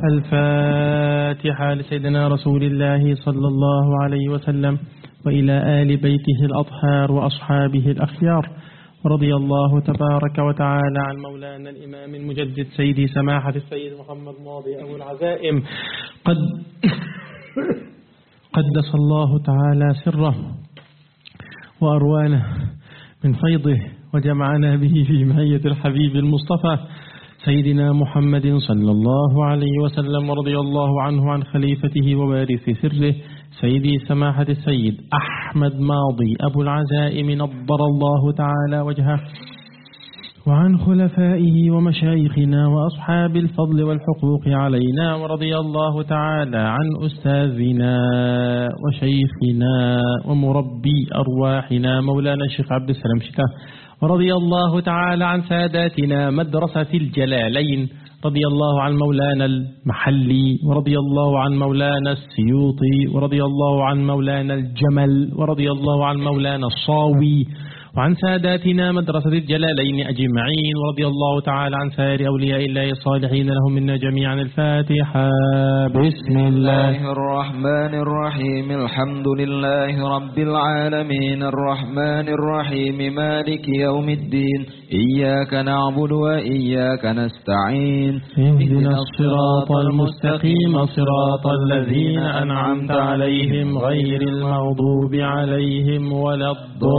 الفاتحة لسيدنا رسول الله صلى الله عليه وسلم وإلى آل بيته الأطهار وأصحابه الأخيار. رضي الله تبارك وتعالى عن مولانا الإمام المجدد سيدي سماحة السيد محمد ماضي أبو العزائم قدس الله تعالى سره وأروانه من فيضه، وجمعنا به في معية الحبيب المصطفى سيدنا محمد صلى الله عليه وسلم. ورضي الله عنه عن خليفته ووارث سره سيدي سماحة السيد أحمد ماضي أبو العزائم نضر الله تعالى وجهه، وعن خلفائه ومشايخنا وأصحاب الفضل والحقوق علينا. ورضي الله تعالى عن أستاذنا وشيخنا ومربي أرواحنا مولانا الشيخ عبد السلام شتا. ورضي الله تعالى عن ساداتنا مدرسة الجلالين، رضي الله عن مولانا المحلي، ورضي الله عن مولانا السيوطي، ورضي الله عن مولانا الجمل، ورضي الله عن مولانا الصاوي، وعن ساداتنا مدرسة الجلالين أجمعين. ورضي الله تعالى عن سائر أولياء الله الصالحين لهم منا جميعا. الفاتحة. بسم الله الرحمن الرحيم. الحمد لله رب العالمين الرحمن الرحيم مالك يوم الدين. إياك نعبد وإياك نستعين. اهدنا الصراط المستقيم صراط الذين أنعمت عليهم غير المغضوب عليهم ولا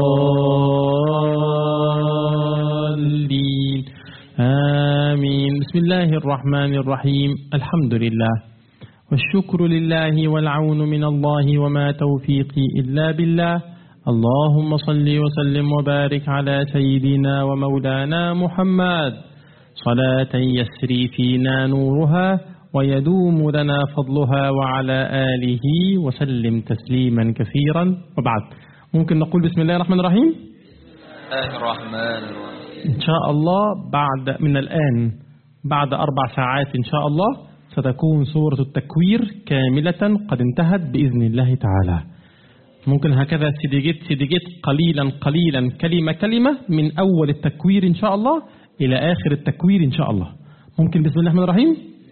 الضالين. آمين. بسم الله الرحمن الرحيم. الحمد لله والشكر لله والعون من الله وما توفيقي إلا بالله. اللهم صل وسلم وبارك على سيدنا ومولانا محمد صلاة يسري فينا نورها ويدوم لنا فضلها، وعلى آله وسلم تسليما كثيرا. وبعد، ممكن نقول بسم الله الرحمن الرحيم. الرحمن الرحيم. إن شاء الله من الآن بعد 4 ساعات إن شاء الله ستكون سورة التكوير كاملة قد انتهت بإذن الله تعالى. ممكن هكذا سيديجيت قليلا قليلا كلمة كلمة من أول التكوير إن شاء الله إلى آخر التكوير إن شاء الله. ممكن بسم الله الرحمن الرحيم.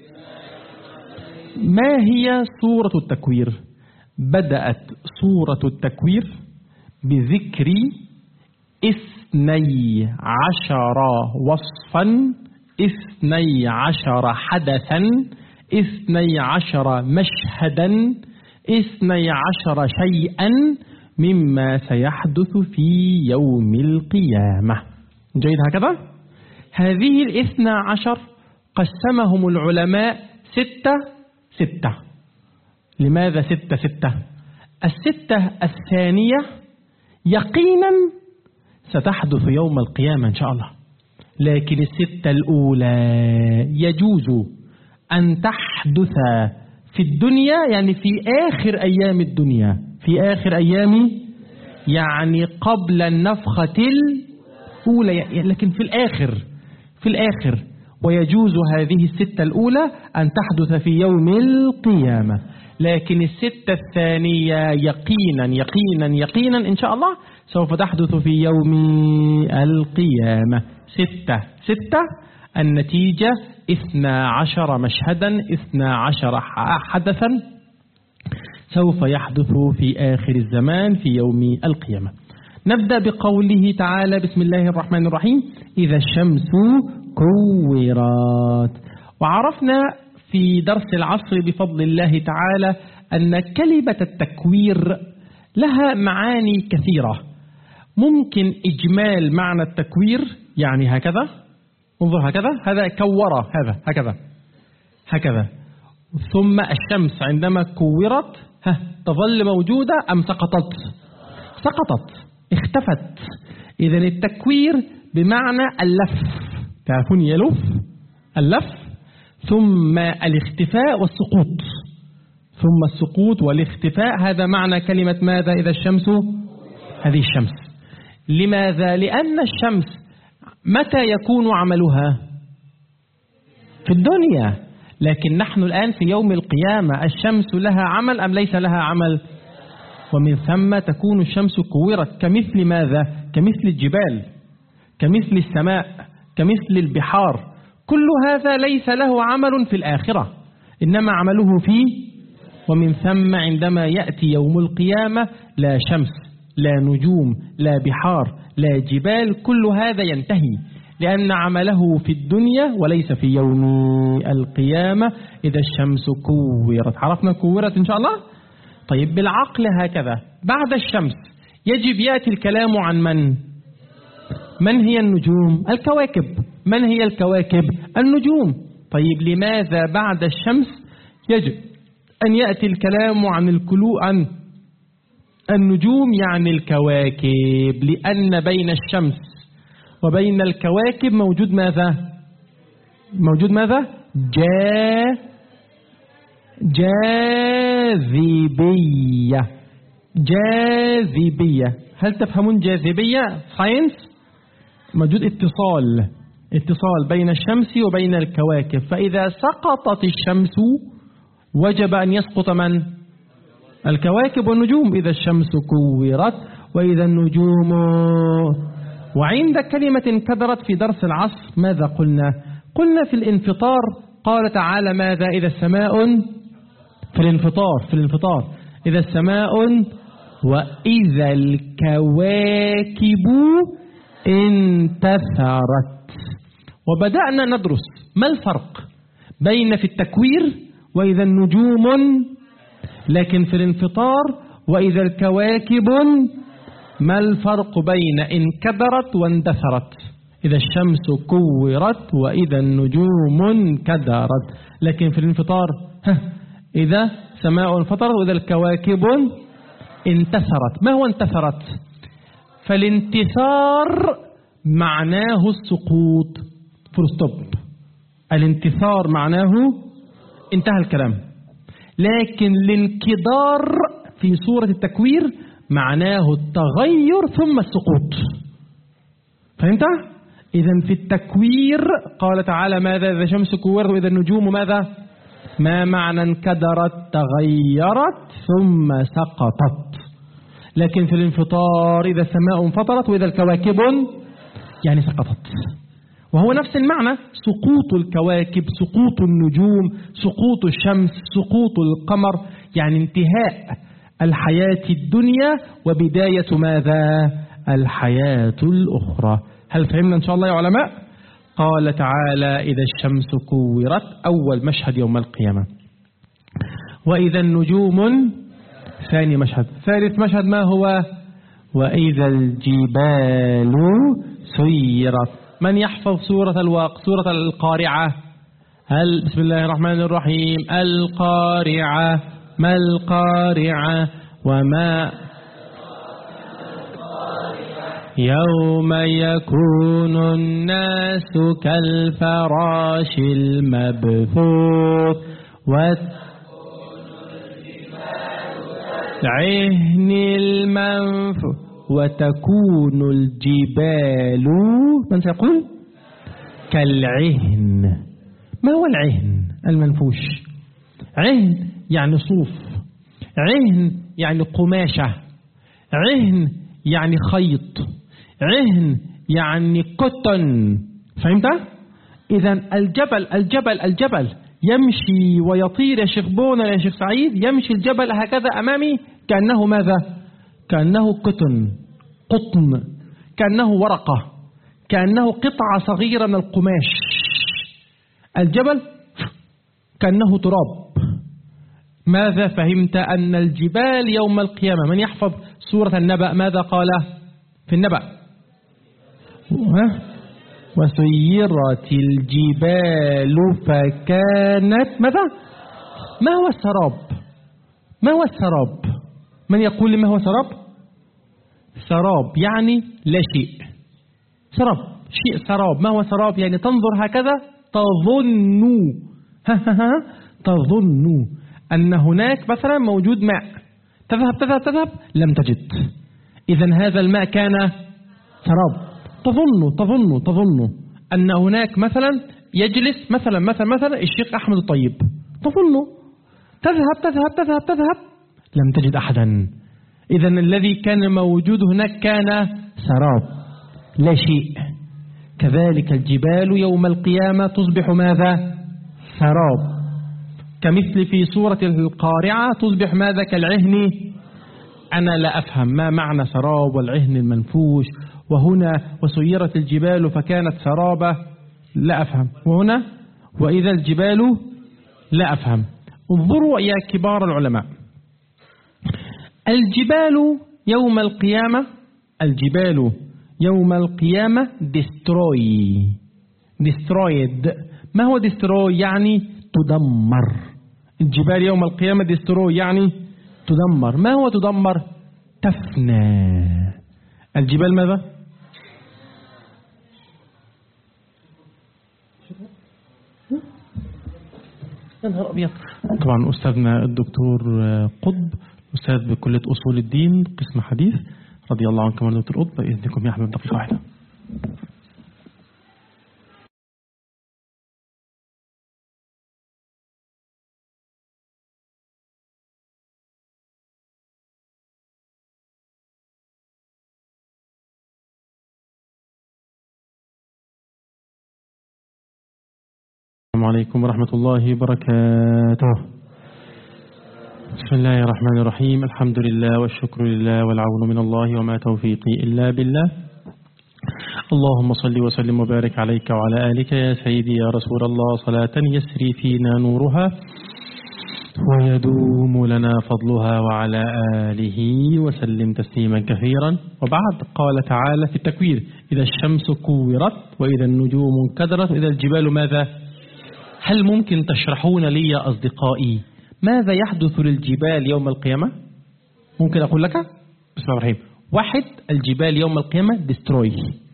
ما هي سورة التكوير؟ بدأت سورة التكوير بذكر 12 وصفا، 12 حدثا، 12 مشهدا، 12 شيئا مما سيحدث في يوم القيامة. جيد هكذا؟ هذه 12 قسمهم العلماء 6. لماذا 6؟ 6 الثانية يقينا ستحدث يوم القيامة إن شاء الله، لكن 6 الأولى يجوز أن تحدث في الدنيا، يعني في آخر أيام الدنيا، في آخر أيام يعني قبل النفخة الأولى، لكن في الآخر. ويجوز هذه 6 الأولى أن تحدث في يوم القيامة، لكن 6 الثانية يقينا إن شاء الله سوف تحدث في يوم القيامة. 6 النتيجة 12 مشهدا، 12 حدثا سوف يحدث في آخر الزمان في يوم القيامة. نبدأ بقوله تعالى بسم الله الرحمن الرحيم. إذا الشمس كورت. وعرفنا في درس العصر بفضل الله تعالى أن كلمة التكوير لها معاني كثيرة. ممكن إجمال معنى التكوير، يعني هكذا، انظر هكذا، هذا كور، هذا هكذا. ثم الشمس عندما كورت تظل موجودة أم سقطت؟ اختفت. إذن التكوير بمعنى اللف، تعرفون يلف، اللف، ثم الاختفاء والسقوط، ثم السقوط والاختفاء. هذا معنى كلمة ماذا؟ إذا الشمس، هذه الشمس. لماذا؟ لأن الشمس متى يكون عملها؟ في الدنيا، لكن نحن الآن في يوم القيامة. الشمس لها عمل أم ليس لها عمل؟ ومن ثم تكون الشمس كورت كمثل ماذا؟ كمثل الجبال، كمثل السماء، كمثل البحار. كل هذا ليس له عمل في الآخرة، إنما عمله فيه. ومن ثم عندما يأتي يوم القيامة لا شمس لا نجوم لا بحار لا جبال، كل هذا ينتهي، لأن عمله في الدنيا وليس في يوم القيامة. إذا الشمس كورت، عرفنا كورت إن شاء الله. طيب بالعقل هكذا بعد الشمس يجب يأتي الكلام عن من هي النجوم؟ الكواكب. من هي الكواكب؟ النجوم. طيب لماذا بعد الشمس يجب أن يأتي الكلام عن عن النجوم يعني الكواكب؟ لأن بين الشمس وبين الكواكب موجود ماذا؟ موجود ماذا؟ جاذبية. جاذبية. هل تفهمون جاذبية؟ ساينس. موجود اتصال بين الشمس وبين الكواكب، فإذا سقطت الشمس وجب أن يسقط من؟ الكواكب والنجوم. إذا الشمس كورت وإذا النجوم. وعند كلمة انكدرت في درس العصر ماذا قلنا؟ قلنا في الانفطار قال تعالى ماذا؟ إذا السماء في الانفطار إذا السماء وإذا الكواكب انتثرت. وبدأنا ندرس ما الفرق بين في التكوير وإذا النجوم، لكن في الانفطار وإذا الكواكب ما الفرق بين انكدرت واندثرت؟ إذا الشمس كورت وإذا النجوم انكدرت، لكن في الانفطار إذا سماء انفطرت وإذا الكواكب انتثرت. ما هو انتثرت؟ فالانتثار معناه السقوط، فلسطب. الانتثار معناه انتهى الكلام. لكن الانكدار في سورة التكوير معناه التغير ثم السقوط. فهمت؟ إذن في التكوير قال تعالى ماذا؟ إذا الشمس كورت وإذا النجوم ماذا؟ ما معنى انكدرت؟ تغيرت ثم سقطت. لكن في الانفطار إذا السماء انفطرت وإذا الكواكب يعني سقطت، وهو نفس المعنى. سقوط الكواكب، سقوط النجوم، سقوط الشمس، سقوط القمر، يعني انتهاء الحياة الدنيا وبداية ماذا؟ الحياة الأخرى. هل فهمنا إن شاء الله يا علماء؟ قال تعالى إذا الشمس كورت، أول مشهد يوم القيامة. وإذا النجوم ثاني مشهد. ثالث مشهد ما هو؟ وإذا الجبال سيرت. من يحفظ سورة الواقع، سورة القارعة؟ بسم الله الرحمن الرحيم. القارعة. ما القارعة؟ وما يوم يكون الناس كالفراش المبثوث والعهن المنفوش وتكون الجبال من سيقول؟ كالعهن. ما هو العهن المنفوش؟ عهن يعني صوف، عهن يعني قماشة، عهن يعني خيط، عهن يعني كوتن. فهمت؟ إذن الجبل يمشي ويطير يا شيخ بونا يا شيخ سعيد، يمشي الجبل هكذا أمامي كأنه ماذا؟ كأنه قطن، كأنه ورقة، كأنه قطعة صغيرة من القماش. الجبل كأنه تراب. ماذا فهمت؟ أن الجبال يوم القيامة. من يحفظ سورة النبأ ماذا قال في النبأ؟ وسيرت الجبال فكانت ماذا؟ ما هو السراب؟ ما هو السراب؟ من يقول لي ما هو سراب؟ سراب يعني لا شيء. سراب شيء سراب. ما هو سراب؟ يعني تنظر هكذا تظن أن هناك مثلا موجود ماء، تذهب لم تجد، إذن هذا الماء كان سراب. تظن أن هناك مثلا يجلس مثلا الشيخ أحمد الطيب، تظن، تذهب لم تجد أحدا، إذن الذي كان موجود هناك كان سراب لا شيء. كذلك الجبال يوم القيامة تصبح ماذا؟ سراب. كمثل في سورة القارعة تصبح ماذا؟ كالعهن. أنا لا أفهم ما معنى سراب والعهن المنفوش، وهنا وسيرت الجبال فكانت سرابة، لا أفهم، وهنا وإذا الجبال لا أفهم. انظروا يا كبار العلماء، الجبال يوم القيامة، الجبال يوم القيامة destroyed. ما هو destroy؟ يعني تدمر. الجبال يوم القيامة destroy يعني تدمر. ما هو تدمر؟ تفنى. الجبال ماذا؟ طبعا أستاذنا الدكتور قطب، أستاذ بكلية أصول الدين قسم حديث، رضي الله عنكم يا دكتور قطب، بإذنكم يا أحمد دقيقة واحدة. السلام عليكم ورحمة الله وبركاته. بسم الله الرحمن الرحيم، الحمد لله والشكر لله والعون من الله وما توفيقي إلا بالله. اللهم صل وسلم وبارك عليك وعلى آلك يا سيدي يا رسول الله، صلاة يسري فينا نورها ويدوم لنا فضلها، وعلى آله وسلم تسليما كثيرا. وبعد، قال تعالى في التكوير: إذا الشمس كورت وإذا النجوم انكدرت وإذا الجبال ماذا؟ هل ممكن تشرحون لي يا أصدقائي ماذا يحدث للجبال يوم القيامة؟ ممكن أقول لك؟ بسم الله الرحمن الرحيم. 1. الجبال يوم القيامة دستروي.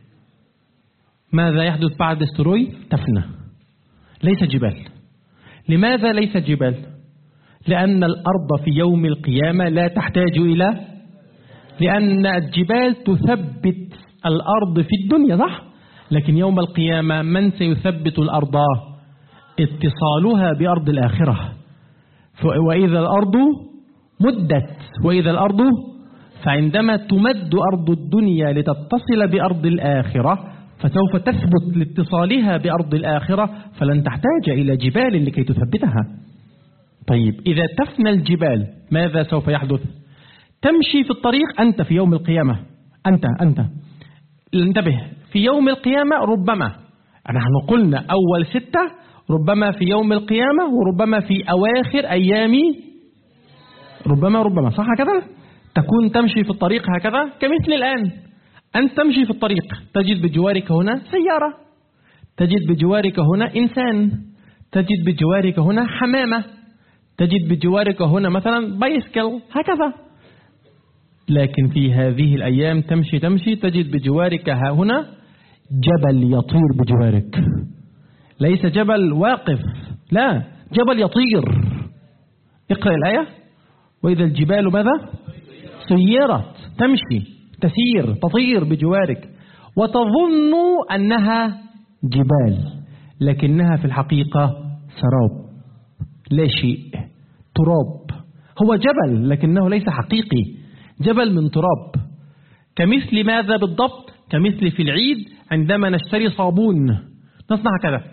ماذا يحدث بعد دستروي؟ تفنى، ليس جبال. لماذا ليس جبال؟ لأن الأرض في يوم القيامة لا تحتاج إلى، لأن الجبال تثبت الأرض في الدنيا، صح؟ لكن يوم القيامة من سيثبت الأرض؟ اتصالها بأرض الآخرة. وإذا الأرض مدت، وإذا الأرض، فعندما تمد أرض الدنيا لتتصل بأرض الآخرة فسوف تثبت لاتصالها بأرض الآخرة، فلن تحتاج إلى جبال لكي تثبتها. طيب، إذا تفنى الجبال ماذا سوف يحدث؟ تمشي في الطريق أنت في يوم القيامة، أنت انتبه، في يوم القيامة ربما، نحن قلنا أول 6 ربما في يوم القيامة، وربما في أواخر أيام، ربما صح كذا؟ تكون تمشي في الطريق هكذا كمثل الآن، أنت تمشي في الطريق تجد بجوارك هنا سيارة، تجد بجوارك هنا إنسان، تجد بجوارك هنا حمامة، تجد بجوارك هنا مثلا بايسكل، هكذا. لكن في هذه الأيام تمشي تجد بجوارك هنا جبل يطير بجوارك، ليس جبل واقف، لا، جبل يطير. اقرأ الآية: وإذا الجبال ماذا؟ سيرت، تمشي، تسير، تطير بجوارك، وتظن أنها جبال، لكنها في الحقيقة سراب، لا شيء، تراب. هو جبل لكنه ليس حقيقي، جبل من تراب. كمثل ماذا بالضبط؟ كمثل في العيد عندما نشتري صابون، نصنع كذا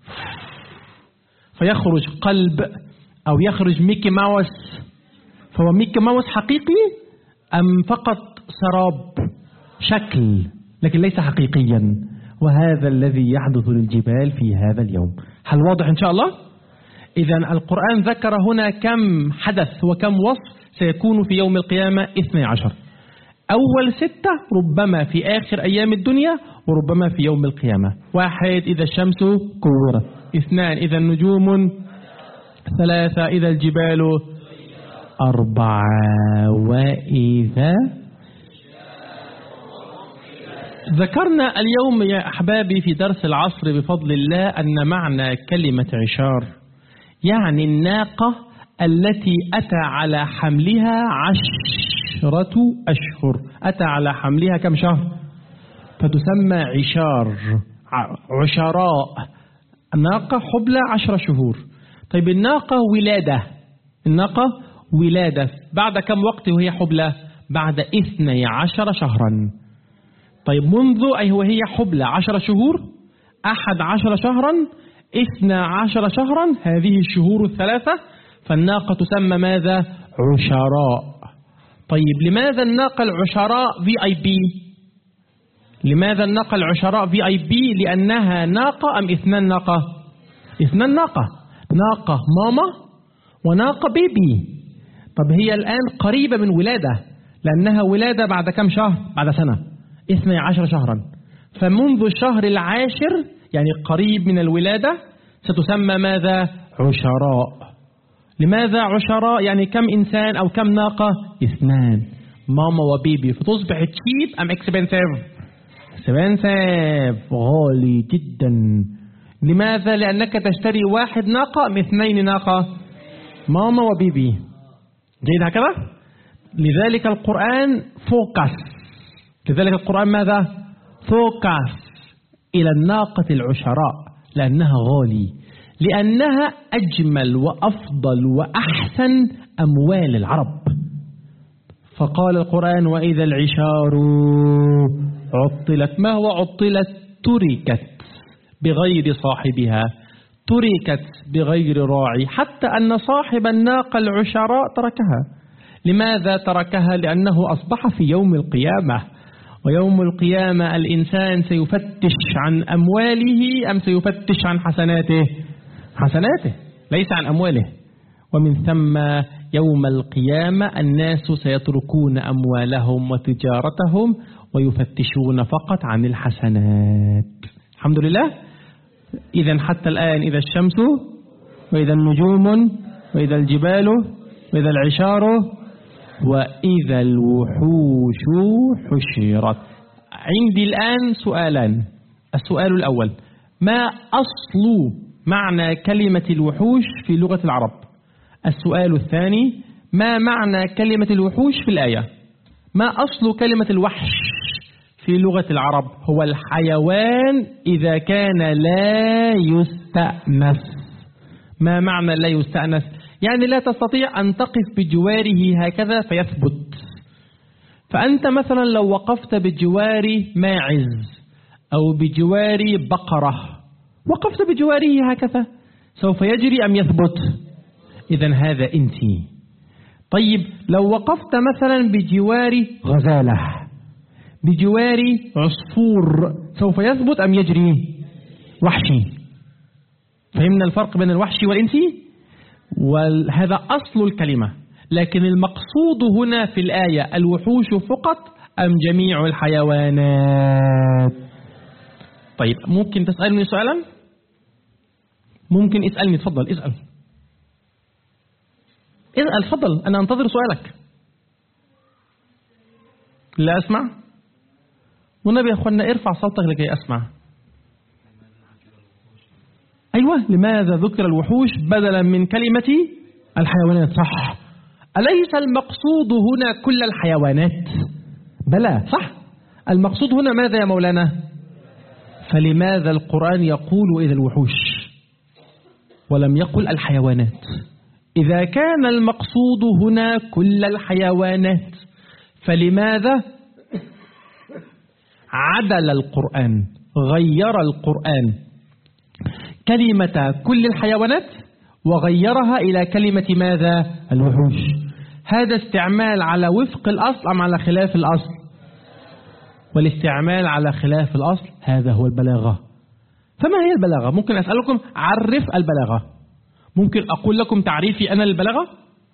فيخرج قلب أو يخرج ميكي ماوس، فهو ميكي ماوس حقيقي أم فقط سراب شكل لكن ليس حقيقيا؟ وهذا الذي يحدث للجبال في هذا اليوم. هل واضح إن شاء الله؟ إذن القرآن ذكر هنا كم حدث وكم وصف سيكون في يوم القيامة؟ 12. أول 6 ربما في آخر أيام الدنيا، وربما في يوم القيامة. 1 إذا الشمس كورت، 2 إذا النجوم، 3 إذا الجبال، 4 وإذا. ذكرنا اليوم يا أحبابي في درس العصر بفضل الله أن معنى كلمة عشار يعني الناقة التي أتى على حملها 10 أشهر. أتى على حملها كم شهر؟ فتسمى عشار، عشراء، الناقة حبلى 10 شهور. طيب الناقة ولادة بعد كم وقت وهي حبلى؟ بعد 12 شهرا. طيب منذ أي وهي حبلى 10 شهور، 11 شهرا، 12 شهرا هذه الشهور الثلاثة، فالناقة تسمى ماذا؟ عشراء. طيب لماذا الناقة العشراء VIP؟ لماذا الناقة العشراء VIP؟ لأنها ناقة أم 2 ناقة؟ 2 ناقة، ناقة ماما وناقة بيبي. طب هي الآن قريبة من ولادة، لأنها ولادة بعد كم شهر؟ بعد سنة، 12 شهرا. فمنذ الشهر العاشر يعني قريب من الولادة ستسمى ماذا؟ عشراء. لماذا عشراء؟ يعني كم إنسان أو كم ناقة؟ 2، ماما وبيبي. فتصبح cheap أم expensive؟ expensive، غالي جدا. لماذا؟ لأنك تشتري 1 ناقة أم 2 ناقة؟ ماما وبيبي. جيد هكذا؟ لذلك القرآن فوكس. لذلك القرآن ماذا؟ فوكس إلى الناقة العشراء، لأنها غالي، لأنها أجمل وأفضل وأحسن أموال العرب. فقال القرآن وإذا العشار عطلت. ما هو عطلت؟ تركت بغير صاحبها، تركت بغير راعي، حتى أن صاحب الناقة العشراء تركها. لماذا تركها؟ لأنه أصبح في يوم القيامة، ويوم القيامة الإنسان سيفتش عن أمواله أم سيفتش عن حسناته؟ حسناته، ليس عن أمواله. ومن ثم يوم القيامة الناس سيتركون أموالهم وتجارتهم ويفتشون فقط عن الحسنات. الحمد لله. إذا حتى الآن إذا الشمس وإذا النجوم وإذا الجبال وإذا العشار وإذا الوحوش حشرت. عندي الآن سؤالان. السؤال الأول: ما أصل معنى كلمة الوحوش في لغة العرب؟ السؤال الثاني: ما معنى كلمة الوحوش في الآية؟ ما أصل كلمة الوحش في لغة العرب؟ هو الحيوان إذا كان لا يستأنس. ما معنى لا يستأنس؟ يعني لا تستطيع أن تقف بجواره هكذا فيثبت. فأنت مثلا لو وقفت بجوار ماعز أو بجوار بقرة، وقفت بجواره هكذا، سوف يجري أم يثبت؟ إذن هذا أنت. طيب لو وقفت مثلا بجوار غزالة، بجوار عصفور، سوف يثبت أم يجري؟ وحشي. فهمنا الفرق بين الوحشي والإنسي؟ وهذا أصل الكلمة. لكن المقصود هنا في الآية الوحوش فقط أم جميع الحيوانات؟ طيب ممكن تسألني سؤالا؟ ممكن اسألني، تفضل اسأل. اسأل تفضل، أنا أنتظر سؤالك. لا أسمع؟ والنبي يا أخوانا ارفع صوتك لكي أسمع. أيوة، لماذا ذكر الوحوش بدلا من كلمة الحيوانات؟ صح. أليس المقصود هنا كل الحيوانات؟ بلى صح. المقصود هنا ماذا يا مولانا؟ فلماذا القرآن يقول إذا الوحوش ولم يقل الحيوانات؟ إذا كان المقصود هنا كل الحيوانات فلماذا عدل القرآن، غير القرآن كلمة كل الحيوانات وغيرها إلى كلمة ماذا؟ الوحوش. هذا استعمال على وفق الأصل أم على خلاف الأصل؟ والاستعمال على خلاف الأصل هذا هو البلاغة. فما هي البلاغة؟ ممكن أسألكم عرف البلاغة. ممكن أقول لكم تعريفي أنا للبلاغة.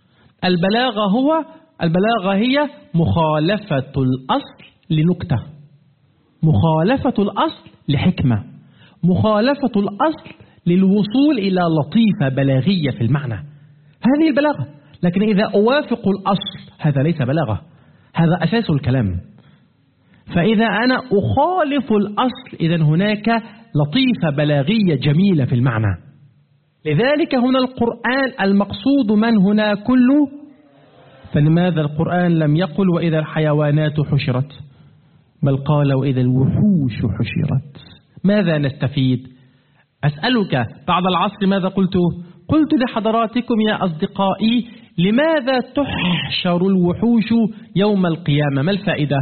البلاغة هي مخالفة الأصل لنكتة، مخالفة الأصل لحكمة، مخالفة الأصل للوصول إلى لطيفة بلاغية في المعنى. هذه البلاغة. لكن إذا أوافق الأصل هذا ليس بلاغة، هذا أساس الكلام. فإذا أنا أخالف الأصل إذن هناك لطيفة بلاغية جميلة في المعنى. لذلك هنا القرآن المقصود من هنا كله. فلماذا القرآن لم يقل وإذا الحيوانات حشرت، بل قال وإذا الوحوش حشرت؟ ماذا نستفيد؟ أسألك بعد العصر ماذا قلت؟ قلت لحضراتكم يا أصدقائي لماذا تحشر الوحوش يوم القيامة؟ ما الفائدة؟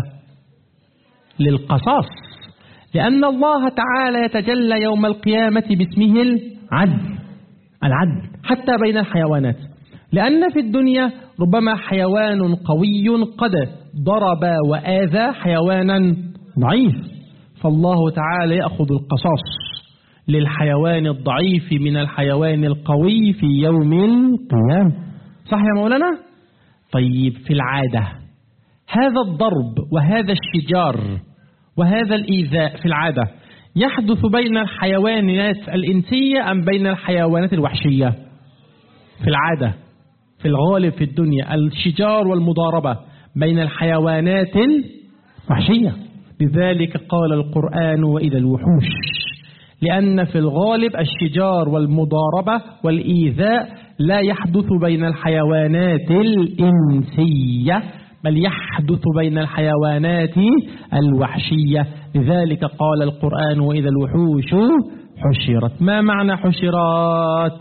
للقصاص، لأن الله تعالى يتجلى يوم القيامة باسمه العدل حتى بين الحيوانات، لأن في الدنيا ربما حيوان قوي قد ضرب وآذى حيوانا ضعيف، فالله تعالى يأخذ القصاص للحيوان الضعيف من الحيوان القوي في يوم القيامة. صح يا مولانا؟ طيب في العادة هذا الضرب وهذا الشجار وهذا الإيذاء في العادة يحدث بين الحيوانات الإنسية أم بين الحيوانات الوحشية؟ في العادة في الغالب في الدنيا الشجار والمضاربة بين الحيوانات الوحشية، لذلك قال القرآن وإذا الوحوش، لأن في الغالب الشجار والمضاربة والإيذاء لا يحدث بين الحيوانات الإنسية بل يحدث بين الحيوانات الوحشية، لذلك قال القرآن وإذا الوحوش حشرت. ما معنى حشرت؟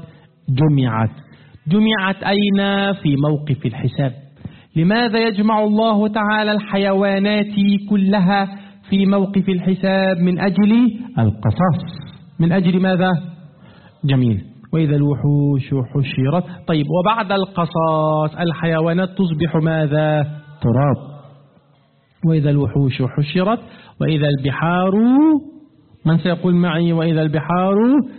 جمعت أين؟ في موقف الحساب. لماذا يجمع الله تعالى الحيوانات كلها في موقف الحساب؟ من أجل القصاص. من أجل ماذا؟ جميل. وإذا الوحوش حشرت. طيب وبعد القصاص الحيوانات تصبح ماذا؟ تراب. وإذا الوحوش حشرت وإذا البحار، من سيقول معي وإذا البحار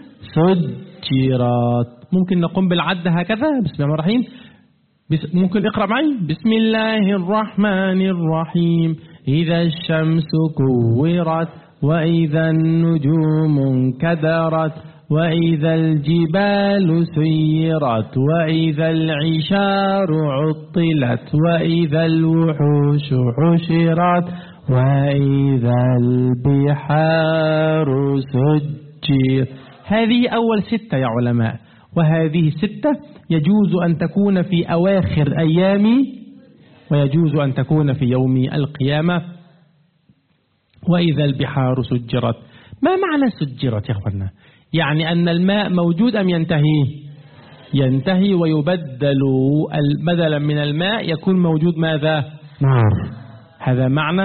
سجرت؟ ممكن نقوم بالعد هكذا؟ بسم الله الرحمن الرحيم. ممكن اقرأ معي. بسم الله الرحمن الرحيم. إذا الشمس كورت وإذا النجوم انكدرت وإذا الجبال سيرت وإذا العشار عطلت وإذا الوحوش حشرت وإذا البحار سجرت. هذه أول 6 يا علماء، وهذه 6 يجوز أن تكون في أواخر أيام ويجوز أن تكون في يوم القيامة. وإذا البحار سجرت. ما معنى سجرت يا أخوانا؟ يعني أن الماء موجود أم ينتهي ويبدل بدلا من الماء يكون موجود ماذا؟ نار. هذا معنى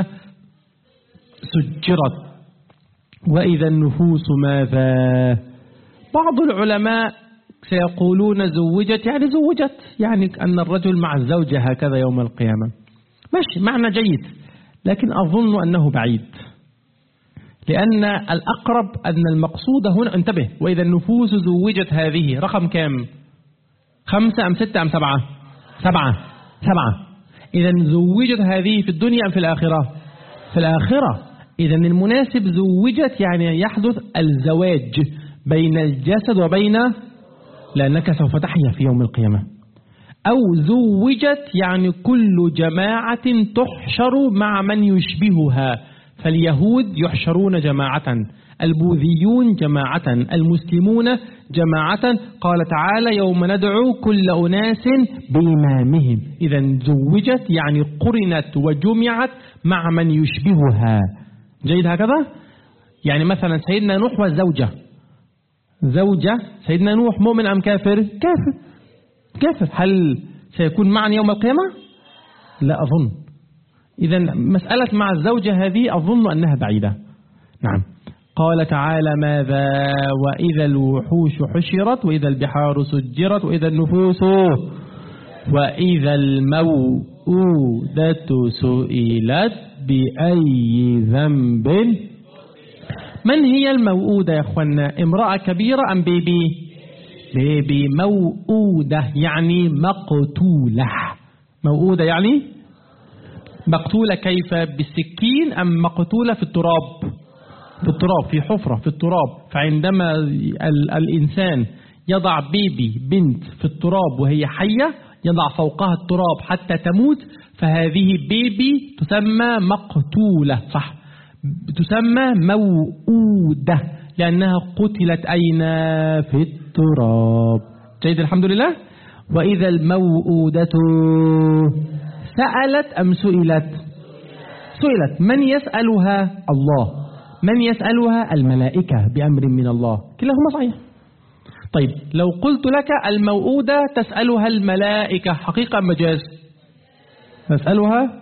سجرت. وإذا النفوس ماذا؟ بعض العلماء سيقولون زوجت، يعني أن الرجل مع الزوجة هكذا يوم القيامة. ماشي، معنى جيد، لكن أظن أنه بعيد، لأن الأقرب أن المقصود هنا، انتبه، وإذا النفوس زوجت هذه رقم كام؟ 5 أم 6 أم 7؟ 7. إذا زوجت هذه في الدنيا أم في الآخرة؟ في الآخرة. إذا المناسب زوجت يعني يحدث الزواج بين الجسد وبين، لأنك سوف تحيا في يوم القيامة. أو زوجت يعني كل جماعة تحشر مع من يشبهها، فاليهود يحشرون جماعة، البوذيون جماعة، المسلمون جماعة. قال تعالى يوم ندعو كل أناس بإمامهم. إذا زوجت يعني قرنت وجمعت مع من يشبهها. جيد هكذا؟ يعني مثلا سيدنا نوح والزوجة، زوجة سيدنا نوح مؤمن أم كافر؟ كافر. هل سيكون معا يوم القيامة؟ لا أظن. إذا مسألة مع الزوجة هذه أظن أنها بعيدة. نعم. قال تعالى ماذا؟ وإذا الوحوش حشرت وإذا البحار سجرت وإذا النفوس وإذا الموءودة سئلت بأي ذنب. من هي الموءودة يا أخوانا؟ امرأة كبيرة أم بيبي؟ موءودة يعني مقتولة. موءودة يعني مقتولة كيف؟ بالسكين أم مقتولة في التراب؟ في التراب، في حفرة في التراب. فعندما الإنسان يضع بيبي بنت في التراب وهي حية، يضع فوقها التراب حتى تموت، فهذه بيبي تسمى مقتولة، صح، تسمى موءودة لأنها قتلت أين؟ في التراب. جيد، الحمد لله. وإذا الموءودة سألت أم سئلت؟ سئلت. من يسألها؟ الله. من يسألها؟ الملائكة بأمر من الله. كلاهما صحيح. طيب لو قلت لك الموءودة تسألها الملائكة، حقيقة أم مجاز؟ تسألها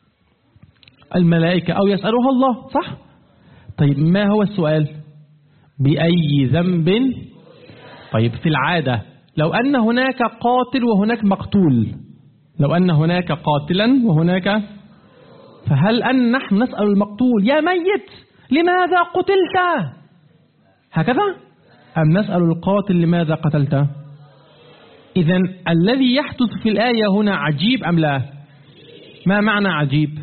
الملائكة أو يسألها الله، صح؟ طيب ما هو السؤال؟ بأي ذنب. طيب في العادة لو أن هناك قاتل وهناك مقتول، لو أن هناك قاتلا وهناك، فهل أن نحن نسأل المقتول يا ميت لماذا قتلت هكذا، أم نسأل القاتل لماذا قتلت؟ إذن الذي يحدث في الآية هنا عجيب أم لا؟ ما معنى عجيب؟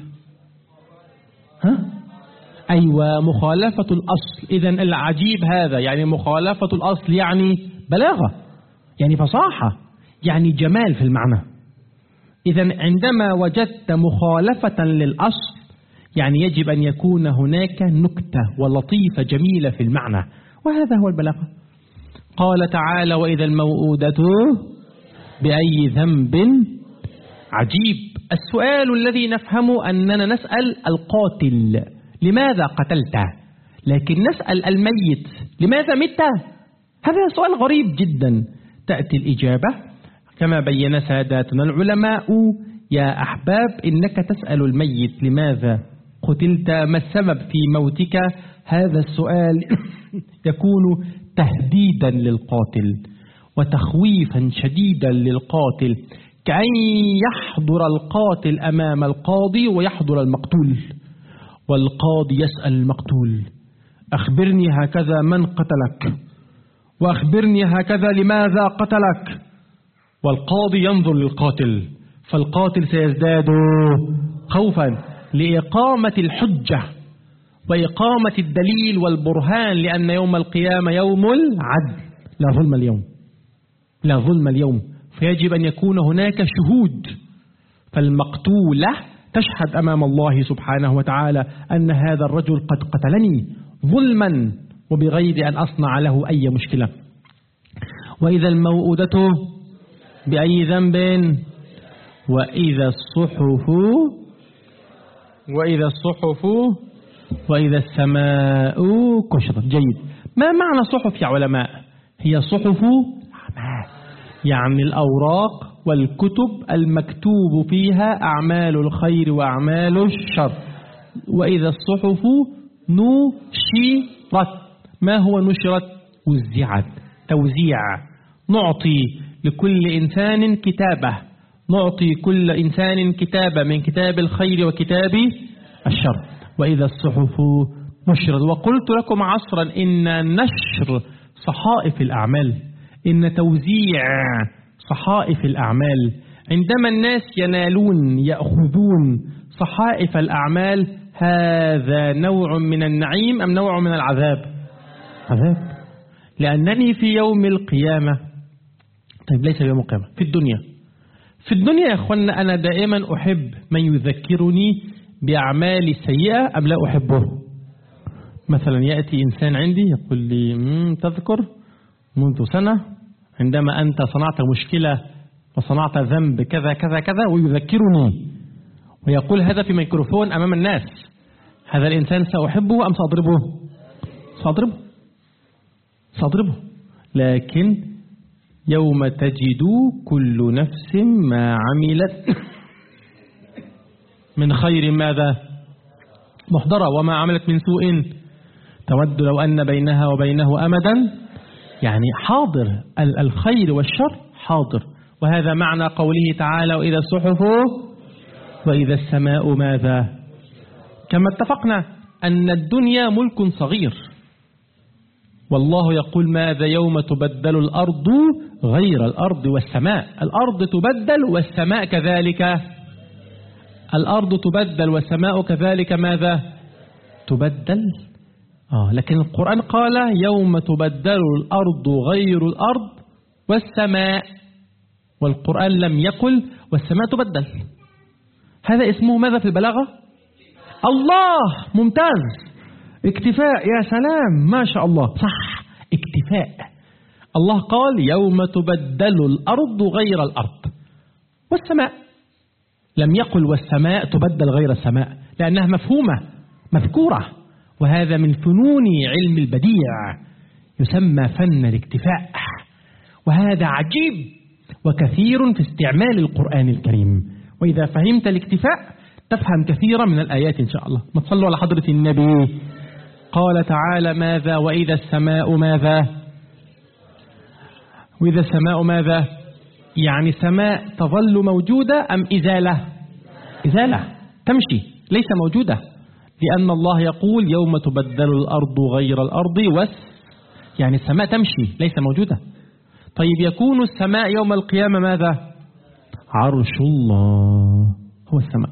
أيوة، مخالفة الأصل. إذن العجيب هذا يعني مخالفة الأصل، يعني بلاغة، يعني فصاحة، يعني جمال في المعنى. إذن عندما وجدت مخالفة للأصل يعني يجب أن يكون هناك نكتة ولطيفة جميلة في المعنى، وهذا هو البلاغة. قال تعالى وإذا الموءودة بأي ذنب. عجيب. السؤال الذي نفهمه أننا نسأل القاتل لماذا قتلت، لكن نسأل الميت لماذا مت؟ هذا سؤال غريب جدا. تأتي الإجابة كما بين ساداتنا العلماء: يا أحباب، إنك تسأل الميت لماذا قتلت، ما السبب في موتك. هذا السؤال يكون تهديدا للقاتل وتخويفا شديدا للقاتل، كأن يحضر القاتل أمام القاضي ويحضر المقتول، والقاضي يسأل المقتول: أخبرني هكذا من قتلك، وأخبرني هكذا لماذا قتلك. والقاضي ينظر للقاتل، فالقاتل سيزداد خوفا لإقامة الحجة وإقامة الدليل والبرهان، لأن يوم القيامة يوم العدل، لا ظلم اليوم، لا ظلم اليوم، فيجب أن يكون هناك شهود. فالمقتولة تشهد أمام الله سبحانه وتعالى أن هذا الرجل قد قتلني ظلما وبغير أن أصنع له أي مشكلة. وإذا الموءودة بأي ذنب، وإذا الصحف، وإذا الصحف، وإذا السماء كشطت. جيد. ما معنى صحف يا علماء؟ هي صحف يعني الأوراق والكتب المكتوب فيها أعمال الخير وأعمال الشر. وإذا الصحف نشرت. ما هو نشرت؟ وزعت، توزيع. نعطي لكل إنسان كتابة، نعطي كل إنسان كتابة من كتاب الخير وكتاب الشر. وإذا الصحف نشرت. وقلت لكم عصرا إن نشر صحائف الأعمال، إن توزيع صحائف الأعمال، عندما الناس ينالون يأخذون صحائف الأعمال، هذا نوع من النعيم أم نوع من العذاب؟ عذاب. لأنني في يوم القيامة، طيب ليس يوم القيامة، في الدنيا، في الدنيا يا أخوانا، أنا دائما أحب من يذكرني بأعمالي السيئة أم لا أحبه. مثلا يأتي إنسان عندي يقول لي: تذكر منذ سنة عندما أنت صنعت مشكلة وصنعت ذنب كذا كذا كذا، ويذكرني ويقول هذا في ميكروفون أمام الناس. هذا الإنسان سأحبه أم سأضربه؟ سأضربه، سأضربه. لكن يوم تجد كل نفس ما عملت من خير ماذا؟ محضرة، وما عملت من سوء تود لو أن بينها وبينه أمدا. يعني حاضر، الخير والشر حاضر. وهذا معنى قوله تعالى: وإذا الصحف، وإذا السماء ماذا. كما اتفقنا أن الدنيا ملك صغير، والله يقول: ماذا يوم تبدل الأرض غير الأرض والسماء. الأرض تبدل والسماء كذلك، الأرض تبدل والسماء كذلك ماذا؟ تبدل. لكن القرآن قال: يوم تبدل الأرض غير الأرض والسماء، والقرآن لم يقل والسماء تبدل. هذا اسمه ماذا في البلاغة؟ الله. ممتاز. اكتفاء. يا سلام، ما شاء الله، صح، اكتفاء. الله قال: يوم تبدل الأرض غير الأرض والسماء، لم يقل والسماء تبدل غير السماء، لأنها مفهومة مذكورة، وهذا من فنون علم البديع، يسمى فن الاكتفاء. وهذا عجيب وكثير في استعمال القرآن الكريم. وإذا فهمت الاكتفاء تفهم كثيرا من الآيات إن شاء الله. ما تصلوا على حضرة النبي قال تعالى ماذا؟ وإذا السماء ماذا؟ وإذا السماء ماذا؟ يعني سماء تظل موجودة أم إزالة؟ إزالة، تمشي، ليس موجودة، لأن الله يقول يوم تبدل الأرض غير الأرض يعني السماء تمشي ليس موجودة. طيب يكون السماء يوم القيامة ماذا؟ عرش الله هو السماء،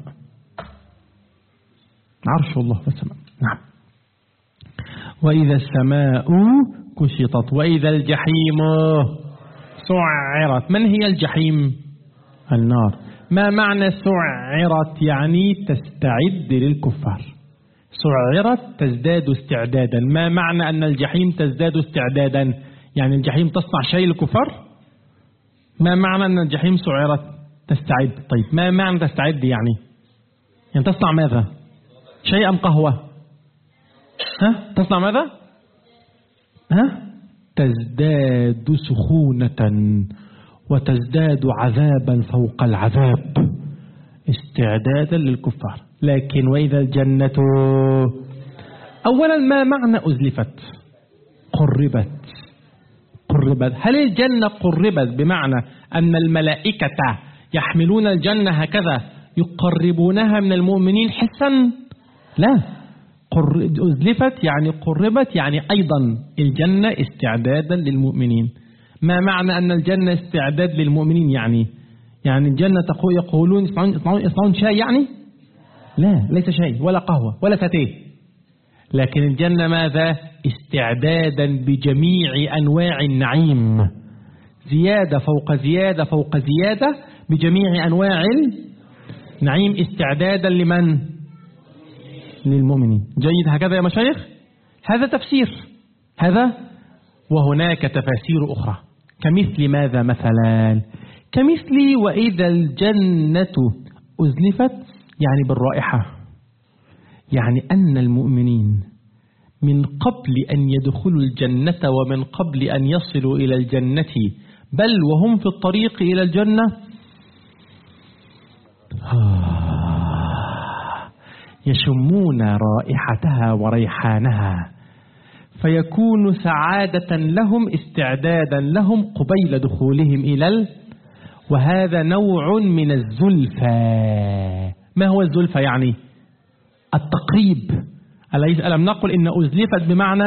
عرش الله هو السماء. نعم. وإذا السماء كشطت وإذا الجحيم سعرت. من هي الجحيم؟ النار. ما معنى سعرت؟ يعني تستعد للكفار. سعرت تزداد استعدادا. ما معنى أن الجحيم تزداد استعدادا؟ يعني الجحيم تصنع شيء للكفار؟ ما معنى أن الجحيم سعرت؟ تستعد. طيب ما معنى تستعد؟ يعني تصنع ماذا؟ شيء أم قهوة؟ تصنع ماذا؟ تزداد سخونة وتزداد عذابا فوق العذاب استعدادا للكفار. لكن وإذا الجنة، أولا ما معنى أزلفت؟ قربت. هل الجنة قربت بمعنى أن الملائكة يحملون الجنة هكذا يقربونها من المؤمنين حسا؟ لا، أزلفت يعني قربت، يعني أيضا الجنة استعدادا للمؤمنين. ما معنى أن الجنة استعداد للمؤمنين؟ يعني الجنة يقولون يصنعون شاي يعني؟ لا، ليس شاي ولا قهوة ولا فتيه، لكن الجنة ماذا؟ استعدادا بجميع أنواع النعيم، زيادة فوق زيادة فوق زيادة بجميع أنواع النعيم استعدادا لمن؟ للمؤمنين. جيد، هكذا يا مشايخ، هذا تفسير هذا. وهناك تفاسير أخرى كمثل ماذا مثلا؟ كمثل وإذا الجنة أزلفت يعني بالرائحة، يعني أن المؤمنين من قبل أن يدخلوا الجنة ومن قبل أن يصلوا إلى الجنة بل وهم في الطريق إلى الجنة يشمون رائحتها وريحانها، فيكون سعادة لهم استعدادا لهم قبيل دخولهم إلى وهذا نوع من الزلفى. ما هو الزلفى؟ يعني التقريب. ألم نقل إن أزلفت بمعنى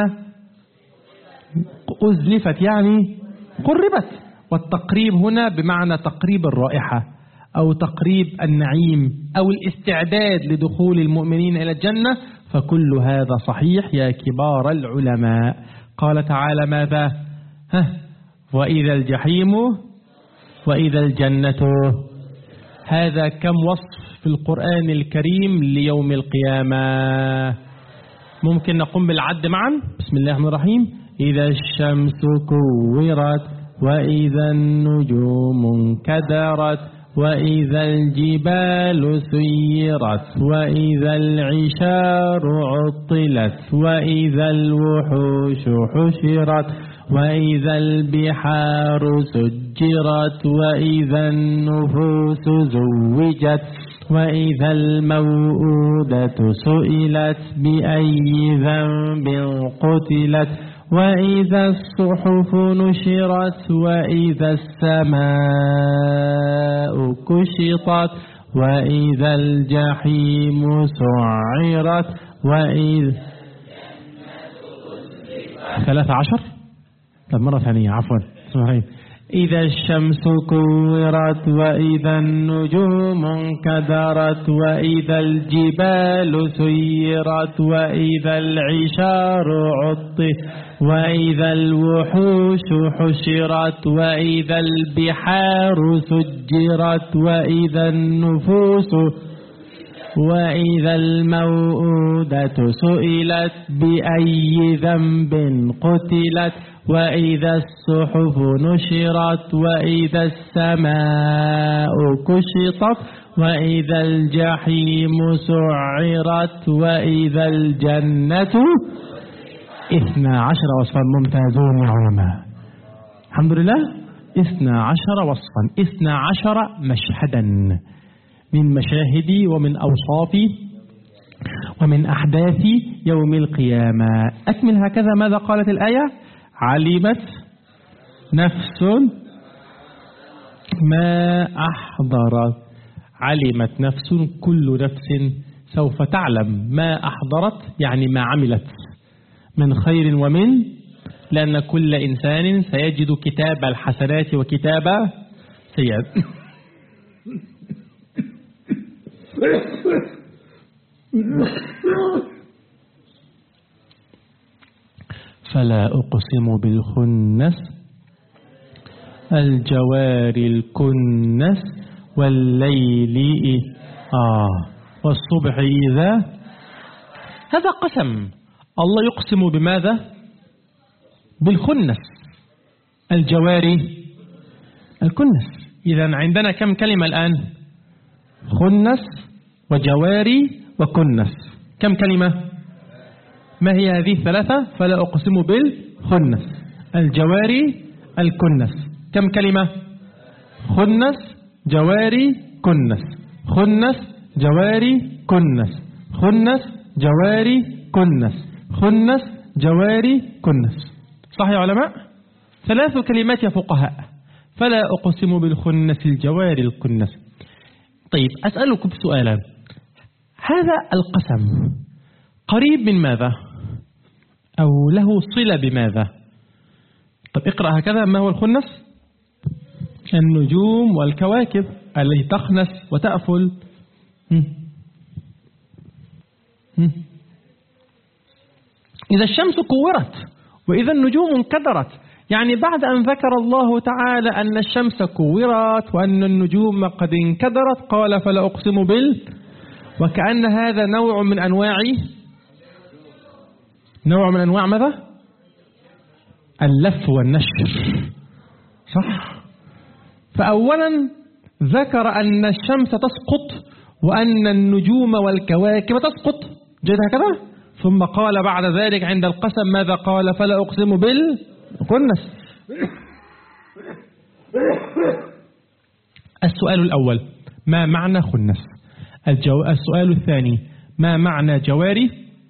أزلفت يعني قربت، والتقريب هنا بمعنى تقريب الرائحة أو تقريب النعيم أو الاستعداد لدخول المؤمنين إلى الجنة. فكل هذا صحيح يا كبار العلماء. قال تعالى ماذا؟ وإذا الجحيم وإذا الجنة. هذا كم وصف في القرآن الكريم ليوم القيامة؟ ممكن نقوم بالعد معا. بسم الله الرحمن الرحيم. إذا الشمس كورت وإذا النجوم انكدرت وإذا الجبال سيرت وإذا العشار عطلت وإذا الوحوش حشرت وإذا البحار سجرت وإذا النفوس زوجت وإذا الموءودة سئلت بأي ذنب قتلت وإذا الصحف نشرت وإذا السماء كشطت وإذا الجحيم سعرت وإذا 13. طب مرة ثانية عفوا. إذا الشمس كورت وإذا النجوم انكدرت وإذا الجبال سيرت وإذا العشار عطلت وإذا الوحوش حشرت وإذا البحار سجرت وإذا النفوس وإذا الموءودة سئلت بأي ذنب قتلت وإذا الصحف نشرت وإذا السماء كشطت وإذا الجحيم سعرت وإذا الجنة 12 وصفا. ممتازون يا علماء، الحمد لله. 12 وصفا، 12 مشهدا من مشاهد ومن أوصاف ومن أحداث يوم القيامة. أكمل هكذا ماذا قالت الآية؟ علمت نفس ما أحضرت. علمت نفس، كل نفس سوف تعلم ما أحضرت، يعني ما عملت من خير ومن، لأن كل إنسان سيجد كتاب الحسنات وكتاب سيئات. فلا أقسم بالخنس الجوار الكنس والليل والصبح إذا. هذا قسم، الله يقسم بماذا؟ بالخنس الجواري الكنس. إذا عندنا كم كلمة الآن؟ خنس وجواري وكنس. كم كلمة؟ ما هي هذه الثلاثة؟ فلا أقسم بالخنس الجواري الكنس. كم كلمة؟ خنس جواري كنس، خنس جواري كنس، خنس جواري كنس، خنس جواري كنس. صح يا علماء؟ 3 كلمات يا فقهاء. فلا أقسم بالخنس الجواري الكنس. طيب أسألكم سؤالا، هذا القسم قريب من ماذا؟ أو له صلة بماذا؟ طب اقرأ هكذا. ما هو الخنس؟ النجوم والكواكب التي تخنس وتأفل. إذا الشمس كورت وإذا النجوم انكدرت، يعني بعد أن ذكر الله تعالى أن الشمس كورت وأن النجوم قد انكدرت قال فلا أقسم وكأن هذا نوع من أنواع ماذا؟ اللف والنشر. صح؟ فأولا ذكر أن الشمس تسقط وأن النجوم والكواكب تسقط، جد هكذا؟ ثم قال بعد ذلك عند القسم ماذا قال؟ فلا أقسم بالخنس. السؤال الأول ما معنى خنس؟ السؤال الثاني ما معنى جواري؟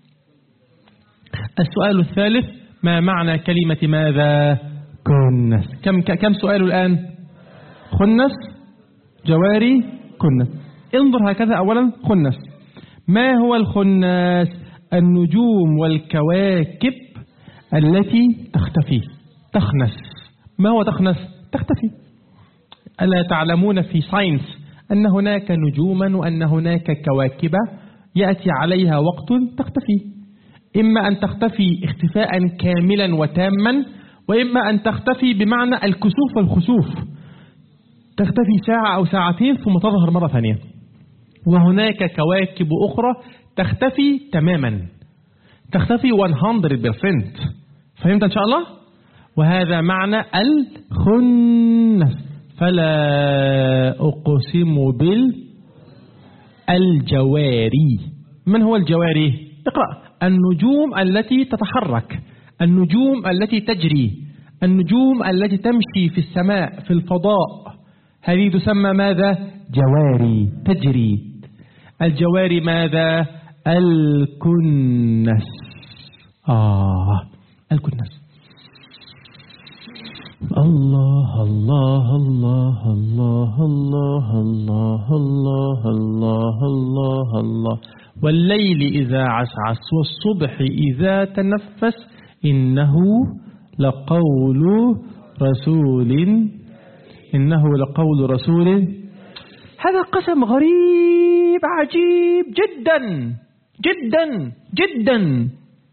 السؤال الثالث ما معنى كلمة ماذا؟ كنس. كم سؤال الآن؟ خنس جواري كنس. انظر هكذا. أولا خنس، ما هو الخنس؟ النجوم والكواكب التي تختفي تخنس. ما هو تخنس؟ تختفي. ألا تعلمون في ساينس أن هناك نجوما وأن هناك كواكب يأتي عليها وقت تختفي، إما أن تختفي اختفاء كاملا وتاما، وإما أن تختفي بمعنى الكسوف والخسوف، تختفي ساعة أو ساعتين ثم تظهر مرة ثانية. وهناك كواكب أخرى تختفي تماما، تختفي 100%. فهمت إن شاء الله؟ وهذا معنى الخنس. فلا أقسم بالجواري. من هو الجواري؟ اقرأ. النجوم التي تتحرك، النجوم التي تجري، النجوم التي تمشي في السماء في الفضاء، هذه تسمى ماذا؟ جواري، تجري. الجواري ماذا؟ الكنس. الكنس. الله الله الله الله الله الله الله الله الله الله. والليل إذا عسعس والصبح إذا تنفس إنه لقول رسول. هذا قسم غريب عجيب جدا جدا جدا.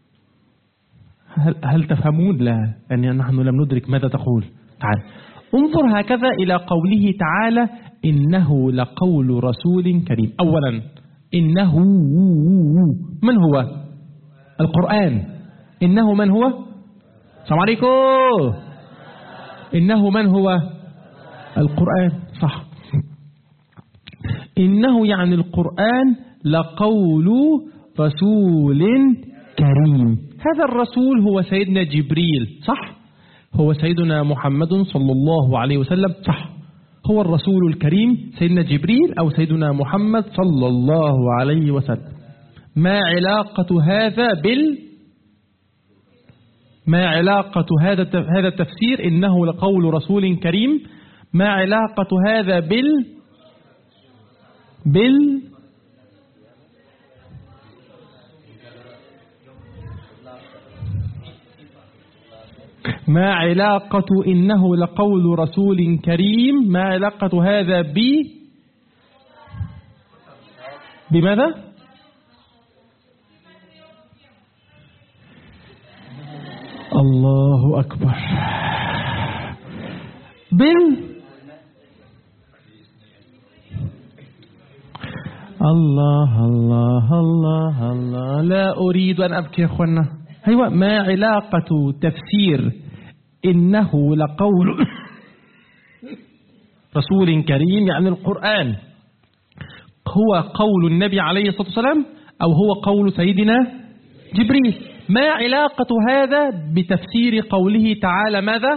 هل تفهمون؟ لا، يعني نحن لم ندرك ماذا تقول. تعال انظر هكذا إلى قوله تعالى إنه لقول رسول كريم. أولا إنه من هو؟ القرآن. إنه من هو؟ السلام عليكم. إنه من هو؟ القرآن. صح. إنه يعني القرآن لقول رسول كريم. هذا الرسول هو سيدنا جبريل. صح؟ هو سيدنا محمد صلى الله عليه وسلم. صح، هو الرسول الكريم سيدنا جبريل أو سيدنا محمد صلى الله عليه وسلم. ما علاقة هذا التفسير إنه لقول رسول كريم؟ ما علاقة هذا ما علاقة إنه لقول رسول كريم؟ ما علاقة هذا بماذا؟ الله أكبر. الله الله الله الله، لا أريد أن أبكي يا أخوانا. أيوة، ما علاقة تفسير إنه لقول رسول كريم، يعني القرآن هو قول النبي عليه الصلاة والسلام أو هو قول سيدنا جبريل؟ ما علاقة هذا بتفسير قوله تعالى ماذا؟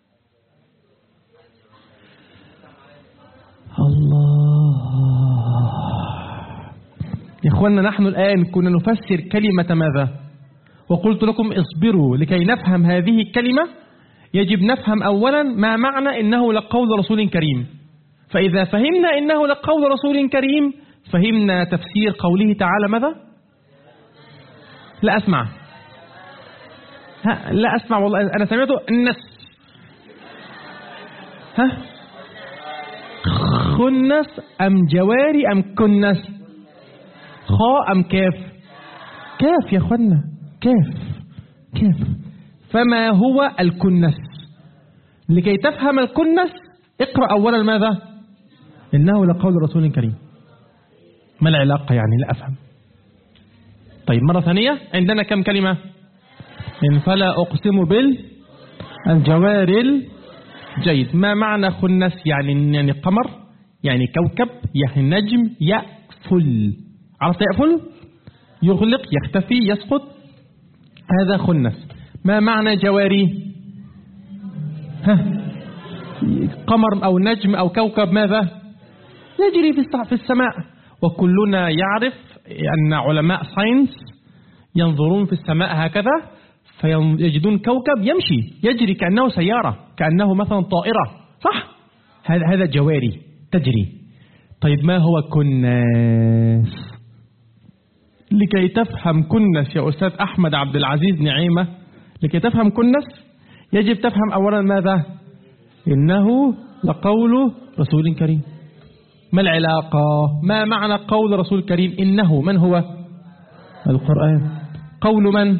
الله يا أخوانا، نحن الآن كنا نفسر كلمة ماذا؟ وقلت لكم اصبروا لكي نفهم هذه الكلمة يجب نفهم أولا ما معنى إنه لقول رسول كريم. فإذا فهمنا إنه لقول رسول كريم فهمنا تفسير قوله تعالى ماذا؟ لا أسمع، لا أسمع والله، أنا سمعته النس. خنس أم جواري أم كنس؟ خاء أم كاف؟ كاف يا أخوانا، كاف. فما هو الكنس؟ لكي تفهم الكنس اقرأ أولا ماذا؟ إنه لقول رسول كريم. ما العلاقة يعني؟ لا أفهم. طيب مرة ثانية، عندنا كم كلمة؟ إن فلا أقسم بالجوار الجيد. ما معنى خنس؟ يعني قمر، يعني كوكب، يعني نجم. يأفل، عرفت يأفل؟ يغلق، يختفي، يسقط، هذا خنس. ما معنى جواري؟ قمر أو نجم أو كوكب ماذا؟ يجري في السماء. وكلنا يعرف أن علماء ساينس ينظرون في السماء هكذا فيجدون كوكب يمشي يجري كأنه سيارة، كأنه مثلا طائرة، صح؟ هذا جواري تجري. طيب ما هو كناس؟ لكي تفهم كنس يا أستاذ أحمد عبد العزيز نعيمة، لكي تفهم كنس يجب تفهم أولا ماذا؟ إنه لقول رسول كريم. ما العلاقة؟ ما معنى قول رسول كريم؟ إنه من هو؟ القرآن. قول من؟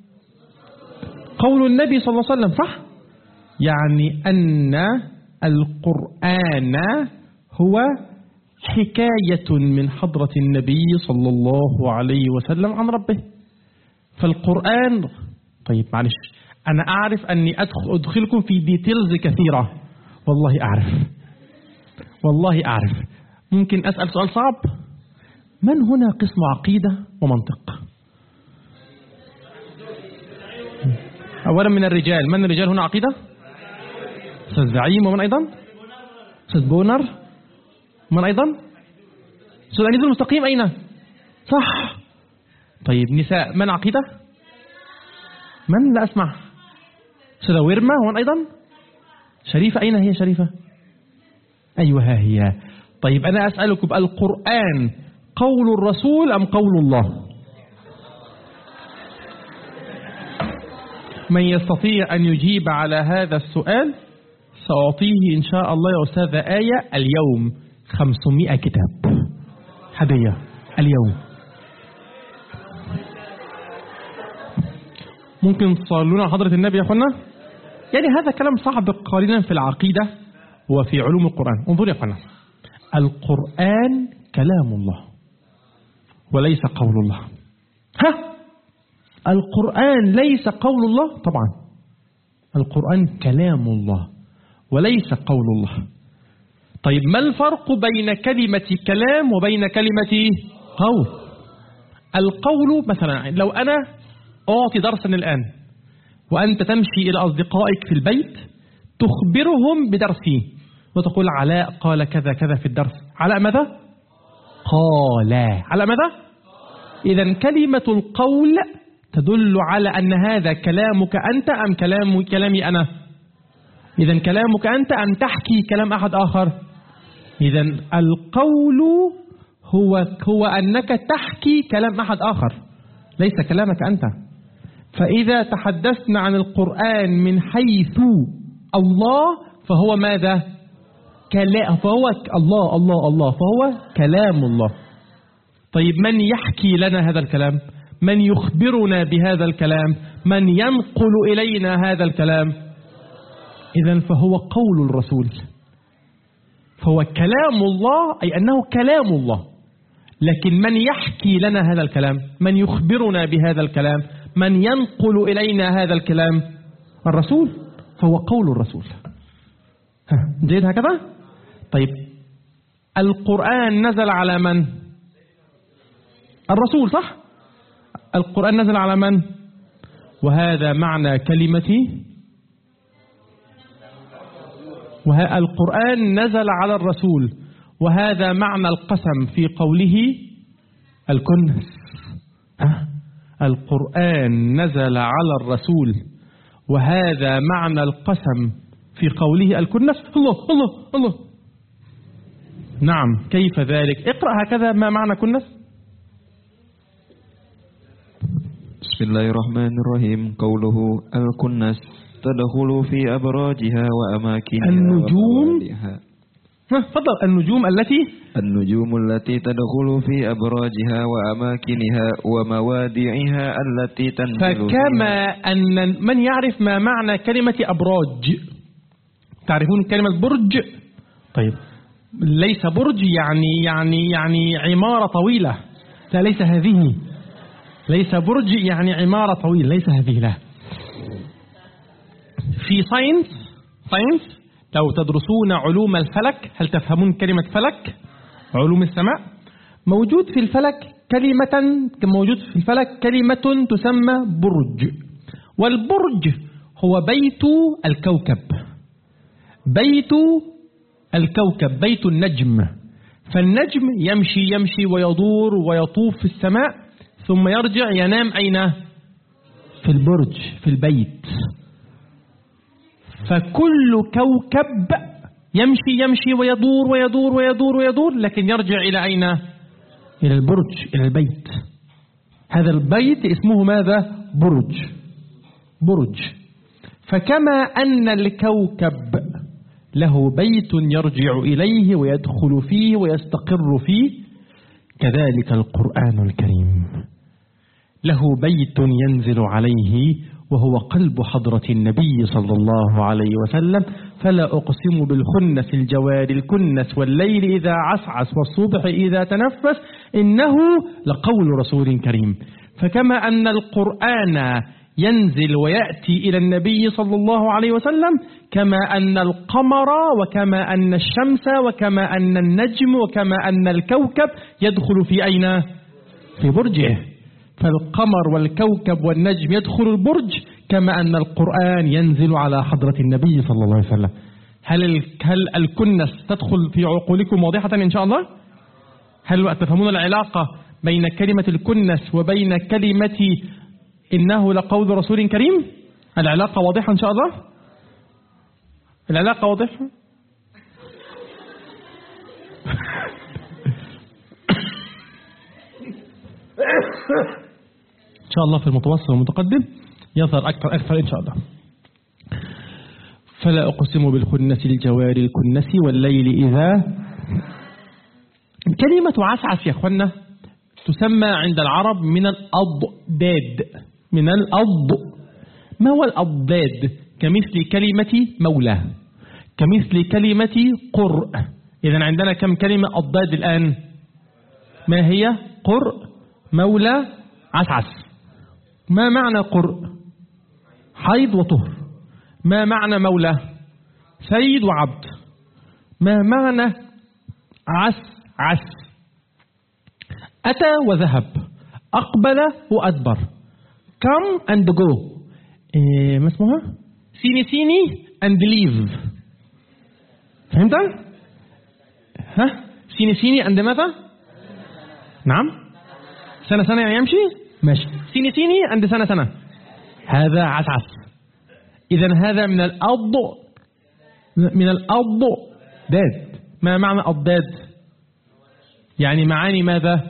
قول النبي صلى الله عليه وسلم، صح؟ يعني أن القرآن هو حكاية من حضرة النبي صلى الله عليه وسلم عن ربه. فالقرآن، طيب معلش، أنا أعرف أني أدخلكم في ديتيلز كثيرة، والله أعرف. ممكن أسأل سؤال صعب؟ من هنا قسم عقيدة ومنطق؟ أولا من الرجال، من الرجال هنا عقيدة؟ أستاذ زعيم. ومن أيضا؟ أستاذ بونر. من أيضا؟ أستاذ أنيس المستقيم. أين؟ صح. طيب نساء، من عقيدة؟ من؟ لا أسمع. أستاذ ويرما. ومن أيضا؟ شريفة. أين هي شريفة؟ أيوة ها هي. طيب أنا أسألكم، القرآن قول الرسول أم قول الله؟ من يستطيع أن يجيب على هذا السؤال سأعطيه إن شاء الله يا أستاذ آية اليوم 500 كتاب هدية اليوم. ممكن تصلونا حضرة النبي يا أخوانا؟ يعني هذا كلام صعب قليلا في العقيدة وفي علوم القرآن. انظروا يا أخوانا، القرآن كلام الله وليس قول الله. القرآن ليس قول الله؟ طبعا القرآن كلام الله وليس قول الله. طيب ما الفرق بين كلمة كلام وبين كلمة قول؟ القول مثلا لو أنا أعطي درسا الآن وأنت تمشي إلى أصدقائك في البيت تخبرهم بدرسي وتقول علاء قال كذا كذا في الدرس. علاء ماذا؟ قال. علاء ماذا؟ إذن كلمة القول تدل على أن هذا كلامك أنت أم كلامي أنا؟ إذن كلامك أنت أم تحكي كلام أحد آخر؟ إذن القول هو أنك تحكي كلام أحد آخر، ليس كلامك أنت. فإذا تحدثنا عن القرآن من حيث الله فهو ماذا؟ فهو الله فهو كلام الله. طيب من يحكي لنا هذا الكلام؟ من يخبرنا بهذا الكلام؟ من ينقل إلينا هذا الكلام؟ إذن فهو قول الرسول، فهو كلام الله، أي أنه كلام الله. لكن من يحكي لنا هذا الكلام؟ من يخبرنا بهذا الكلام؟ من ينقل إلينا هذا الكلام؟ الرسول، فهو قول الرسول. جيد هكذا؟ طيب القرآن نزل على من؟ الرسول، صح؟ القرآن نزل على من؟ وهذا معنى كلمتي، القرآن نزل على الرسول، وهذا معنى القسم في قوله الكنس. القرآن نزل على الرسول، وهذا معنى القسم في قوله الكنس. الله. نعم، كيف ذلك؟ اقرأ هكذا ما معنى كنس. بسم الله الرحمن الرحيم. قوله الكنس تدخل في أبراجها وأماكنها النجوم. فضل. النجوم التي تدخل في أبراجها وأماكنها وموادعها التي تنزل فكما أن من يعرف ما معنى كلمة أبراج؟ تعرفون كلمة برج؟ طيب ليس برج يعني عمارة طويلة، لا، ليس هذه. ليس برج يعني عمارة طويلة، ليس هذه. لا، في ساينس لو تدرسون علوم الفلك، هل تفهمون كلمة فلك؟ علوم السماء. موجود في الفلك كلمة تسمى برج، والبرج هو بيت الكوكب، بيت النجم. فالنجم يمشي ويدور ويطوف في السماء، ثم يرجع ينام أين؟ في البرج، في البيت. فكل كوكب يمشي ويدور، لكن يرجع إلى أين؟ إلى البرج، إلى البيت. هذا البيت اسمه ماذا؟ برج. فكما أن الكوكب له بيت يرجع إليه ويدخل فيه ويستقر فيه، كذلك القرآن الكريم له بيت ينزل عليه، وهو قلب حضرة النبي صلى الله عليه وسلم. فلا أقسم بالخنس الجوار الكنس والليل إذا عسعس والصبح إذا تنفس إنه لقول رسول كريم. فكما أن القرآن ينزل ويأتي إلى النبي صلى الله عليه وسلم، كما أن القمر وكما أن الشمس وكما أن النجم وكما أن الكوكب يدخل في أين؟ في برجه. فالقمر والكوكب والنجم يدخل البرج، كما أن القرآن ينزل على حضرة النبي صلى الله عليه وسلم. هل الكنس تدخل في عقولكم واضحة إن شاء الله؟ هل تفهمون العلاقة بين كلمة الكنس وبين كلمة إنه لقول رسول كريم؟ العلاقة واضحة إن شاء الله؟ العلاقة واضحة؟ إن شاء الله في المتوسط والمتقدم يظهر أكثر إن شاء الله. فلا أقسم بالخنس الجوار الكنس والليل إذا. كلمة عسعس يا أخوانا تسمى عند العرب من الأضداد. ما هو الأضداد؟ كمثل كلمة مولى، كمثل كلمة قرء. إذن عندنا كم كلمة أضداد الآن؟ ما هي؟ قرء، مولى، عسعس. ما معنى قرء؟ حيض وطهر. ما معنى مولى؟ سيد وعبد. ما معنى عسعس؟ أتى وذهب، أقبل وأدبر. come and go. ما اسمها؟ سيني and leave. فهمت؟ سيني and ماذا؟ نعم سنة يعني يمشي ماشي. سيني عند سنة هذا عسعس. إذن هذا من الأض داد. ما معنى الضاد؟ يعني معاني ماذا؟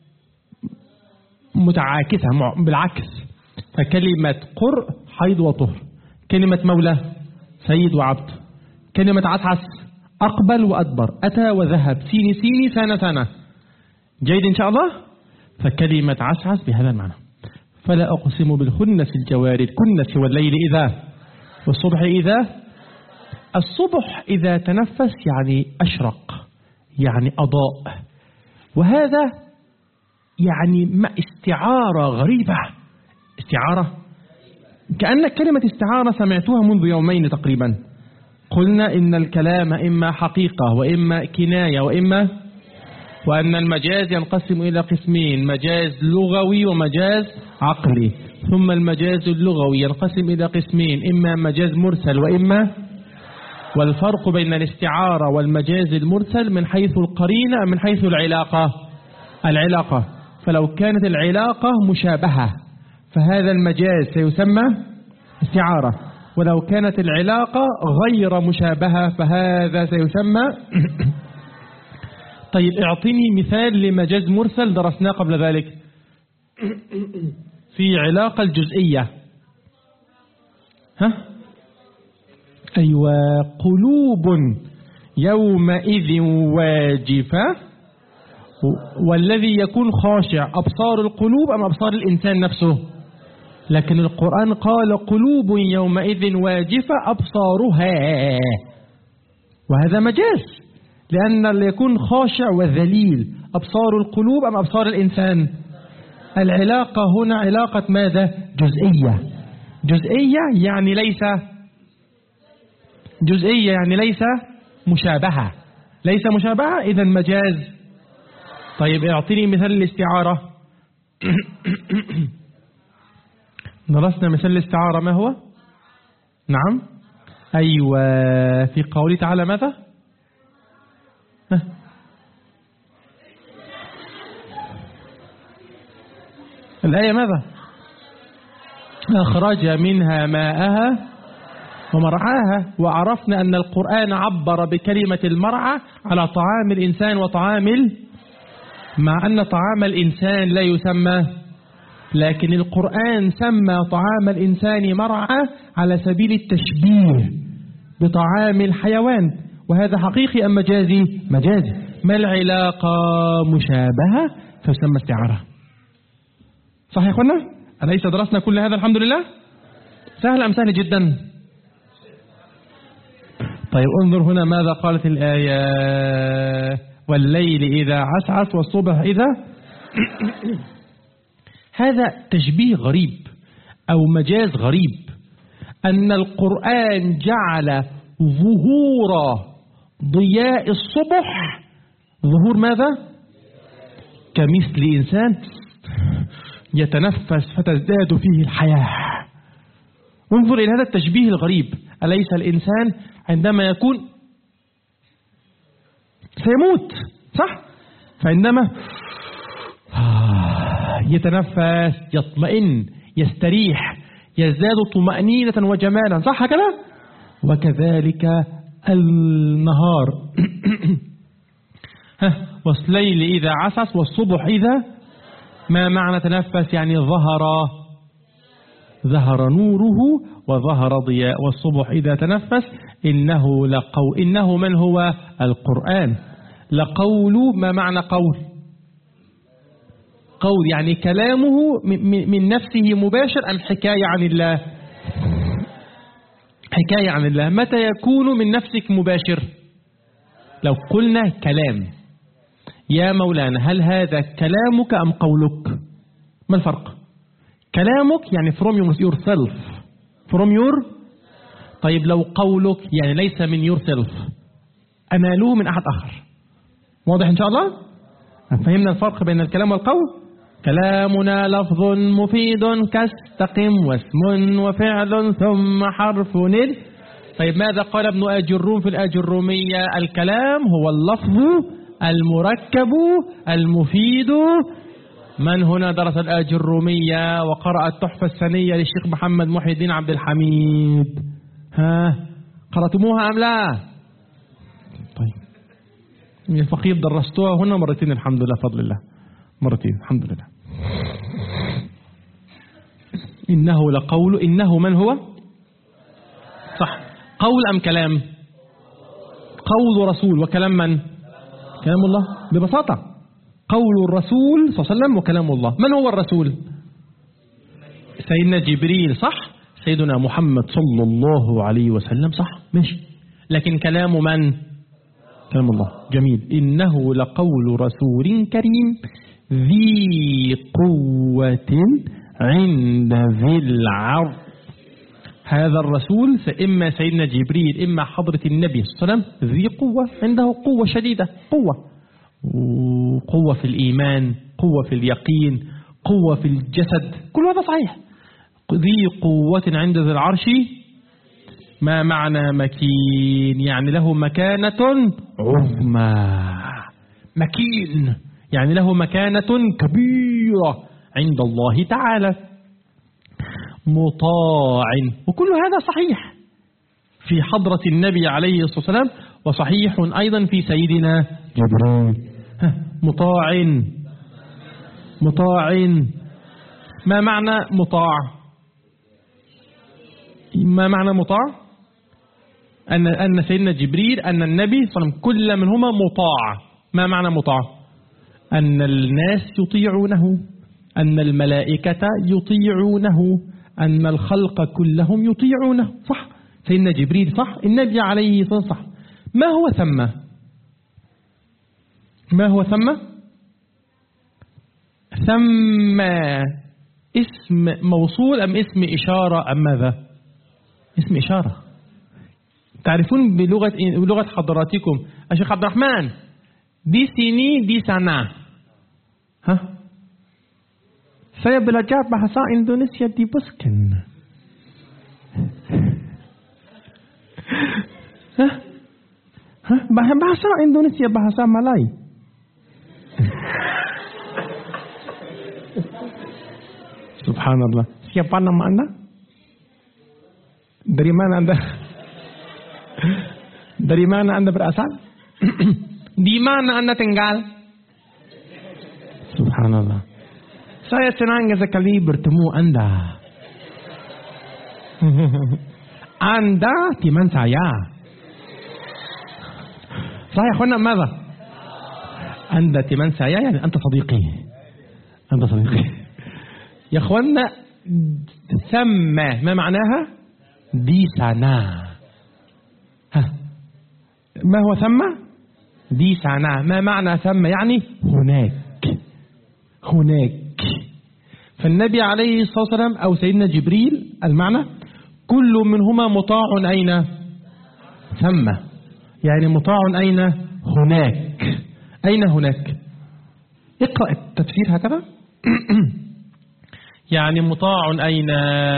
متعاكسة بالعكس. فكلمة قر حيض وطهر، كلمة مولى سيد وعبد، كلمة عسعس أقبل وأدبر، أتى وذهب، سيني سنة. جيد إن شاء الله. فكلمة عسعس بهذا المعنى. فلا أقسم بالخنس الجوار، الكنس والليل إذا والصبح إذا. الصبح إذا تنفس يعني أشرق، يعني أضاء. وهذا يعني ما استعارة غريبة. استعارة كأن كلمة استعارة سمعتوها منذ يومين تقريبا. قلنا إن الكلام إما حقيقة وإما كناية وأن المجاز ينقسم إلى قسمين: مجاز لغوي ومجاز عقلي. ثم المجاز اللغوي ينقسم إلى قسمين: إما مجاز مرسل والفرق بين الاستعارة والمجاز المرسل من حيث القرينة من حيث العلاقة. فلو كانت العلاقة مشابهة فهذا المجاز سيسمى استعارة، ولو كانت العلاقة غير مشابهة فهذا سيسمى طيب اعطيني مثال لمجاز مرسل درسناه قبل ذلك في علاقة الجزئية. أيوة، قلوب يومئذ واجفة. والذي يكون خاشع أبصار القلوب أم أبصار الإنسان نفسه؟ لكن القرآن قال قلوب يومئذ واجفة أبصارها، وهذا مجاز، لأن اللي يكون خاشع وذليل أبصار القلوب أم أبصار الإنسان؟ العلاقة هنا علاقة ماذا؟ جزئية يعني ليس مشابهة. إذا مجاز. طيب اعطيني مثال الاستعارة. درسنا مثال الاستعارة ما هو؟ نعم، أيوة، في قوله تعالى ماذا؟ الآية ماذا؟ أخرج منها ماءها ومرعاها. وعرفنا أن القرآن عبر بكلمة المرعى على طعام الإنسان مع أن طعام الإنسان لا يسمى، لكن القرآن سمى طعام الإنسان مرعى على سبيل التشبيه بطعام الحيوان. وهذا حقيقي أم مجازي؟ ما العلاقة مشابهة فيسمى استعارة. صح يا أخوانا؟ أليس درسنا كل هذا الحمد لله؟ سهل أم سهل جدا؟ طيب انظر هنا ماذا قالت الآية: والليل إذا عسعس والصبح إذا. هذا تشبيه غريب أو مجاز غريب، أن القرآن جعل ظهور ضياء الصبح ظهور ماذا؟ كمثل إنسان يتنفس فتزداد فيه الحياة. انظر إلى هذا التشبيه الغريب. أليس الإنسان عندما يكون سيموت، صح؟ فعندما يتنفس يطمئن يستريح يزداد طمأنينة وجمالا، صح كده؟ وكذلك النهار والليل إذا عسعس والصبح إذا. ما معنى تنفس؟ يعني ظهر نوره وظهر ضياء. والصبح إذا تنفس إنه من هو؟ القرآن. لقول. ما معنى قول؟ قول يعني كلامه من نفسه مباشر أم حكاية عن الله؟ حكاية عن الله. متى يكون من نفسك مباشر؟ لو قلنا كلام يا مولانا، هل هذا كلامك أم قولك؟ ما الفرق؟ كلامك يعني from yourself. طيب لو قولك يعني ليس من yourself، أنالوه من أحد آخر. واضح إن شاء الله؟ فهمنا الفرق بين الكلام والقول. كلامنا لفظ مفيد كاستقم واسم وفعل ثم حرف ند. طيب ماذا قال ابن آجروم في الآجرومية؟ الكلام هو اللفظ المركب المفيد من هنا درس الآجرومية وقرأ التحفة السنية للشيخ محمد محي الدين عبد الحميد؟ ها، قرأتموها أم لا؟ طيب، من الفقير درستوها هنا مرتين الحمد لله، فضل الله، مرتين الحمد لله. إنه لقول، إنه من هو؟ صح، قول أم كلام؟ قول رسول، وكلام من؟ كلام الله ببساطة. قول الرسول صلى الله عليه وسلم وكلام الله. من هو الرسول؟ سيدنا جبريل، صح؟ سيدنا محمد صلى الله عليه وسلم، صح؟ ماشي. لكن كلام من؟ كلام الله. جميل. إنه لقول رسول كريم ذي قوة عند ذي العرش. هذا الرسول إما سيدنا جبريل إما حضرة النبي صلى الله عليه وسلم ذي قوة، عنده قوة شديدة، قوة في الإيمان، قوة في اليقين، قوة في الجسد، كل هذا صحيح. ذي قوة عند ذي العرش. ما معنى مكين؟ يعني له مكانة عظمى. مكين يعني له مكانة كبيرة عند الله تعالى. مطاع، وكل هذا صحيح في حضرة النبي عليه الصلاة والسلام، وصحيح أيضا في سيدنا جبريل. مطاع. ما معنى مطاع؟ ما معنى مطاع؟ أن سيدنا جبريل، أن النبي صلى الله عليه وسلم كل منهما مطاع. ما معنى مطاع؟ أن الناس يطيعونه، أن الملائكة يطيعونه، أن الخلق كلهم يطيعونه، صح؟ سيدنا جبريل صح، النبي عليه الصلاة والسلام صح. ما هو ثم؟ ما هو ثم؟ ثم اسم موصول أم اسم إشارة أم ماذا؟ اسم إشارة. تعرفون بلغة حضراتكم الشيخ عبد الرحمن، di sini di sana. Hah? Saya belajar bahasa Indonesia di Bosken. Hah? Hah? Bahasa Indonesia, bahasa Malay. Subhanallah. Siapa nama Anda? Dari mana Anda? Dari mana Anda berasal? Di mana Anda tinggal? Subhanallah. Saya senang sekali bertemu Anda. Anda teman saya. Saya أخوانا ماذا؟ أنت teman saya يعني أنت صديقي. أنت صديقي. يا أخوانا ثم ما معناها؟ دي sana. ما هو ثم؟ دي sana. ما معنى ثم؟ يعني هناك. فالنبي عليه الصلاة والسلام أو سيدنا جبريل المعنى كل منهما مطاع أين؟ ثم. يعني مطاع أين؟ هناك. أين هناك؟ اقرأ التفسير هكذا. يعني مطاع أين؟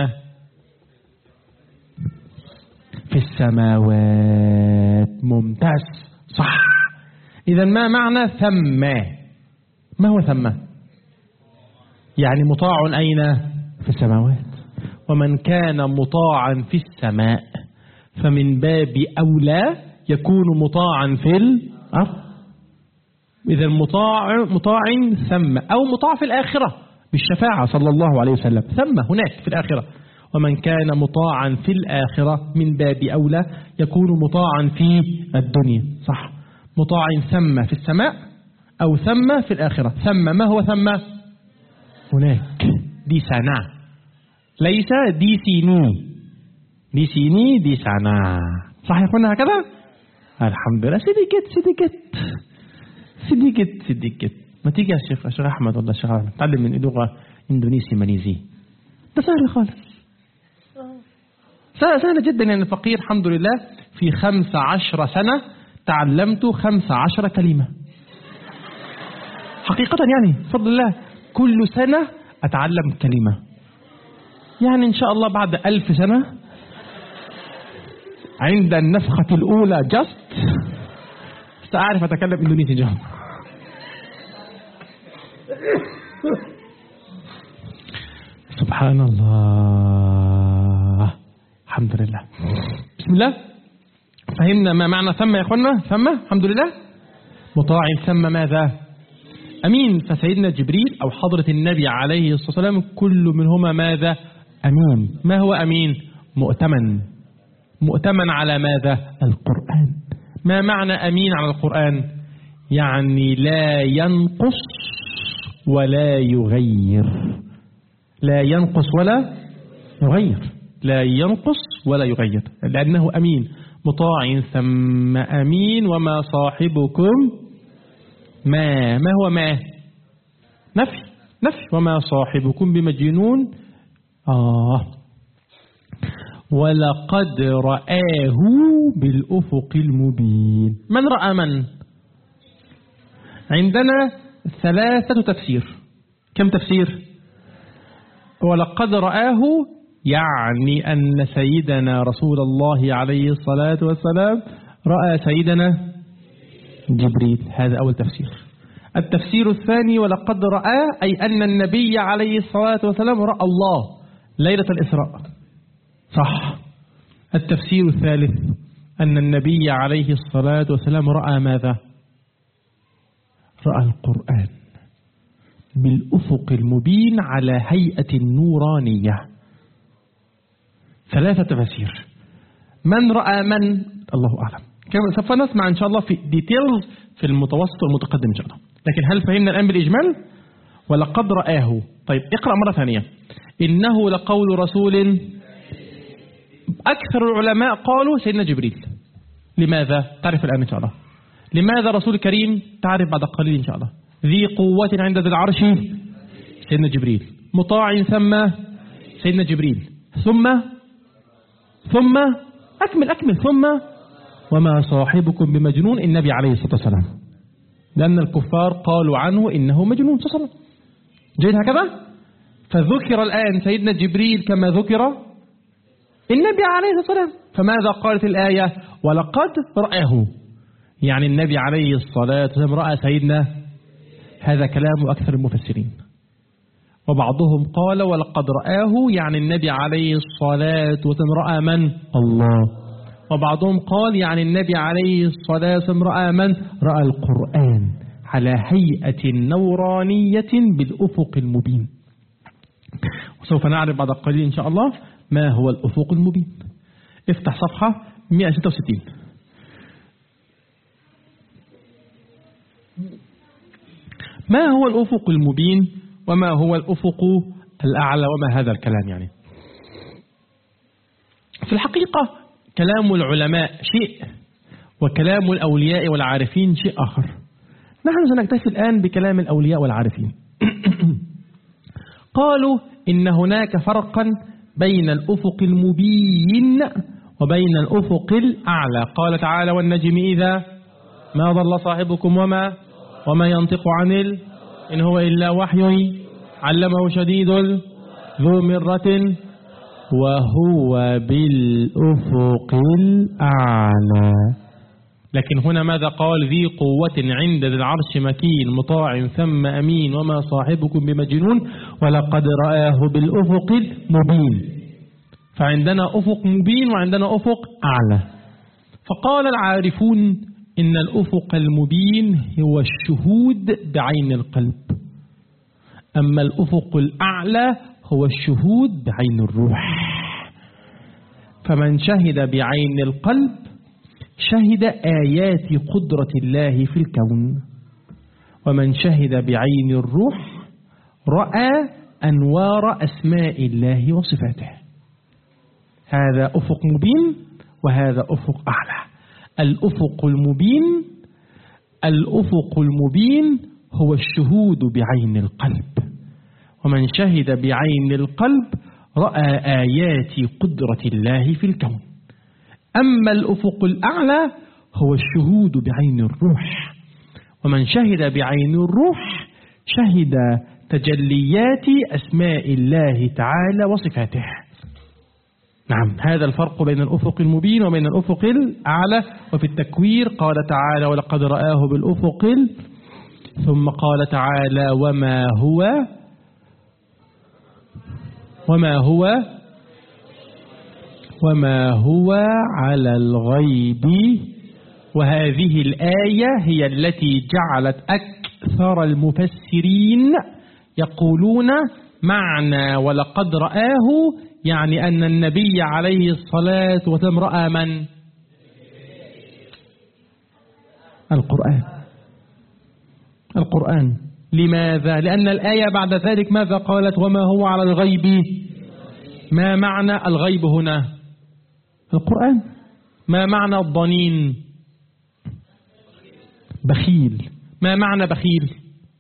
في السماوات. ممتاز، صح. إذا ما معنى ثم؟ ما هو ثم؟ يعني مطاع أين؟ في السماوات. ومن كان مطاعا في السماء فمن باب أولى يكون مطاعا في الأرض. إذا مطاع ثم، أو مطاع في الآخرة بالشفاعة صلى الله عليه وسلم. ثم هناك في الآخرة. ومن كان مطاعا في الآخرة من باب أولى يكون مطاعا في الدنيا، صح. مطاع ثم في السماء أو ثم في الآخرة. ثم ما هو ثم؟ هناك. دي سانا، ليس دي سيني. دي سيني دي سانا، صح يكون هكذا. الحمد لله. صديقت ما تيجي يا شيخ أحمد والله الشيخ أحمد تعلم من لغة إندونيسي ماليزي. ده سهل خالص، سهل جدا. يعني الفقير الحمد لله في 15 سنة تعلمت 15 كلمة حقيقة، يعني بفضل الله كل سنة أتعلم كلمة. يعني إن شاء الله بعد 1000 سنة عند النفخة الأولى سأعرف أتكلم إندونيسي. سبحان الله. الحمد لله. بسم الله. فهمنا ما معنى ثم يا اخوانا؟ ثم الحمد لله مطاع ثم ماذا؟ أمين. فسيدنا جبريل أو حضرة النبي عليه الصلاة والسلام كل منهما ماذا؟ أمين. ما هو أمين؟ مؤتمن. مؤتمن على ماذا؟ القرآن. ما معنى أمين على القرآن؟ يعني لا ينقص ولا يغير. لا ينقص ولا يغير. لا ينقص ولا يغير لأنه أمين. مطاع ثم أمين. وما صاحبكم ما هو ما؟ نفي. وما صاحبكم بمجنون. ولقد رآه بالأفق المبين. من رأى من؟ عندنا 3 تفسير. كم تفسير؟ ولقد رآه يعني أن سيدنا رسول الله عليه الصلاة والسلام رأى سيدنا جبريل. هذا أول تفسير. التفسير الثاني ولقد رأى أي أن النبي عليه الصلاة والسلام رأى الله ليلة الإسراء. صح. التفسير الثالث أن النبي عليه الصلاة والسلام رأى ماذا؟ رأى القرآن بالأفق المبين على هيئة نورانية. 3 تفسير. من رأى من؟ الله أعلم. سوف نسمع إن شاء الله في ديتيلز في المتوسط والمتقدم إن شاء الله. لكن هل فهمنا الآن بالإجمال؟ ولقد رآه. طيب اقرأ مرة ثانية. إنه لقول رسول. أكثر العلماء قالوا سيدنا جبريل. لماذا؟ تعرف الآن إن شاء الله. لماذا رسول كريم؟ تعرف بعد قليل إن شاء الله. ذي قوة عند ذي العرش سيدنا جبريل. مطاع ثم سيدنا جبريل. ثم أكمل. ثم وما صاحبكم بمجنون النبي عليه الصلاة والسلام. لأن الكفار قالوا عنه إنه مجنون صلى الله عليه وسلم. جيد هكذا. فذكر الآن سيدنا جبريل كما ذكر النبي عليه الصلاة والسلام. فماذا قالت الآية؟ ولقد رآه يعني النبي عليه الصلاة والسلام رأى سيدنا. هذا كلام أكثر المفسرين. وبعضهم قال ولقد رآه يعني النبي عليه الصلاة والسلام رأى من؟ الله. وبعضهم قال يعني النبي عليه الصلاة والسلام رأى من؟ رأى القرآن على هيئة نورانية بالأفق المبين. وسوف نعرف بعد قليل إن شاء الله ما هو الأفق المبين. افتح صفحة 166. ما هو الأفق المبين وما هو الأفق الأعلى وما هذا الكلام يعني؟ في الحقيقة كلام العلماء شيء وكلام الأولياء والعارفين شيء آخر. نحن سنكتفي الآن بكلام الأولياء والعارفين. قالوا إن هناك فرقا بين الأفق المبين وبين الأفق الأعلى. قال تعالى والنجم إذا ما ضل صاحبكم وما ينطق عن إن هو إلا وحي علمه شديد ذو مرة وهو بالأفق الأعلى. لكن هنا ماذا قال؟ ذي قوة عند ذي العرش مكين مطاع ثم أمين وما صاحبكم بمجنون ولقد رآه بالأفق المبين. فعندنا أفق مبين وعندنا أفق أعلى. فقال العارفون إن الأفق المبين هو الشهود بعين القلب، أما الأفق الأعلى هو الشهود بعين الروح. فمن شهد بعين القلب شهد آيات قدرة الله في الكون، ومن شهد بعين الروح رأى أنوار أسماء الله وصفاته. هذا أفق مبين وهذا أفق أعلى. الأفق المبين هو الشهود بعين القلب، ومن شهد بعين القلب رأى آيات قدرة الله في الكون. أما الأفق الأعلى هو الشهود بعين الروح، ومن شهد بعين الروح شهد تجليات أسماء الله تعالى وصفاته. نعم، هذا الفرق بين الأفق المبين وبين الأفق الأعلى. وفي التكوير قال تعالى ولقد رآه بالأفق ثم قال تعالى وما هو على الغيب. وهذه الآية هي التي جعلت أكثر المفسرين يقولون معنى ولقد رآه يعني أن النبي عليه الصلاة والسلام رأى من؟ القرآن. لماذا؟ لأن الآية بعد ذلك ماذا قالت؟ وما هو على الغيب. ما معنى الغيب هنا؟ القرآن. ما معنى الضنين؟ بخيل. ما معنى بخيل؟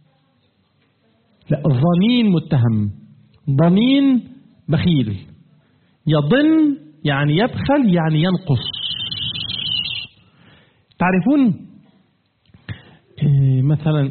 لا، ظنين متهم، ضنين بخيل. يضن يعني يبخل يعني ينقص. تعرفون مثلا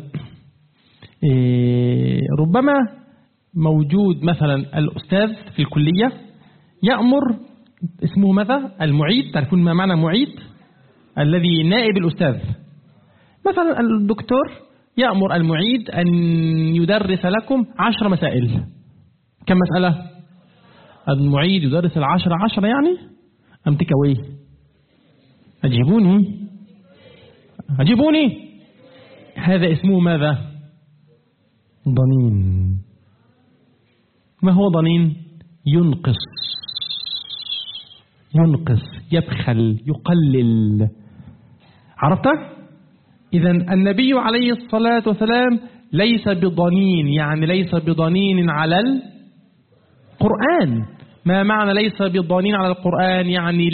ربما موجود مثلا الأستاذ في الكلية يأمر، اسمه ماذا؟ المعيد. تعرفون ما معنى معيد؟ الذي نائب الأستاذ. مثلا الدكتور يأمر المعيد أن يدرس لكم 10 مسائل. كم مسألة؟ المعيد يدرس 10 يعني أمتك ويه. أجيبوني. هذا اسمه ماذا؟ ضنين. ما هو ضنين؟ ينقص، يبخل، يقلل. عرفت؟ إذن النبي عليه الصلاة والسلام ليس بضنين، يعني ليس بضنين على القرآن. ما معنى ليس بضنين على القرآن؟ يعني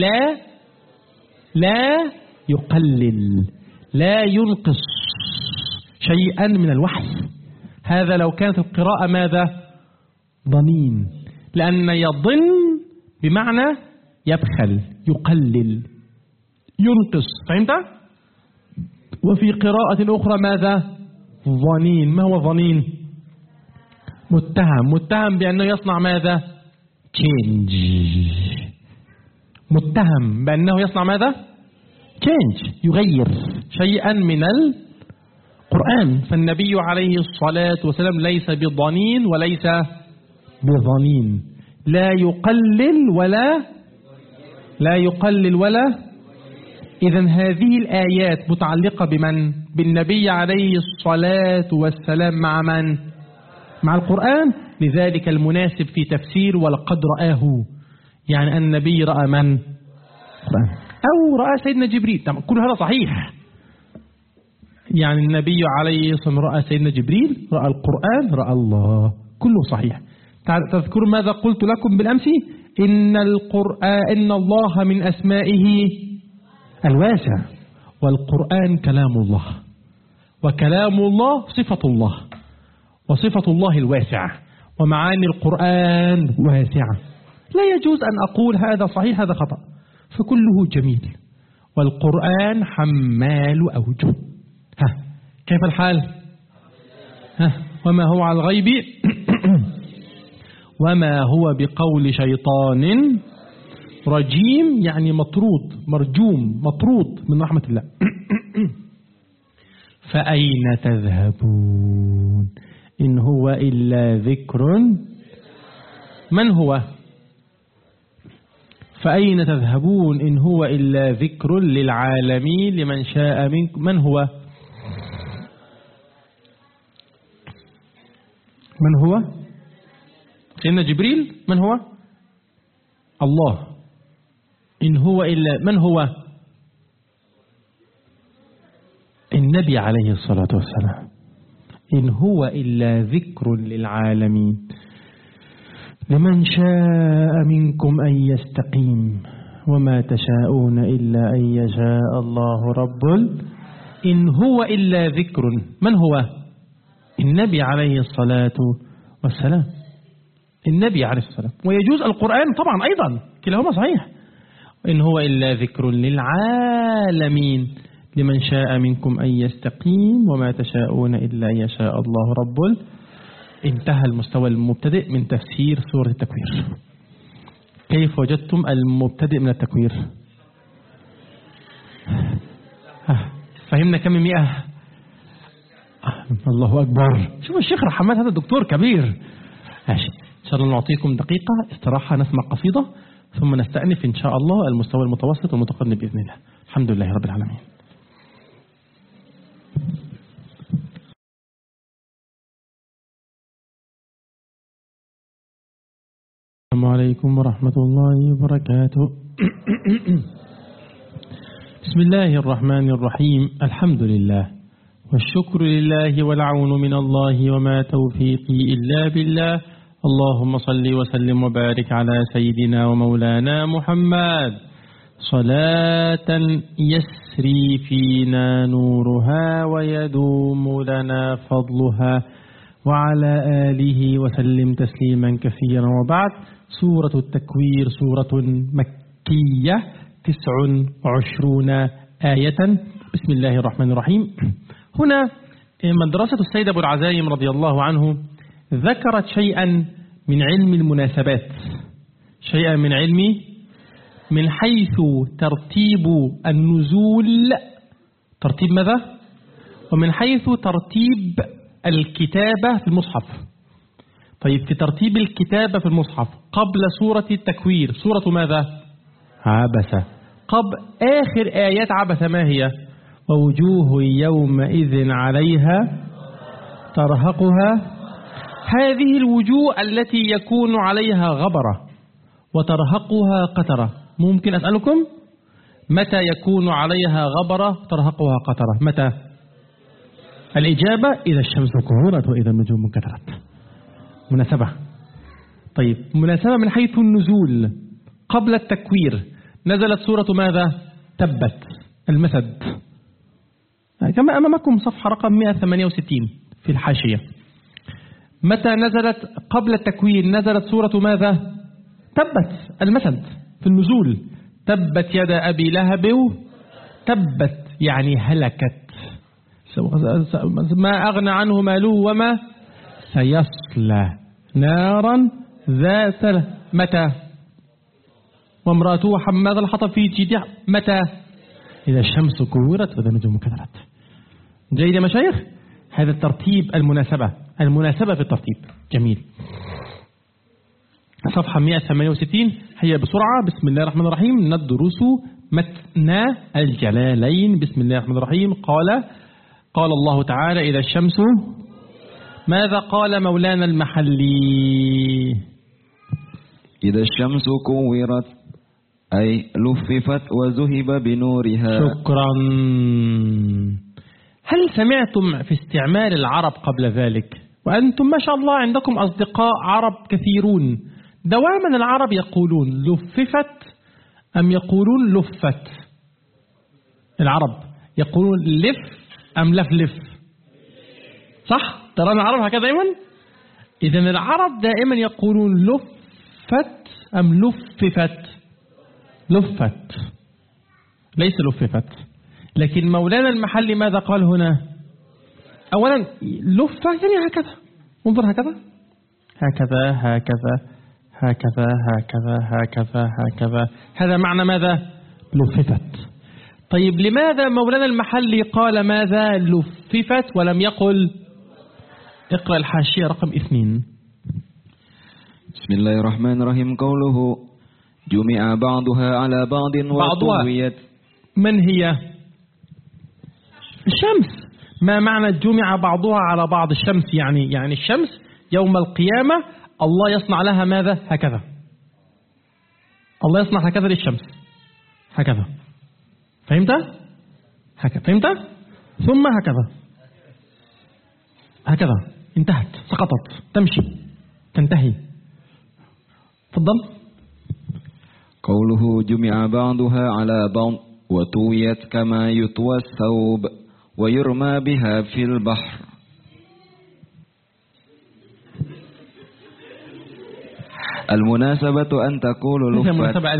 لا يقلل، لا ينقص شيئا من الوحي. هذا لو كانت القراءة ماذا؟ ضنين. لأن يضن بمعنى يبخل، يقلل، ينقص. فهمت؟ وفي قراءة أخرى ماذا؟ ظنين. ما هو ظنين؟ متهم بأنه يصنع ماذا؟ change. متهم بأنه يصنع ماذا؟ change، يغير شيئا من القرآن. فالنبي عليه الصلاة والسلام ليس بضنين وليس بظنين، لا يقلل ولا إذن هذه الآيات متعلقة بمن؟ بالنبي عليه الصلاة والسلام. مع من؟ مع القرآن. لذلك المناسب في تفسير ولقد رآه، يعني النبي رأى من؟ القرآن. أو رأى سيدنا جبريل. كل هذا صحيح. يعني النبي عليه الصلاة والسلام رأى سيدنا جبريل، رأى القرآن، رأى الله، كله صحيح. تذكروا ماذا قلت لكم بالأمس؟ إن الله من أسمائه الواسع، والقرآن كلام الله، وكلام الله صفة الله، وصفة الله الواسع، ومعاني القرآن واسعة. لا يجوز أن أقول هذا صحيح هذا خطأ، فكله جميل. والقرآن حمال أوجه. كيف الحال؟ وما هو على الغيب وما هو بقول شيطان رجيم، يعني مطرود، مرجوم، مطرود من رحمة الله. فأين تذهبون إن هو إلا ذكر. من هو؟ فأين تذهبون إن هو إلا ذكر للعالمين لمن شاء منكم. من هو؟ سيدنا جبريل. من هو؟ الله. إن هو إلا من هو؟ النبي عليه الصلاة والسلام. إن هو إلا ذكر للعالمين لمن شاء منكم أن يستقيم وما تشاءون إلا أن يشاء الله رب. إن هو إلا ذكر. من هو؟ النبي عليه الصلاة والسلام. النبي عليه الصلاة والسلام. ويجوز القرآن طبعا أيضا، كلاهما صحيح. إن هو إلا ذكر للعالمين لمن شاء منكم أن يستقيم وما تشاءون إلا أن يشاء الله رب. انتهى المستوى المبتدئ من تفسير سورة التكوير. كيف وجدتم المبتدئ من التكوير؟ فهمنا كم 100؟ الله أكبر. شوف الشيخ رحمات هذا دكتور كبير. ماشي، إن شاء الله نعطيكم دقيقة استراحة نسمع قصيدة ثم نستأنف إن شاء الله المستوى المتوسط والمتقدم بإذن الله. الحمد لله رب العالمين. السلام عليكم ورحمة الله وبركاته. بسم الله الرحمن الرحيم. الحمد لله والشكر لله والعون من الله وما توفيقي إلا بالله. اللهم صل وسلم وبارك على سيدنا ومولانا محمد صلاة يسري فينا نورها ويدوم لنا فضلها وعلى آله وسلم تسليما كثيرا. وبعد، سورة التكوير سورة مكية 29 آية. بسم الله الرحمن الرحيم. هنا مدرسة السيد أبو العزايم رضي الله عنه ذكرت شيئا من علم المناسبات، شيئا من علم من حيث ترتيب النزول، ترتيب ماذا؟ ومن حيث ترتيب الكتابة في المصحف. طيب، في ترتيب الكتابة في المصحف قبل سورة التكوير سورة ماذا؟ عبسة. قبل آخر آيات عبسة ما هي؟ ووجوه يومئذ عليها ترهقها. هذه الوجوه التي يكون عليها غبرة وترهقها قترة. ممكن أسألكم متى يكون عليها غبرة ترهقها قترة؟ متى؟ الإجابة إذا الشمس كورت وإذا النجوم انكدرت. مناسبة. طيب، مناسبة من حيث النزول. قبل التكوير نزلت سورة ماذا؟ تبت المسد، كما أمامكم صفحة رقم 168 في الحاشية. متى نزلت؟ قبل التكوير نزلت سورة ماذا؟ تبت المسد في النزول. تبت يد أبي لهب. تبت يعني هلكت، ما أغنى عنه ماله وما سيصلى نارا ذات. متى؟ وامرأته حمالة الحطب في جيدها. متى؟ إذا الشمس كورت وإذا النجوم انكدرت. جيد يا مشايخ؟ هذا الترتيب، المناسبة في الترتيب. جميل. صفحة 168. هيا بسرعة. بسم الله الرحمن الرحيم. ندرس متن الجلالين. بسم الله الرحمن الرحيم. قال الله تعالى إذا الشمس. ماذا قال مولانا المحلي؟ إذا الشمس كورت أي لففت وذهب بنورها. شكرا. هل سمعتم في استعمال العرب قبل ذلك؟ وأنتم ما شاء الله عندكم أصدقاء عرب كثيرون. دواما العرب يقولون لففت أم يقولون لفت؟ العرب يقولون لف أم لفلف؟ صح؟ ترى العرب هكذا دائما. إذن العرب دائما يقولون لفت أم لففت؟ لفت، ليس لففت. لكن مولانا المحلي ماذا قال هنا؟ أولا لفة يعني هكذا، انظر هكذا هكذا هكذا هكذا هكذا هكذا هكذا. هذا معنى ماذا؟ لففت. طيب، لماذا مولانا المحلي قال ماذا؟ لففت ولم يقل؟ اقرأ الحاشية رقم 2. بسم الله الرحمن الرحيم. قوله جمع بعضها على بعض وطويت. من هي؟ الشمس. ما معنى جمع بعضها على بعض؟ الشمس يعني الشمس يوم القيامة الله يصنع لها ماذا؟ هكذا. الله يصنع هكذا للشمس، هكذا. فهمت؟ هكذا. فهمت؟ ثم هكذا هكذا. انتهت، سقطت، تمشي، تنتهي. تفضل. قوله جمع بعضها على بعض وطويت كما يطوى الثوب ويرمى بها في البحر. المناسبة أن تقول لفت. المناسبة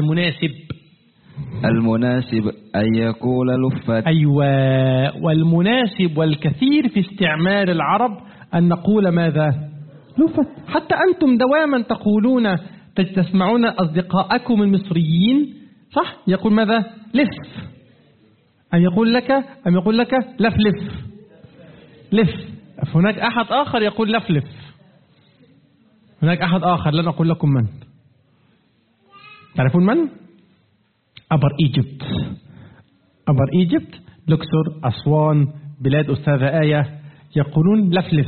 المناسب أن يقول لفت. أيوة. والمناسب والكثير في استعمال العرب أن نقول ماذا؟ لفت. حتى أنتم دواما تقولون، تسمعون أصدقاءكم المصريين صح؟ يقول ماذا؟ لف. أم يقول لك لف لف. هناك أحد آخر يقول لفلف. هناك أحد آخر لن أقول لكم من. تعرفون من؟ أبر إيجيبت. أبر إيجيبت، لوكسور، أسوان، بلاد أستاذة آية يقولون لفلف،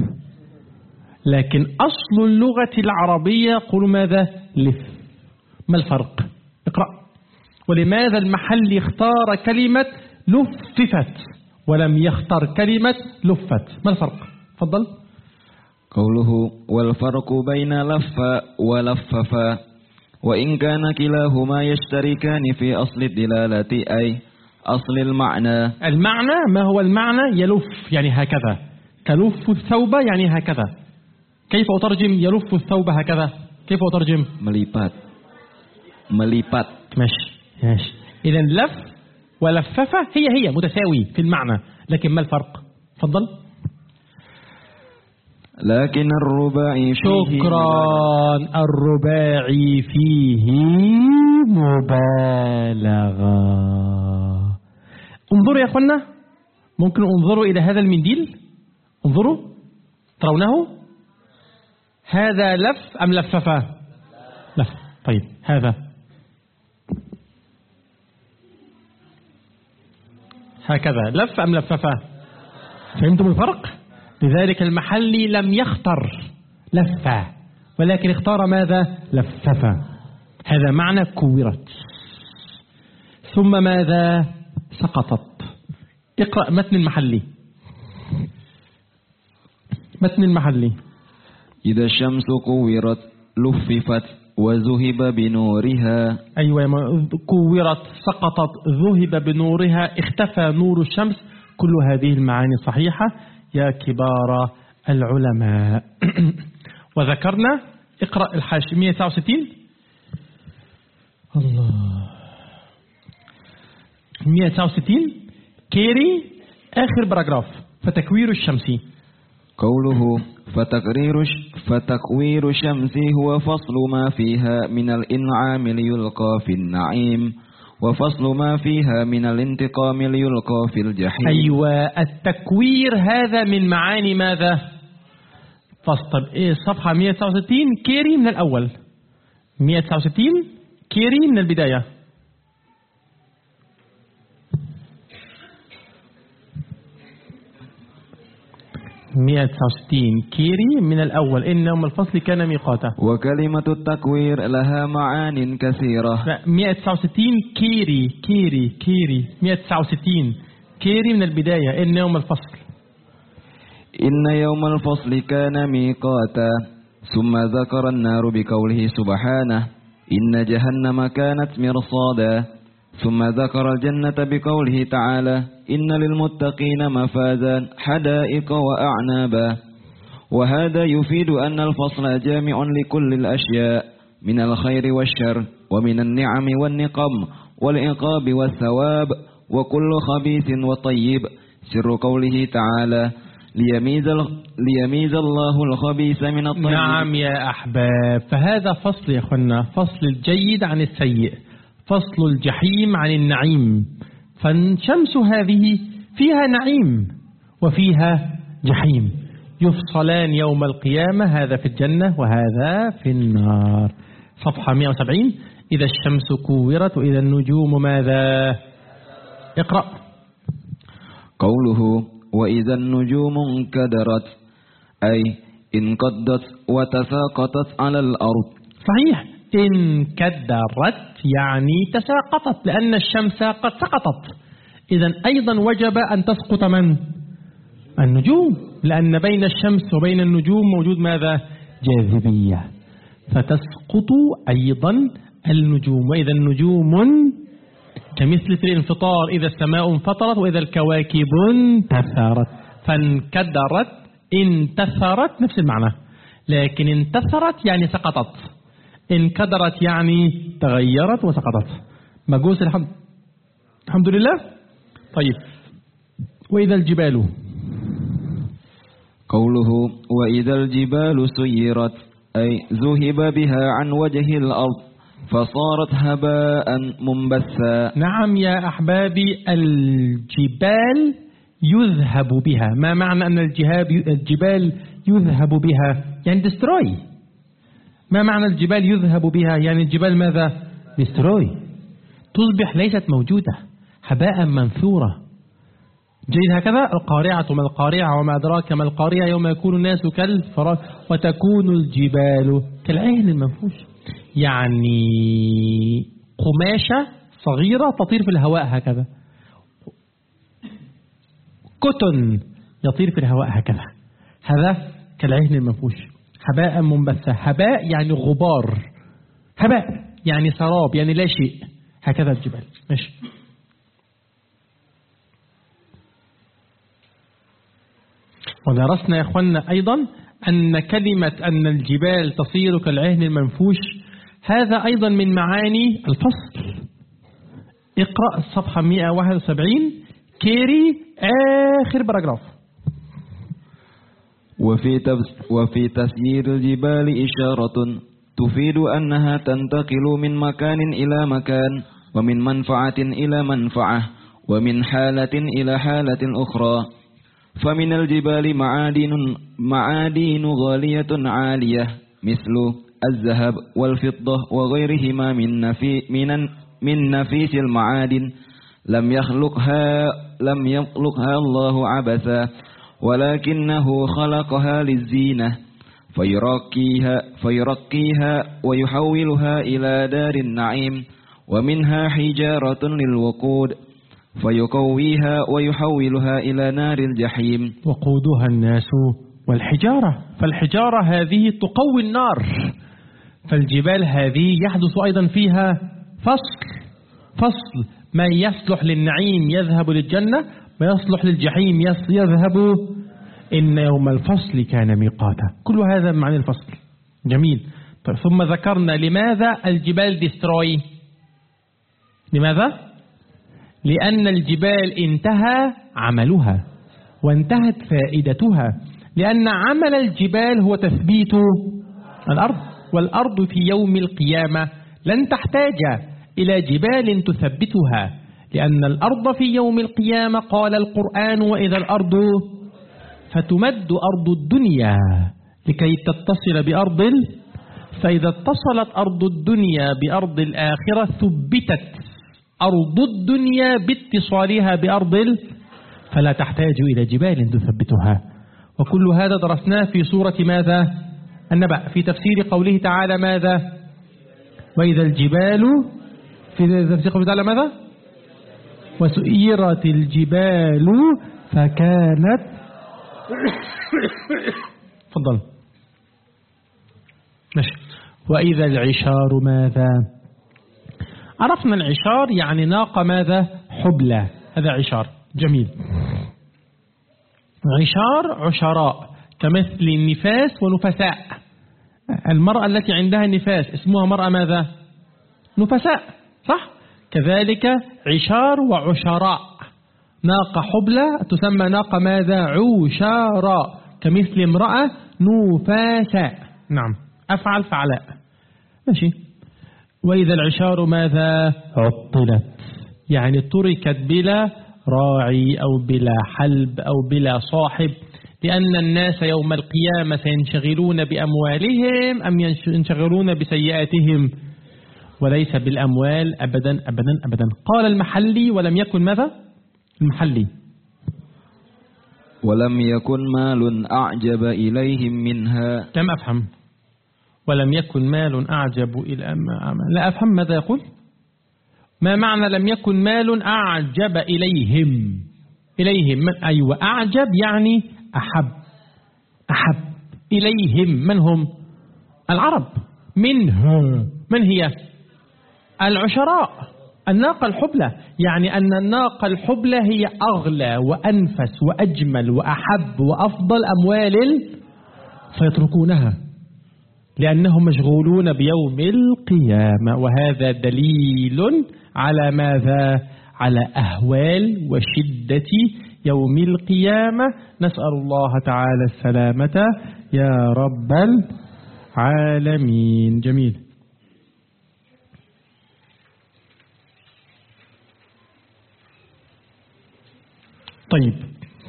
لكن أصل اللغة العربية يقول ماذا؟ لف. ما الفرق؟ اقرأ. ولماذا المحل اختار كلمة لففت ولم يختار كلمة لفت؟ ما الفرق؟ تفضل. قوله والفرق بين لف ولفف وإن كان كلاهما يشتركان في أصل الدلالة أي أصل المعنى. المعنى ما هو المعنى؟ يلف يعني هكذا، تلف الثوب يعني هكذا. كيف أترجم يلف الثوب هكذا؟ كيف أترجم؟ مليبات. مليبات. ماشي. إذا لف ولفف هي متساوي في المعنى، لكن ما الفرق؟ تفضل. لكن الرباعي فيه شكرا. الرباعي فيه مبالغة. انظروا يا أخوانا، ممكن انظروا إلى هذا المنديل. انظروا، ترونه؟ هذا لف أم لففة؟ لف. طيب هذا هكذا لف أم لففة؟ فهمتم الفرق؟ لذلك المحلي لم يختر لفة ولكن اختار ماذا؟ لففة. هذا معنى كورت. ثم ماذا؟ سقطت. اقرأ متن المحلي. متن المحلي. إذا الشمس كورت لففت وذهب بنورها. أيوة، كورت، سقطت، ذهب بنورها، اختفى نور الشمس. كل هذه المعاني صحيحة يا كبار العلماء. وذكرنا، اقرأ الحاشية 169. الله، 169 كيري آخر باراجراف. فتكوير الشمس. قوله فتكوير الشمس هو فصل ما فيها من الإنعام ليلقى في النعيم وفصل ما فيها من الانتقام ليلقى في الجحيم. أيوة، التكوير هذا من معاني ماذا؟ فصل. طب إيه صفحة 169 كيري من الأول. 169 كيري من البداية. كيري من الأول. إن يوم الفصل كان ميقاته. وكلمة التكوير لها معان كثيرة. 169 كيري 169 كيري من البداية. إن يوم الفصل. إن يوم الفصل كان ميقاتا. ثم ذكر النار بقوله سبحانه إن جهنم كانت مرصادا. ثم ذكر الجنة بقوله تعالى إن للمتقين مفازا حدائق وأعنابا. وهذا يفيد أن الفصل جامع لكل الأشياء من الخير والشر ومن النعم والنقم والعقاب والثواب وكل خبيث وطيب. سر قوله تعالى ليميز الله الخبيث من الطيب. نعم يا أحباب، فهذا فصل يا أخوانا، فصل الجيد عن السيء، فصل الجحيم عن النعيم. فالشمس هذه فيها نعيم وفيها جحيم، يفصلان يوم القيامة، هذا في الجنة وهذا في النار. صفحة 170. إذا الشمس كورت وإذا النجوم ماذا؟ اقرأ. قوله وإذا النجوم انكدرت أي انقضت وتساقطت على الأرض. صحيح، انكدرت يعني تساقطت، لأن الشمس قد سقطت. إذن أيضا وجب أن تسقط من؟ النجوم، لأن بين الشمس وبين النجوم موجود ماذا؟ جاذبية، فتسقط أيضا النجوم. وإذا النجوم كمثل الانفطار، إذا السماء انفطرت وإذا الكواكب انتثرت. فانكدرت انتثرت نفس المعنى، لكن انتثرت يعني سقطت، انكدرت يعني تغيرت وسقطت. مجوز الحمد لله. طيب، وإذا الجبال. قوله وإذا الجبال سيرت أي ذهب بها عن وجه الأرض فصارت هباء منبثا. نعم يا أحبابي، الجبال يذهب بها. ما معنى أن الجبال يذهب بها؟ يعني destroy. ما معنى الجبال يذهب بها؟ يعني الجبال ماذا؟ destroy، تصبح ليست موجودة، هباء منثورة. جيد هكذا. القارعة ما القارعة وما أدراك ما القارعة يوم يكون الناس كالفراش وتكون الجبال كالعهن المنفوش. يعني قماشة صغيرة تطير في الهواء هكذا، كتن يطير في الهواء هكذا، هذا كالعهن المنفوش، هباء منبثة. هباء يعني غبار، هباء يعني سراب، يعني لا شيء، هكذا الجبال. ماشي. ودرسنا يا اخوانا أيضا أن كلمة أن الجبال تصير كالعهن المنفوش هذا أيضا من معاني الفصل. اقرأ الصفحة 171 كيري آخر باراجراف. وفي تسيير الجبال إشارة تفيد أنها تنتقل من مكان إلى مكان، ومن منفعة إلى منفعة، ومن حالة إلى حالة أخرى. فمن الجبال معادن غالية عالية مثل الذهب والفضة وغيرهما من نفيس المعادن، لم يخلقها الله عبثا، ولكنه خلقها للزينة فيرقيها ويحولها إلى دار النعيم. ومنها حجارة للوقود فيقويها ويحولها إلى نار الجحيم. وقودها الناس والحجارة، فالحجارة هذه تقوي النار، فالجبال هذه يحدث أيضا فيها فصل. ما يصلح للنعيم يذهب للجنة، ما يصلح للجحيم يذهب. إن يوم الفصل كان ميقاتا. كل هذا معنى الفصل. جميل. طيب ثم ذكرنا لماذا الجبال ديستروي. لماذا؟ لأن الجبال انتهى عملها وانتهت فائدتها، لأن عمل الجبال هو تثبيت الأرض، والأرض في يوم القيامة لن تحتاج إلى جبال تثبتها، لأن الأرض في يوم القيامة قال القرآن وإذا الأرض فتمد أرض الدنيا لكي تتصل بأرض فإذا اتصلت أرض الدنيا بأرض الآخرة ثبتت أرض الدنيا باتصالها بأرض فلا تحتاج إلى جبال تثبتها. وكل هذا درسناه في سورة ماذا؟ النبأ، في تفسير قوله تعالى ماذا؟ وإذا الجبال، في تفسير قوله تعالى ماذا؟ وسيرت الجبال فكانت تفضل ماشي. وإذا العشار ماذا؟ عرفنا العشار يعني ناقة ماذا؟ حبلى، هذا عشار. جميل. عشار عشراء كمثل النفاس ونفساء. المرأة التي عندها نفاس اسمها مرأة ماذا؟ نفساء، صح؟ كذلك عشار وعشراء، ناقة حبلى تسمى ناقة ماذا؟ عشراء، كمثل امرأة نفاساء. نعم، أفعل فعلاء. ماشي. وإذا العشار ماذا؟ عطلت، يعني تركت بلا راعي أو بلا حلب أو بلا صاحب، لأن الناس يوم القيامة سينشغلون بأموالهم أم ينشغلون بسيئاتهم، وليس بالأموال أبدا أبدا أبدا. قال المحلي ولم يكن ماذا؟ المحلي ولم يكن مال أعجب إليهم منها. لم أفهم. ولم يكن مال أعجب إلى لا أفهم ماذا يقول. ما معنى لم يكن مال أعجب إليهم؟ إليهم أيوة، أعجب يعني أحب إليهم. من هم؟ العرب. من هي؟ العشراء، الناقة الحبلى. يعني أن الناقة الحبلى هي أغلى وأنفس وأجمل وأحب وأفضل أموال، فيتركونها لأنهم مشغولون بيوم القيامة. وهذا دليل على ماذا؟ على أهوال وشدة يوم القيامة. نسأل الله تعالى السلامة يا رب العالمين. جميل. طيب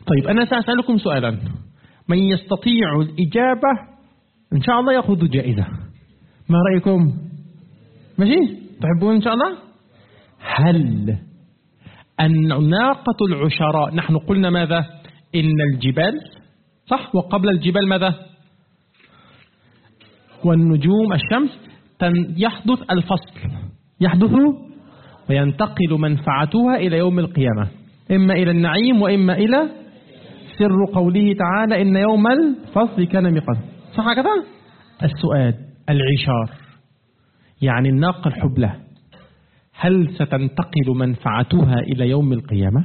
طيب أنا سأسألكم سؤالا، من يستطيع الإجابة إن شاء الله يأخذ جائزة. ما رأيكم؟ ماشي؟ تحبون إن شاء الله؟ هل الناقة العشراء، نحن قلنا ماذا؟ إن الجبال، صح؟ وقبل الجبال ماذا؟ والنجوم، الشمس، يحدث الفصل، يحدث وينتقل منفعتها إلى يوم القيامة، إما إلى النعيم وإما إلى سر قوله تعالى إن يوم الفصل كان ميقاتا، صح كذا؟ السؤال، العشار يعني الناقة الحبلى، هل ستنتقل منفعتها إلى يوم القيامة؟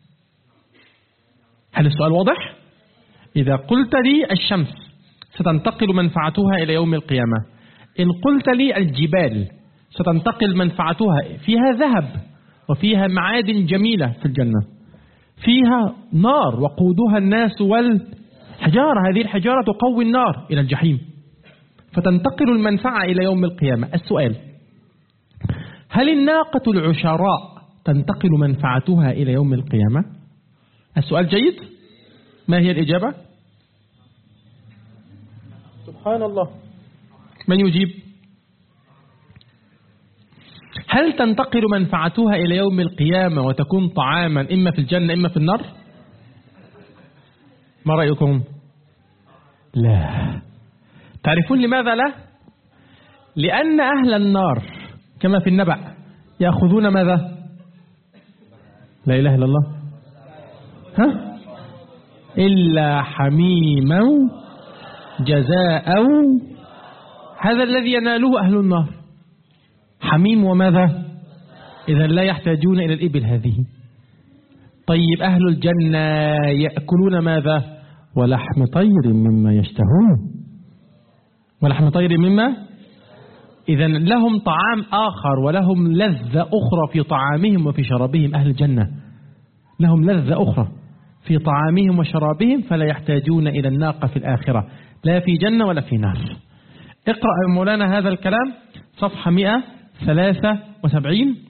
هل السؤال واضح؟ إذا قلت لي الشمس ستنتقل منفعتها إلى يوم القيامة، إن قلت لي الجبال ستنتقل منفعتها، فيها ذهب وفيها معادن جميلة في الجنة، فيها نار وقودها الناس والحجارة، هذه الحجارة تقوي النار إلى الجحيم، فتنتقل المنفعة إلى يوم القيامة. السؤال، هل الناقة العشراء تنتقل منفعتها إلى يوم القيامة؟ السؤال جيد؟ ما هي الإجابة؟ سبحان الله، من يجيب؟ هل تنتقل منفعتها إلى يوم القيامة وتكون طعاما إما في الجنة إما في النار؟ ما رأيكم؟ لا. تعرفون لماذا لا؟ لأن أهل النار كما في النبأ يأخذون ماذا؟ لا إله إلا الله، ها؟ إلا حميما جزاء، هذا الذي يناله أهل النار، حميم وماذا؟ إذا لا يحتاجون إلى الإبل هذه. طيب أهل الجنة يأكلون ماذا؟ ولحم طير مما يشتهون، ولحم طير مما، إذا لهم طعام آخر ولهم لذة أخرى في طعامهم وفي شرابهم. أهل الجنة لهم لذة أخرى في طعامهم وشرابهم، فلا يحتاجون إلى الناقة في الآخرة، لا في جنة ولا في نار. اقرأ مولانا هذا الكلام صفحة 173،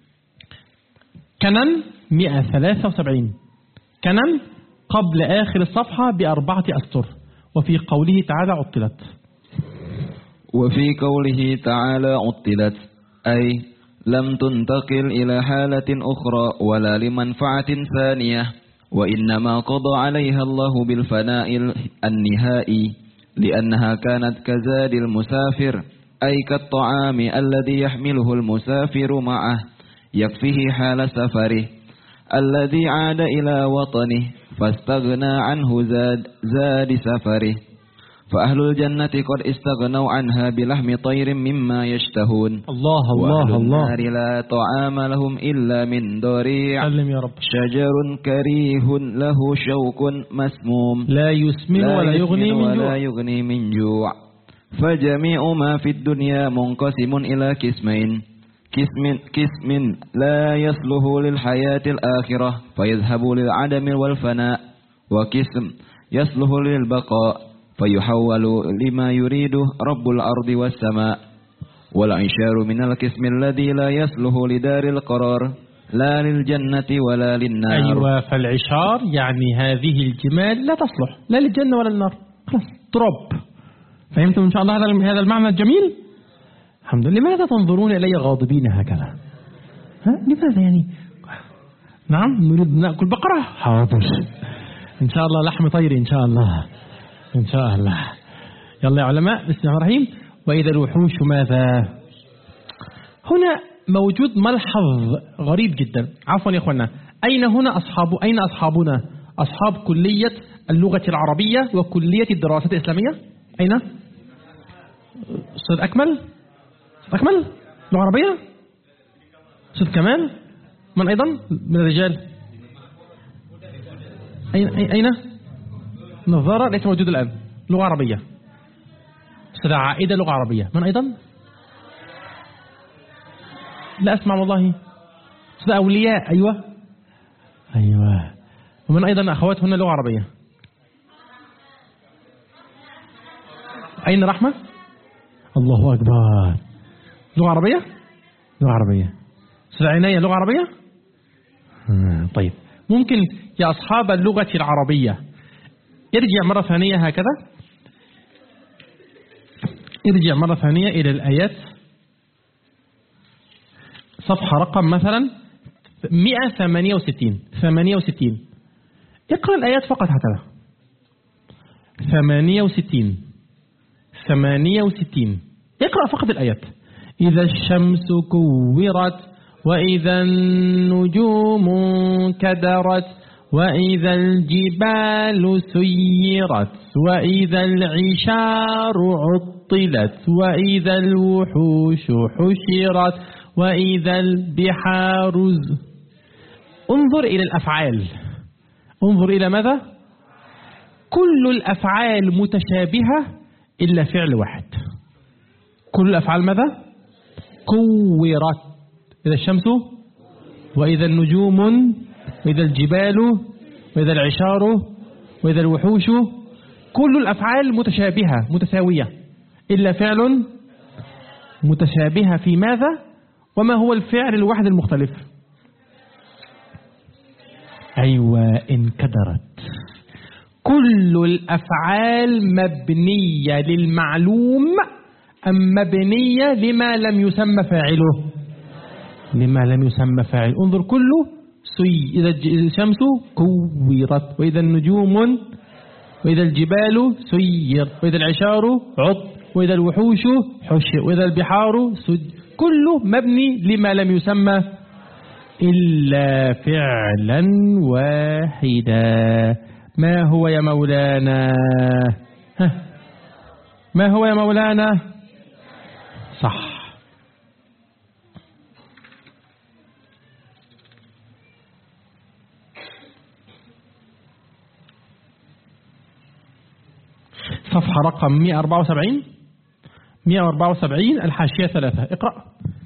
كنن 173، كنن قبل آخر الصفحة ب4 أسطر، وفي قوله تعالى عطلت. وفي قوله تعالى عطلت أي لم تنتقل إلى حالة أخرى ولا لمنفعة ثانية، وإنما قضى عليها الله بالفناء النهائي، لأنها كانت كزاد المسافر، أي كالطعام الذي يحمله المسافر معه يكفيه حال سفره، الذي عاد إلى وطنه فاستغنى عنه زاد سفره. فأهل الجنة قد استغنوا عنها بلحم طير مما يشتهون. الله الله وأهل الله. النار لا طعام لهم إلا من ضريع، سلم يا رب. شجر كريه له شوك مسموم، لا يسمن ولا يغني من جوع. فجميع ما في الدنيا منقسم إلى قسمين، قسم لا يصلح للحياة الآخرة فيذهب للعدم والفناء، وقسم يصلح للبقاء فيحول لما يريده رب الأرض والسماء. والعشار من القسم الذي لا يصلح لدار القرار، لا للجنة ولا للنار. أيوة، فالعشار يعني هذه الجمال لا تصلح لا للجنة ولا للنار، خلاص تراب. فهمتم إن شاء الله هذا المعنى الجميل؟ الحمد لله. لماذا تنظرون إلي غاضبين هكذا؟ لماذا يعني؟ نعم نريد نأكل بقرة، حاضر إن شاء الله، لحم طير إن شاء الله، إن شاء الله. يلا يا علماء، بسم الله الرحمن الرحيم. وإذا الوحوش ماذا؟ هنا موجود ملحظ غريب جدا. عفوا يا أخوانا، أين أصحابنا؟ أصحاب كلية اللغة العربية وكلية الدراسات الإسلامية أين؟ أستاذ أكمل لغة عربية، أستاذ كمال، من أيضا من الرجال؟ أين؟ نظارة ليس موجود الآن، لغة عربية. أستاذ عائدة لغة عربية، من أيضا؟ لا أسمع والله. أستاذ أولياء، أيوة. ومن أيضا أخوات هنا لغة عربية؟ أين رحمة؟ الله أكبر، لغة عربية. أستاذ عناية لغة عربية. طيب، ممكن يا أصحاب اللغة العربية ارجع مرة ثانية هكذا، ارجع مرة ثانية إلى الآيات، صفحة رقم مثلا 168 اقرأ الآيات فقط هكذا. 68 اقرأ فقط الآيات. إذا الشمس كورت وإذا النجوم كدرت وإذا الجبال سيرت وإذا العشار عطلت وإذا الوحوش حشرت وإذا البحار انظر إلى الأفعال، انظر إلى ماذا؟ كل الأفعال متشابهة إلا فعل واحد. كل الأفعال ماذا؟ كورت، إذا الشمس وإذا النجوم وإذا الجبال وإذا العشار وإذا الوحوش، كل الأفعال متشابهة متساوية إلا فعل متشابهة في ماذا؟ وما هو الفعل الواحد المختلف؟ أيوة، انكدرت. كل الأفعال مبنية للمعلوم أم مبنية لما لم يسمى فاعله؟ لما لم يسمى فاعل. انظر كله إذا الشمس كورت وإذا النجوم وإذا الجبال سيرت وإذا العشار عط وإذا الوحوش حشر وإذا البحار سج، كله مبني لما لم يسمى إلا فعلا واحدا. ما هو يا مولانا؟ ما هو يا مولانا؟ صح. صفحة رقم 174 الحاشية 3. اقرأ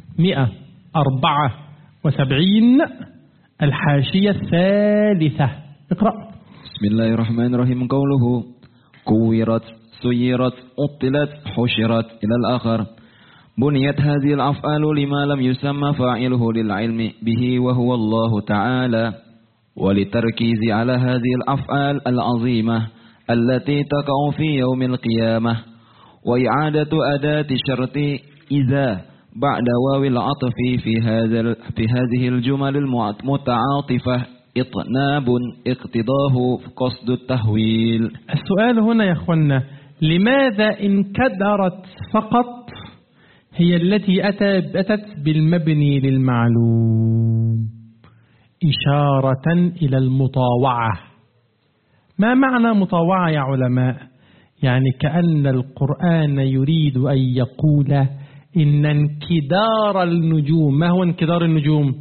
174 الحاشية 3. اقرأ. بسم الله الرحمن الرحيم. قوله كورت سيرت أطلت حشرت إلى الآخر. بنيت هذه الأفعال لما لم يسمى فاعله للعلم به وهو الله تعالى، وللتركيز على هذه الأفعال العظيمة التي تقع في يوم القيامة، وإعادة أداة شرط إذا بعد واو العطف في هذه الجمل المتعاطفة إطناب اقتضاه قصد التهويل. السؤال هنا يا أخوانا، لماذا انكدرت فقط هي التي أتت بالمبني للمعلوم إشارة إلى المطاوعة؟ ما معنى مطاوعة يا علماء؟ يعني كأن القرآن يريد أن يقول إن انكدار النجوم، ما هو انكدار النجوم؟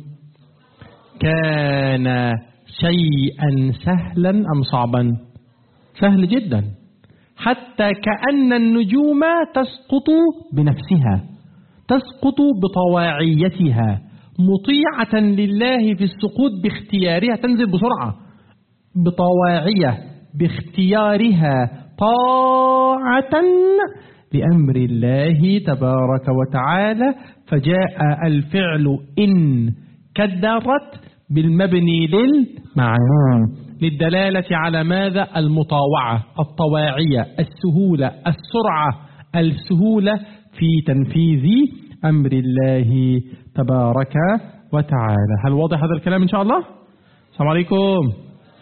كان شيئا سهلا أم صعبا؟ سهل جدا، حتى كأن النجوم تسقط بنفسها، تسقط بطواعيتها، مطيعة لله في السقوط باختيارها، تنزل بسرعة بطواعية باختيارها طاعة لأمر الله تبارك وتعالى. فجاء الفعل إن كدرت بالمبني للمعلوم للدلالة على ماذا؟ المطاوعة، الطواعية، السهولة، السرعة، السهولة في تنفيذ أمر الله تبارك وتعالى. هل واضح هذا الكلام إن شاء الله؟ السلام عليكم.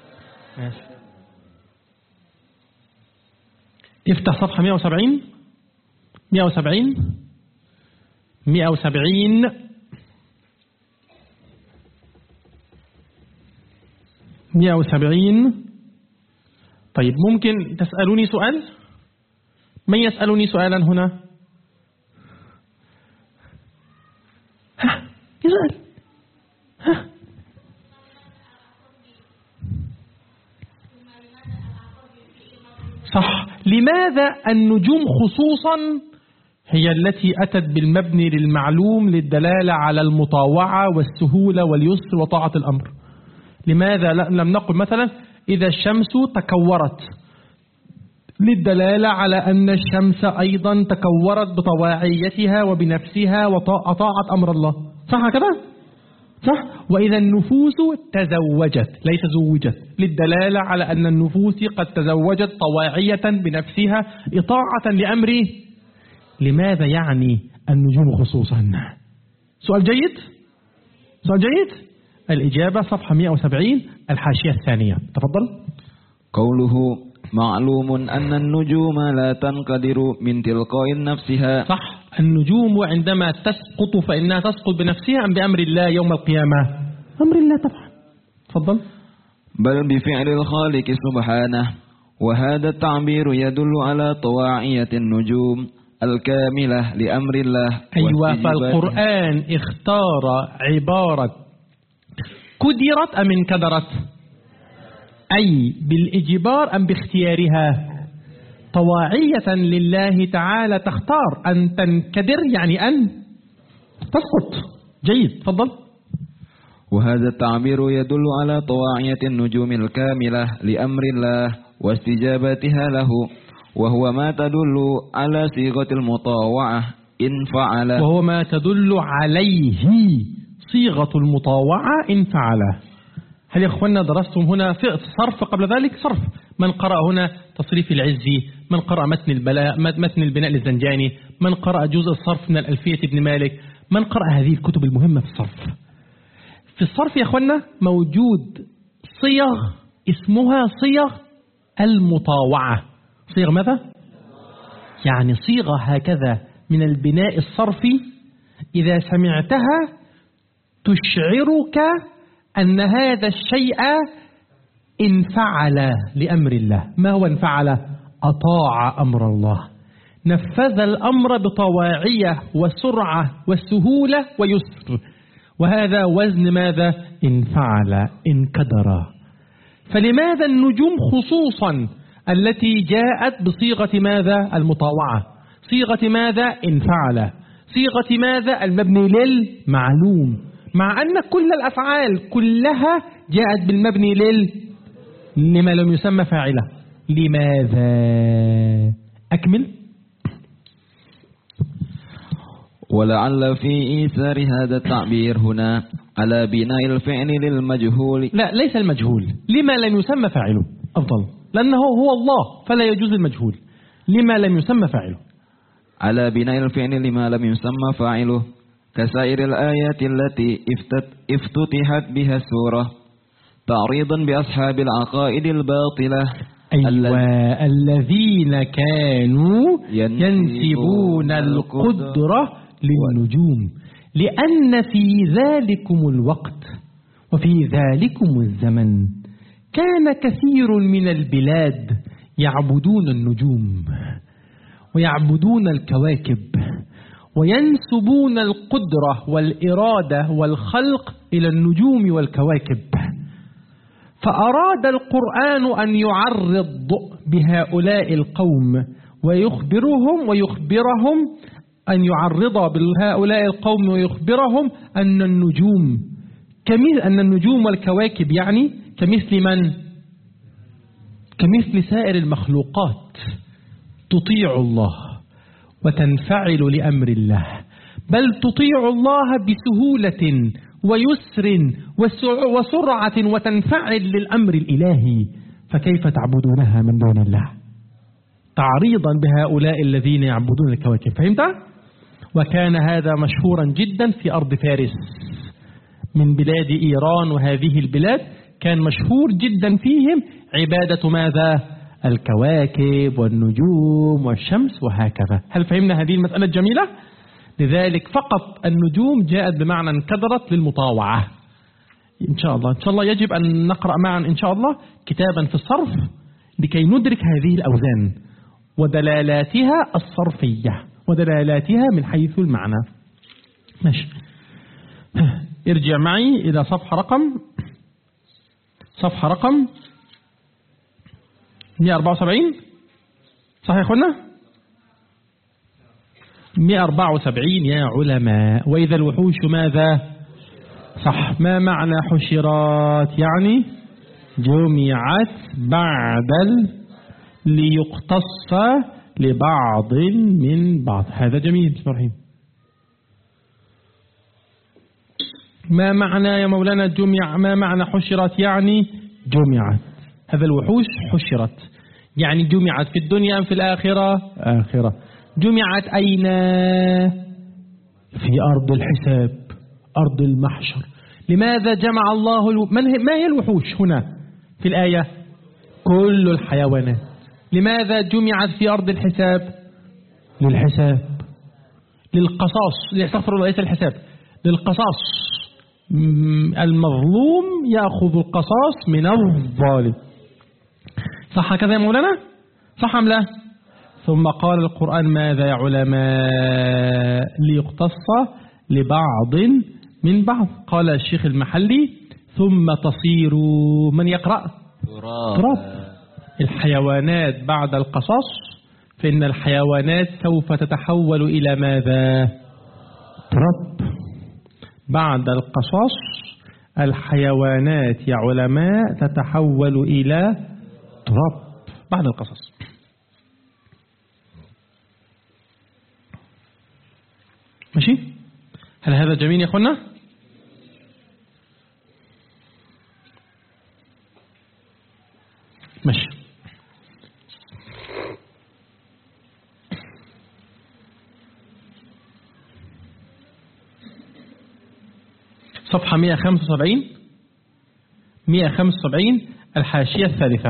افتح صفحة 170 170. طيب ممكن تسألوني سؤال؟ من يسألني سؤالا هنا؟ يسأل. صح. لماذا النجوم خصوصا هي التي أتت بالمبني للمعلوم للدلالة على المطاوعة والسهولة واليسر وطاعة الأمر؟ لماذا لم نقل مثلا إذا الشمس تكورت للدلالة على أن الشمس أيضا تكورت بطواعيتها وبنفسها وأطاعت أمر الله؟ صح كده؟ صح؟ وإذا النفوس تزوجت ليس زوجت، للدلالة على أن النفوس قد تزوجت طواعية بنفسها إطاعة لأمره. لماذا يعني النجوم خصوصا؟ سؤال جيد؟ سؤال جيد؟ الإجابة صفحة 170 الحاشية الثانية. تفضل. قوله معلوم أن النجوم لا تنقدر من تلقاء نفسها. صح، النجوم عندما تسقط فإنها تسقط بنفسها أم بأمر الله يوم القيامة؟ أمر الله طبعا. تفضل. بل بفعل الخالق سبحانه، وهذا التعبير يدل على طواعية النجوم الكاملة لأمر الله. أيوة، فالقرآن اختار عبارة قدرت أم انكدرت؟ أي بالإجبار أم باختيارها؟ طواعية لله تعالى تختار أن تنكدر، يعني أن تسقط. جيد، تفضل. وهذا التعبير يدل على طواعية النجوم الكاملة لأمر الله واستجابتها له، وهو ما تدل على صيغة المطاوعة إن فعل. وهو ما تدل عليه صيغة المطاوعة إن فعل. هل يا أخوانا درستم هنا في صرف قبل ذلك؟ صرف. من قرأ هنا تصريف العزي، من قرأ متن البناء للزنجاني، من قرأ جزء الصرف من الألفية ابن مالك، من قرأ هذه الكتب المهمة في الصرف. في الصرف يا أخوانا موجود صيغ اسمها صيغ المطاوعة. صيغ ماذا؟ يعني صيغة هكذا من البناء الصرفي إذا سمعتها تشعرك أن هذا الشيء انفعل لأمر الله. ما هو انفعل؟ أطاع أمر الله، نفذ الأمر بطواعية وسرعة وسهولة ويسر، وهذا وزن ماذا؟ انفعل، انكدر. فلماذا النجوم خصوصا التي جاءت بصيغة ماذا؟ المطاوعة. صيغة ماذا؟ انفعل. صيغة ماذا؟ المبني للمعلوم، مع أن كل الأفعال كلها جاءت بالمبني لما لم يسمى فاعله. لماذا؟ أكمل. ولعل في إيثار هذا التعبير هنا على بناء الفعل للمجهول. لا، ليس المجهول. لما لم يسمى فاعله أفضل، لأنه هو الله فلا يجوز المجهول. لما لم يسمى فاعله، على بناء الفعل لما لم يسمى فاعله، كسائر الآيات التي افتتحت بها السورة تعريضا بأصحاب العقائد الباطلة. أيوة، الذين كانوا ينسبون القدرة للنجوم، لأن في ذلكم الوقت وفي ذلكم الزمن كان كثير من البلاد يعبدون النجوم ويعبدون الكواكب وينسبون القدرة والإرادة والخلق إلى النجوم والكواكب. فأراد القرآن أن يعرض بهؤلاء القوم ويخبرهم أن يعرض بهؤلاء القوم ويخبرهم أن النجوم والكواكب يعني كمثل من؟ كمثل سائر المخلوقات تطيع الله وتنفعل لأمر الله، بل تطيع الله بسهولة ويسر وسرعة وتنفعل للأمر الإلهي، فكيف تعبدونها من دون الله؟ تعريضا بهؤلاء الذين يعبدون الكواكب. فهمت؟ وكان هذا مشهورا جدا في أرض فارس من بلاد إيران، وهذه البلاد كان مشهور جدا فيهم عبادة ماذا؟ الكواكب والنجوم والشمس وهكذا. هل فهمنا هذه المسألة الجميلة؟ لذلك فقط النجوم جاءت بمعنى انكدرت للمطاوعة. إن شاء الله يجب أن نقرأ معا إن شاء الله كتابا في الصرف لكي ندرك هذه الأوزان ودلالاتها الصرفية ودلالاتها من حيث المعنى. ماشي. ارجع معي إلى صفحة رقم 174. صح يا أخوانا؟ 174 يا علماء. وإذا الوحوش ماذا؟ صح. ما معنى حشرات؟ يعني جمعت بعد ليقتص لبعض من بعض. هذا جميل. بسم الله الرحمن الرحيم. ما معنى يا مولانا جمع؟ ما معنى حشرت؟ يعني جمعت. هذا الوحوش حشرت يعني جمعت في الدنيا أم في الآخرة؟ آخرة. جمعت أين؟ في أرض الحساب، أرض المحشر. لماذا جمع الله ما هي الوحوش هنا في الآية؟ كل الحيوانات. لماذا جمعت في أرض الحساب؟ للحساب، للقصاص، استغفر الله، ليس الحساب، للقصاص. المظلوم يأخذ القصاص من الظالم. صح كذا يا مولانا؟ صح أم لا؟ ثم قال القرآن ماذا يا علماء؟ ليقتص لبعض من بعض. قال الشيخ المحلي ثم تصير، من يقرأ؟ تراب. الحيوانات بعد القصاص، فإن الحيوانات سوف تتحول إلى ماذا؟ تراب. بعد القصاص الحيوانات يا علماء تتحول إلى تراب بعد القصص. ماشي؟ هل هذا جميل يا أخوانا؟ ماشي. صفحة 175 الحاشية الثالثة.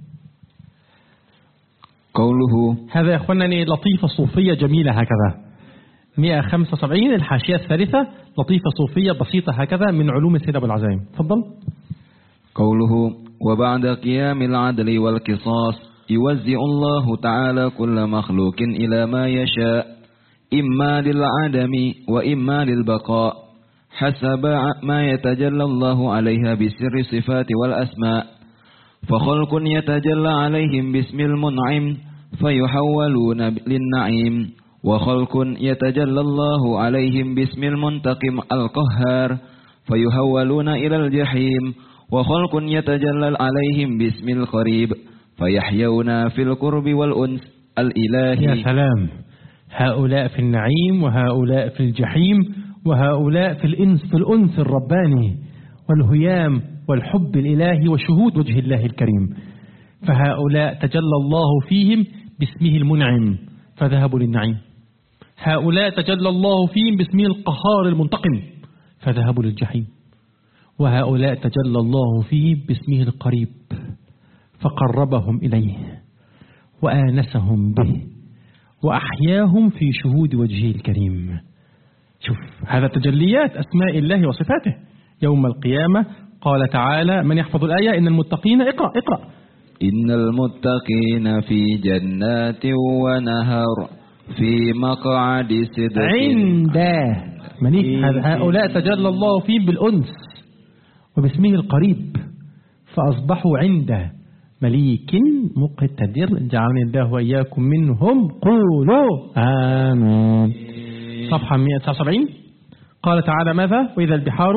قوله هذا يا أخوانني لطيفة صوفية جميلة هكذا. 175 الحاشية الثالثة، لطيفة صوفية بسيطة هكذا من علوم السيد أبو العزائم. تفضل. قوله وبعد قيام العدل والقصاص يوزع الله تعالى كل مخلوق إلى ما يشاء إما للعدم وإما للبقاء حسب ما يتجلى الله عليها بسر الصفات والأسماء. فخلق يتجلى عليهم باسم المنعم فيحولون للنعيم، وخلق يتجلى الله عليهم باسم المنتقم القهار فيحولون إلى الجحيم، وخلق يتجلى عليهم باسم القريب فيحيون في القرب والأنس الإلهي. يا سلام، هؤلاء في النعيم وهؤلاء في الجحيم وهؤلاء في الأنس الرباني والهيام والحب الإلهي وشهود وجه الله الكريم. فهؤلاء تجلى الله فيهم باسمه المنعم فذهبوا للنعيم، هؤلاء تجلى الله فيهم باسمه القهار المنتقم فذهبوا للجحيم، وهؤلاء تجلى الله فيهم باسمه القريب فقربهم إليه وآنسهم به وأحياهم في شهود وجهه الكريم. شوف هذا تجليات أسماء الله وصفاته يوم القيامة. قال تعالى، من يحفظ الآية؟ إن المتقين، اقرأ إن المتقين في جنات ونهر في مقعد صدق عند مليك. هؤلاء تجلى الله فيهم بالأنس وباسمه القريب فأصبحوا عند مليك مقتدر جعلني الله وإياكم منهم قولوا آمين. صفحة 179 قال تعالى ماذا؟ وإذا البحار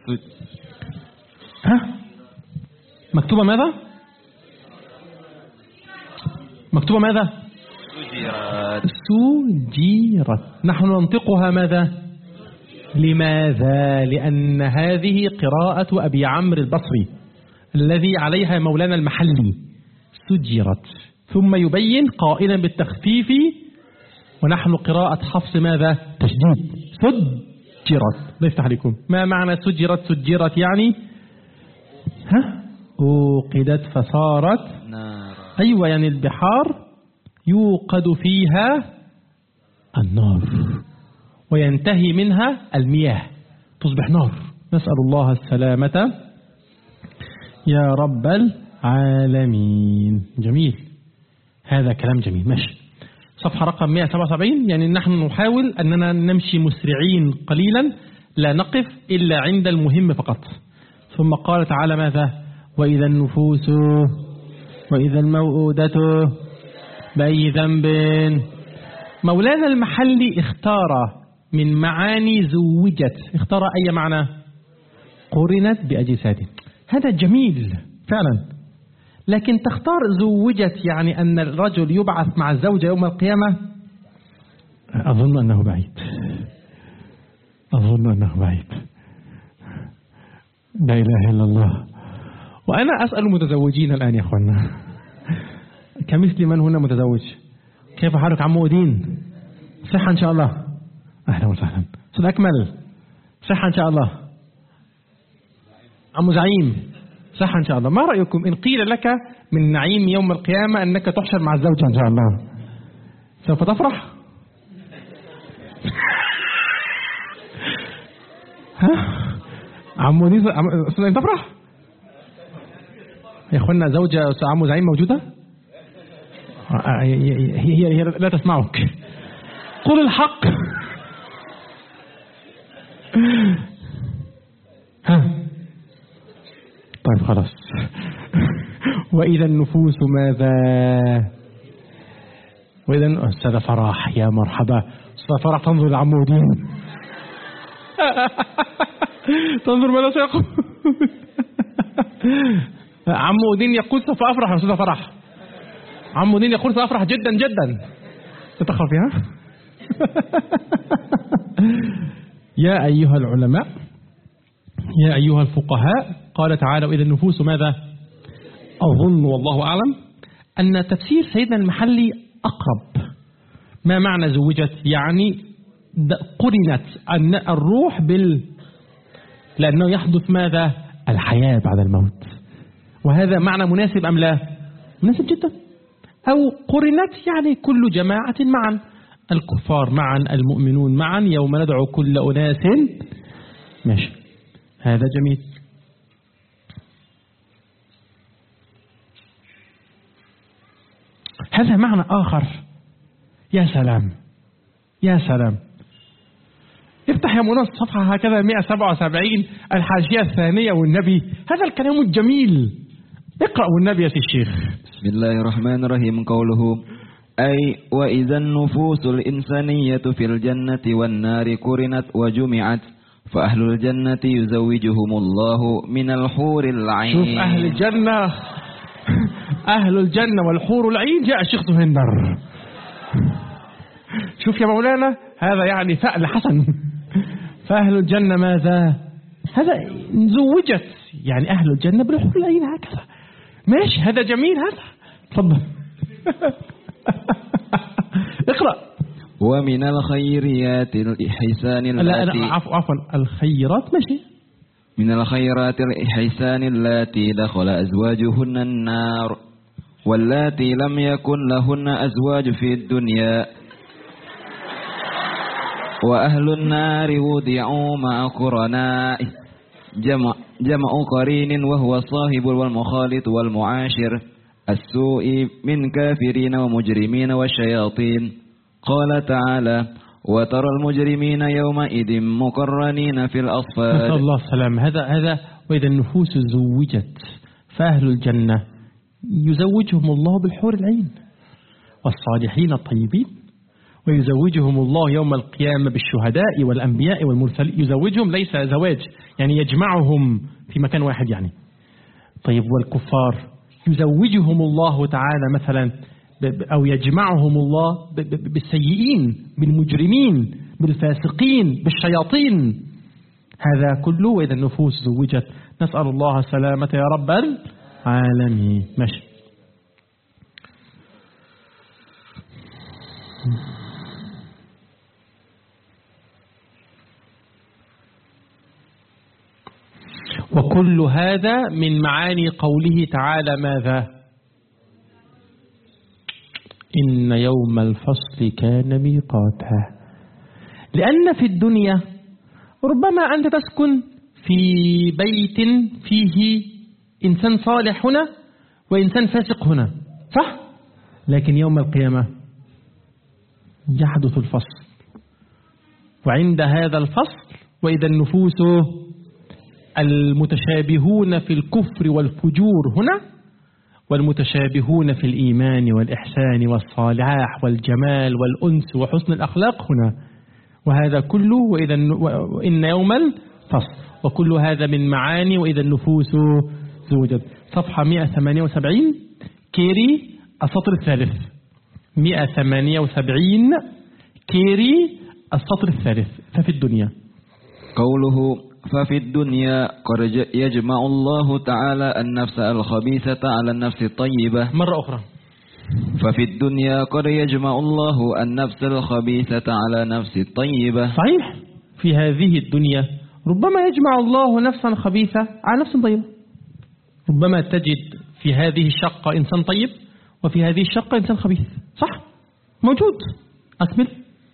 مكتوبة ماذا؟ مكتوبة ماذا؟ سجيرت. نحن ننطقها ماذا؟ لماذا؟ لأن هذه قراءة أبي عمرو البصري الذي عليها مولانا المحلي سجيرت، ثم يبين قائلا بالتخفيف، ونحن قراءة حفص ماذا؟ تشديد. سجرت. الله يفتح عليكم. ما معنى سجرت؟ سجرت يعني أوقدت فصارت نار. أيوة، يعني البحار يوقد فيها النار وينتهي منها المياه تصبح نار. نسأل الله السلامة يا رب العالمين. جميل، هذا كلام جميل. ماشي. صفحة رقم 177. يعني نحن نحاول أننا نمشي مسرعين قليلا، لا نقف إلا عند المهم فقط. ثم قال تعالى ماذا؟ وإذا النفوس وإذا الموءودة بأي ذنب. مولانا المحلي اختار من معاني زوجت، اختار أي معنى؟ قرنت بأجساد. هذا جميل فعلا، لكن تختار زوجت يعني أن الرجل يبعث مع الزوجة يوم القيامة. أظن أنه بعيد. لا إله إلا الله. وأنا أسأل المتزوجين الآن يا أخوانا، كمثل من هنا متزوج؟ كيف حالك عمو ودين؟ صحة إن شاء الله؟ أهلا وسهلا. أستاذ أكمل، صحة إن شاء الله؟ عمو زعيم، صحة إن شاء الله. ما رأيكم إن قيل لك من نعيم يوم القيامة أنك تحشر مع الزوجة إن شاء الله، سوف تفرح؟ ها عمو دين أستاذ تفرح؟ يا أخوانا زوجة عمو زعيم موجودة؟ هي لا تسمعك، قل الحق. ها طيب خلاص. وإذا النفوس ماذا؟ وإذا أستاذ فرح، يا مرحبا أستاذ فرح، تنظر لعمو دين، تنظر ماذا سيقول. عمو دين يقول سوف أفرح. أستاذ فرح، عمو دين يقول سأفرح جدا جدا، تتخف فيها. يا أيها العلماء، يا أيها الفقهاء، قال تعالى وإذا النفوس ماذا؟ أظن والله أعلم أن تفسير سيدنا المحلي أقرب. ما معنى زوجت؟ يعني قرنت أن الروح لأنه يحدث ماذا؟ الحياة بعد الموت. وهذا معنى مناسب أم لا؟ مناسب جدا. أو قرنت يعني كل جماعة معا، الكفار معا، المؤمنون معا، يوم ندعو كل أناس. ماشي، هذا جميل. هذا معنى آخر. يا سلام يا سلام. افتح يا منى الصفحة هكذا 177 الحاشية الثانية والنبي، هذا الكلام الجميل. اقرأ والنبي يا الشيخ. بسم الله الرحمن الرحيم. قوله أي وإذا النفوس الإنسانية في الجنة والنار قرنت وجمعت، فأهل الجنة يزوجهم الله من الحور العين. شوف أهل الجنة، أهل الجنة والحور العين، جاء الشيخ سهندر. شوف يا مولانا، هذا يعني فأل حسن. فأهل الجنة ماذا؟ هذا زوجت يعني أهل الجنة بالحور العين، هكذا ماشي، هذا جميل. هذا تفضل. اقرأ. ومن الخيريات الإحسان التي، عفوا الخيرات، ماشي. من الخيرات الإحسان التي دخل أزواجهن النار واللاتي لم يكن لهن أزواج في الدنيا، وأهل النار وضعوا مع قرناء جمع قرين، وهو الصاحب والمخالط والمعاشر السوء من كافرين ومجرمين والشياطين. قال تعالى وترى المجرمين يومئذ مقرنين في الأصفاد. نسأل الله السلام. هذا وإذا النفوس زوجت، فأهل الجنة يزوجهم الله بالحور العين والصالحين الطيبين، ويزوجهم الله يوم القيامة بالشهداء والأنبياء والمرسلين. يزوجهم ليس زواج يعني يجمعهم في مكان واحد يعني. طيب والكفار يزوجهم الله تعالى مثلا أو يجمعهم الله بالسيئين، بالمجرمين، بالفاسقين، بالشياطين. هذا كله وإذا النفوس زوجت. نسأل الله السلامة يا رب العالمين. ماشي. وكل هذا من معاني قوله تعالى ماذا؟ إن يوم الفصل كان ميقاتا. لأن في الدنيا ربما أنت تسكن في بيت فيه إنسان صالح هنا وإنسان فاسق هنا، صح؟ لكن يوم القيامة يحدث الفصل، وعند هذا الفصل وإذا النفوس المتشابهون في الكفر والفجور هنا، والمتشابهون في الإيمان والإحسان والصلاح والجمال والأنس وحسن الأخلاق هنا. وهذا كله وإن يوم الفصل. وكل هذا من معاني وإذا النفوس زوجت. صفحة 178 كيري السطر الثالث. 178 كيري السطر الثالث. ففي الدنيا قوله ففي الدنيا قد يجمع الله تعالى النفس الخبيثة على النفس الطيبة. مرة أخرى. ففي الدنيا قد يجمع الله النفس الخبيثة على نفس الطيبة. صحيح، في هذه الدنيا ربما يجمع الله نفسا خبيثة على نفس طيبة. ربما تجد في هذه الشقة إنسان طيب وفي هذه الشقة إنسان خبيث. صح، موجود. أكمل.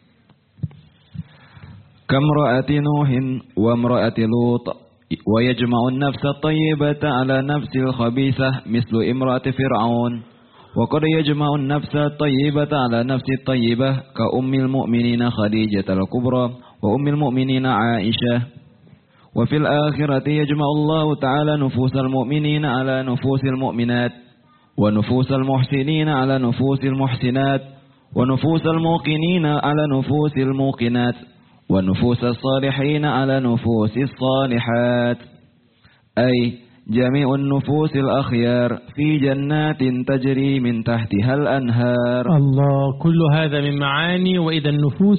كامرأة نوح وامرأة لوط، ويجمع النفس الطيبة على نفس الخبيثة مثل امرأة فرعون. وقد يجمع النفس الطيبة على نفس الطيبة كأم المؤمنين خديجة الكبرى وأم المؤمنين عائشة. وفي الآخرة يجمع الله تعالى نفوس المؤمنين على نفوس المؤمنات، ونفوس المحسنين على نفوس المحسنات، ونفوس الموقنين على نفوس الموقنات، ونفوس الصالحين على نفوس الصالحات، أي جميع النفوس الأخيار في جنات تجري من تحتها الأنهار. الله، كل هذا من معاني وإذا النفوس،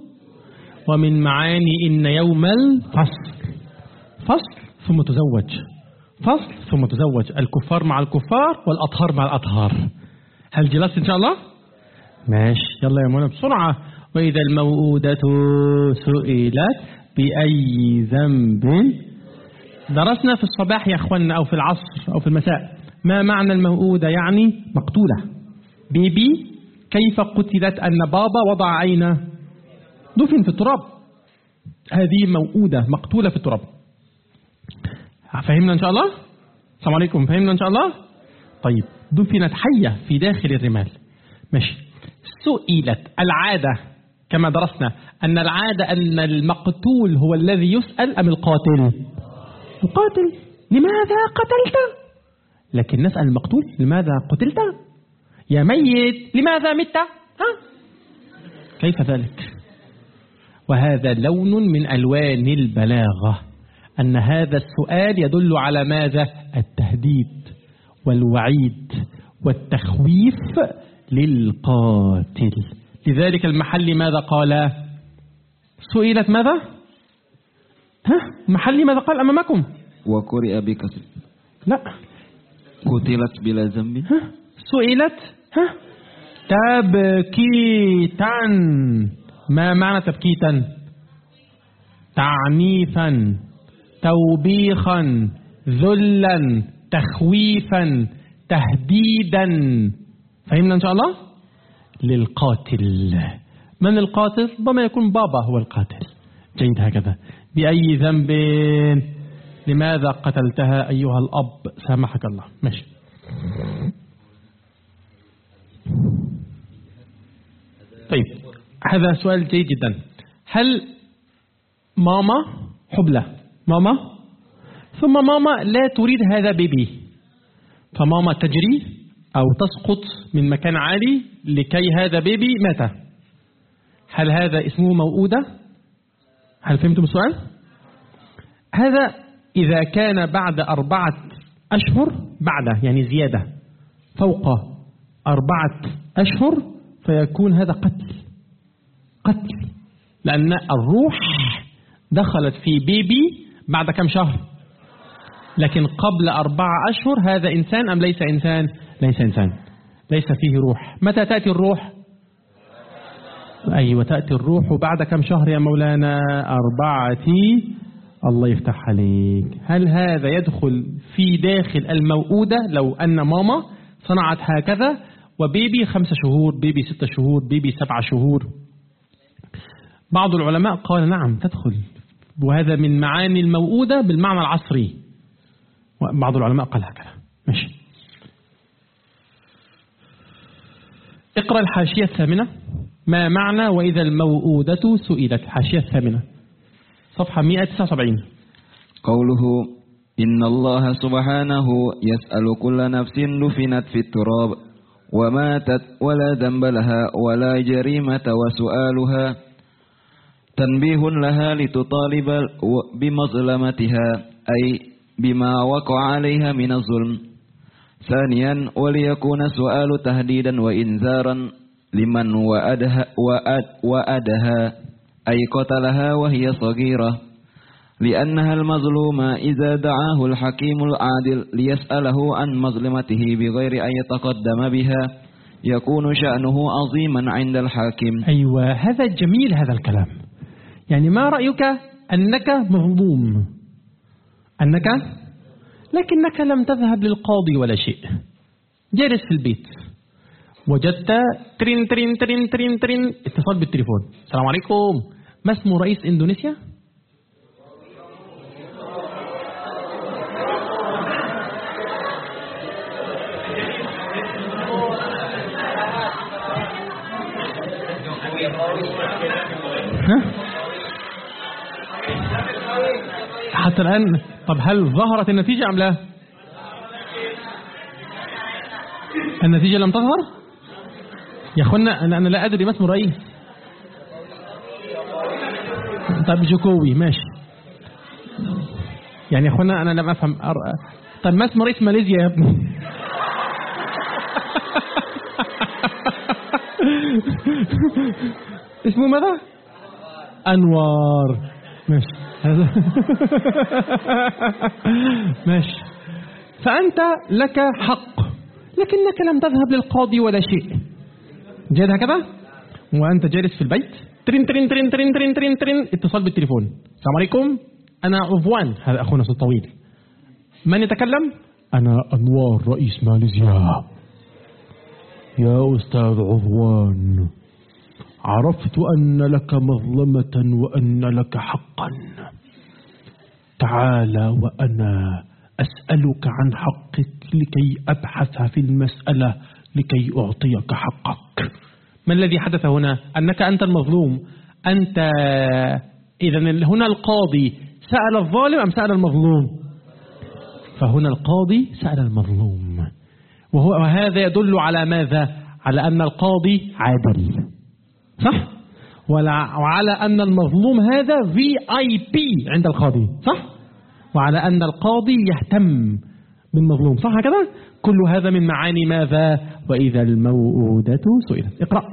ومن معاني إن يوم الفصل، فصل ثم تزوج، فصل ثم تزوج، الكفار مع الكفار والأطهار مع الأطهار. هل جلست إن شاء الله؟ ماشي، يلا يا مولانا بسرعة. وإذا الموءودة سئلت بأي ذنب. درسنا في الصباح يا أخوانا أو في العصر أو في المساء ما معنى الموءودة، يعني مقتولة. بيبي كيف قتلت؟ أن بابا وضع أين؟ دفن في التراب. هذه موءودة، مقتولة في التراب. فهمنا إن شاء الله؟ السلام عليكم، فهمنا إن شاء الله؟ طيب، دفنت حية في داخل الرمال. ماشي. سئلت، العادة كما درسنا أن العادة أن المقتول هو الذي يسأل أم القاتل؟ القاتل، لماذا قتلت؟ لكن نسأل المقتول لماذا قتلت؟ يا ميت لماذا مت؟ كيف ذلك؟ وهذا لون من ألوان البلاغة، أن هذا السؤال يدل على ماذا؟ التهديد والوعيد والتخويف للقاتل. لذلك المحل ماذا قال؟ سئلت ماذا؟ المحل ماذا قال أمامكم؟ وقرئ بكسر. لا، قتلت بلا ذنب. سئلت تبكيتا. ما معنى تبكيتا؟ تعنيفا، توبيخا، ذلا، تخويفا، تهديدا. فهمنا إن شاء الله؟ للقاتل. من القاتل؟ ربما يكون بابا هو القاتل. جيد، هكذا. بأي ذنب؟ لماذا قتلتها أيها الأب؟ سامحك الله. ماشي. طيب، هذا سؤال جيد جدا. هل ماما حبلى، ماما ثم ماما لا تريد هذا بيبي، فماما تجري أو تسقط من مكان عالي لكي هذا بيبي مات، هل هذا اسمه موؤودة؟ هل فهمتم السؤال؟ هذا إذا كان بعد 4 أشهر، بعد يعني زيادة فوق 4 أشهر، فيكون هذا قتل، لأن الروح دخلت في بيبي بعد كم شهر، لكن قبل 4 أشهر هذا إنسان أم ليس إنسان؟ ليس إنسان، ليس فيه روح. متى تأتي الروح؟ أيوة، تأتي الروح بعد كم شهر يا مولانا؟ 4. الله يفتح عليك. هل هذا يدخل في داخل الموؤودة لو أن ماما صنعت هكذا وبيبي 5 شهور، بيبي 6 شهور، بيبي 7 شهور؟ بعض العلماء قال نعم تدخل، وهذا من معاني الموؤودة بالمعنى العصري. بعض العلماء قال هكذا. ماشي. اقرأ الحاشية الثامنة. ما معنى وإذا الموؤودة سئلت؟ الحاشية الثامنة صفحة 179. قوله إن الله سبحانه يسأل كل نفس دفنت في التراب وماتت ولا ذنب لها ولا جريمة، وسؤالها تنبيه لها لتطالب بمظلمتها، أي بما وقع عليها من الظلم. ثانيا، وليكون السؤال تهديدا وإنذارا لمن وأدها أي قتلها وهي صغيرة، لأنها المظلومة إذا دعاه الحكيم العادل ليسأله عن مظلمته بغير أن يتقدم بها يكون شأنه عظيما عند الحاكم. أيوة، هذا جميل هذا الكلام. يعني ما رأيك أنك مظلوم، لكنك لم تذهب للقاضي ولا شيء، جالس في البيت وجدت ترين ترين ترين ترين ترين اتصال بالتليفون. السلام عليكم، ما اسم رئيس إندونيسيا؟ حتى الآن. طب هل ظهرت النتيجة أم لا؟ النتيجة لم تظهر يا أخوانا. أنا لا أدري ما اسم الرئيس. طب جوكوي ماشي. يعني يا أخوانا أنا لم أفهم. طب ما اسم رئيس ماليزيا يا ابني؟ اسمه ماذا؟ أنوار. ماشي ماشي. فأنت لك حق لكنك لم تذهب للقاضي ولا شيء. جاء هكذا وأنت جالس في البيت، ترين ترين ترين ترين ترين ترين ترين اتصال بالتليفون. السلام عليكم، أنا عفوان، هذا أخونا صوت طويل. من يتكلم؟ أنا أنوار رئيس ماليزيا. يا أستاذ عفوان، عرفت أن لك مظلمة وأن لك حقا. تعال وأنا أسألك عن حقك لكي أبحث في المسألة لكي أعطيك حقك. ما الذي حدث هنا؟ أنك أنت المظلوم. أنت إذن هنا القاضي سأل الظالم أم سأل المظلوم؟ فهنا القاضي سأل المظلوم، وهذا يدل على ماذا؟ على أن القاضي عادل، صح؟ وعلى أن المظلوم هذا VIP عند القاضي، صح؟ وعلى أن القاضي يهتم بالمظلوم، صح كده؟ كل هذا من معاني ماذا؟ وإذا الموءودة سئلت. اقرأ.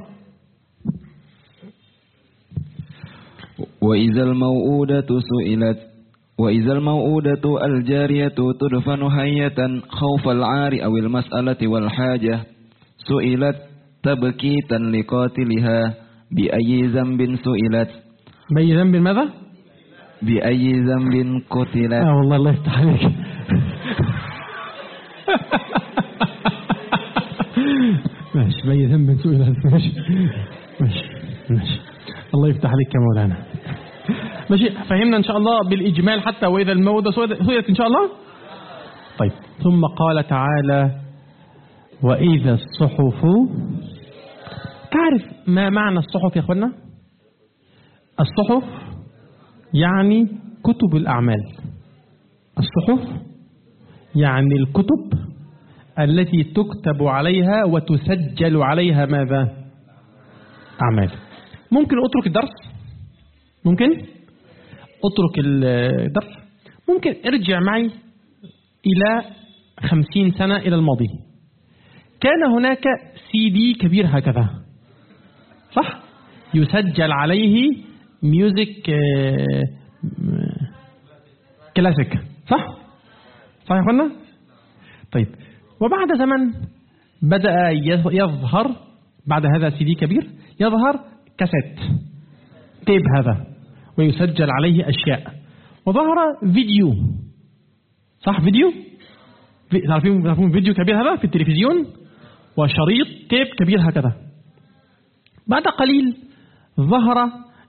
وإذا الموءودة سئلت وإذا الموءودة الجارية تدفن هية خوف العار أو المسألة والحاجة سئلت تبكيتا لقاتلها بأي ذنب سئلت. بأي ذنب ماذا؟ بأي ذنب قتلت. والله الله يفتح عليك. ماشي، بأي ذنب سئلت. ماشي ماشي ماشي، الله يفتح عليك يا مولانا. ماشي، فهمنا إن شاء الله بالإجمال حتى وإذا الموءودة سئلت إن شاء الله. طيب، ثم قال تعالى وإذا الصحف. تعرف ما معنى الصحف يا أخوانا؟ الصحف يعني كتب الأعمال. الصحف يعني الكتب التي تكتب عليها وتسجل عليها ماذا؟ أعمال. ممكن أترك الدرس، ممكن أترك الدرس، ممكن ارجع معي إلى 50 سنة إلى الماضي. كان هناك CD كبير هكذا، صح؟ يسجل عليه ميوزك كلاسيك، صح؟ صح يا أخوانا؟ طيب، وبعد زمن بدأ يظهر بعد هذا CD كبير يظهر كاسيت تيب هذا ويسجل عليه أشياء، وظهر فيديو، صح؟ فيديو، تعرفون فيديو كبير هذا في التلفزيون، وشريط تيب كبير هكذا. بعد قليل ظهر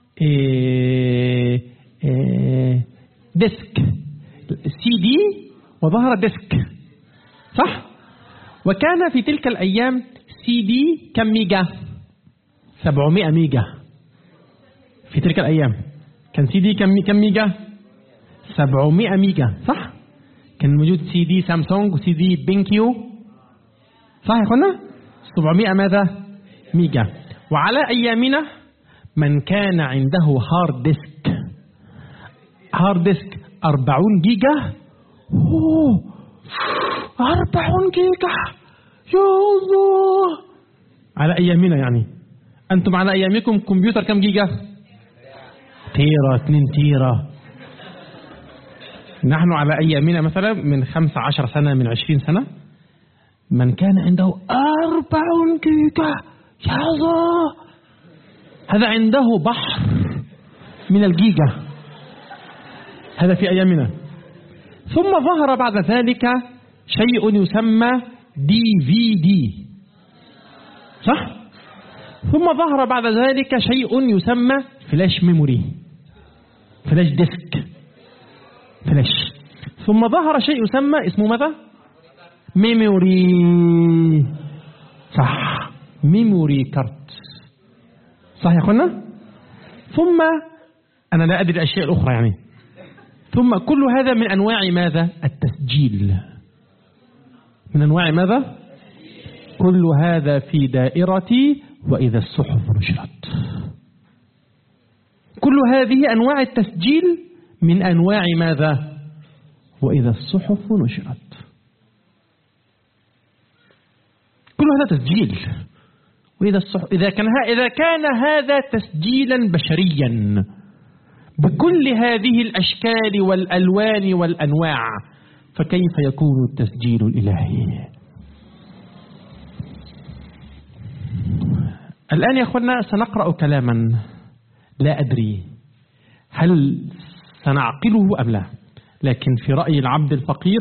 ديسك CD وظهر ديسك، صح؟ وكان في تلك الأيام CD كم ميجا؟ 700 ميجا. في تلك الأيام كان CD كم ميجا؟ 700 ميجا، صح؟ كان موجود CD سامسونج وCD بينكيو، صح يا أخوانا؟ 700 ماذا؟ ميجا. وعلى أيامنا من كان عنده هارد ديسك 40 جيجا. 40 جيجا يا الله! على أيامنا يعني. أنتم على أيامكم كمبيوتر كم جيجا؟ تيرا، 2 تيرا. نحن على أيامنا مثلا من 15 سنة من 20 سنة من كان عنده 4 جيجا يا الله هذا عنده بحر من الجيجا، هذا في أيامنا. ثم ظهر بعد ذلك شيء يسمى DVD، صح؟ ثم ظهر بعد ذلك شيء يسمى فلاش ميموري، فلاش ديسك، فلاش. ثم ظهر شيء يسمى اسمه ماذا؟ ميموري، صح، ميموري كارت، صح يا أخوانا؟ ثم أنا لا أدري الأشياء الأخرى يعني. ثم كل هذا من أنواع ماذا؟ التسجيل. من أنواع ماذا؟ كل هذا في دائرة وإذا الصحف نشرت. كل هذه أنواع التسجيل من أنواع ماذا؟ وإذا الصحف نشرت. كل هذا تسجيل. وإذا الصحف إذا كان هذا تسجيلا بشريا بكل هذه الأشكال والألوان والأنواع، فكيف يكون التسجيل الإلهي؟ الآن يا أخوانا سنقرأ كلاما لا أدري هل سنعقله أم لا، لكن في رأي العبد الفقير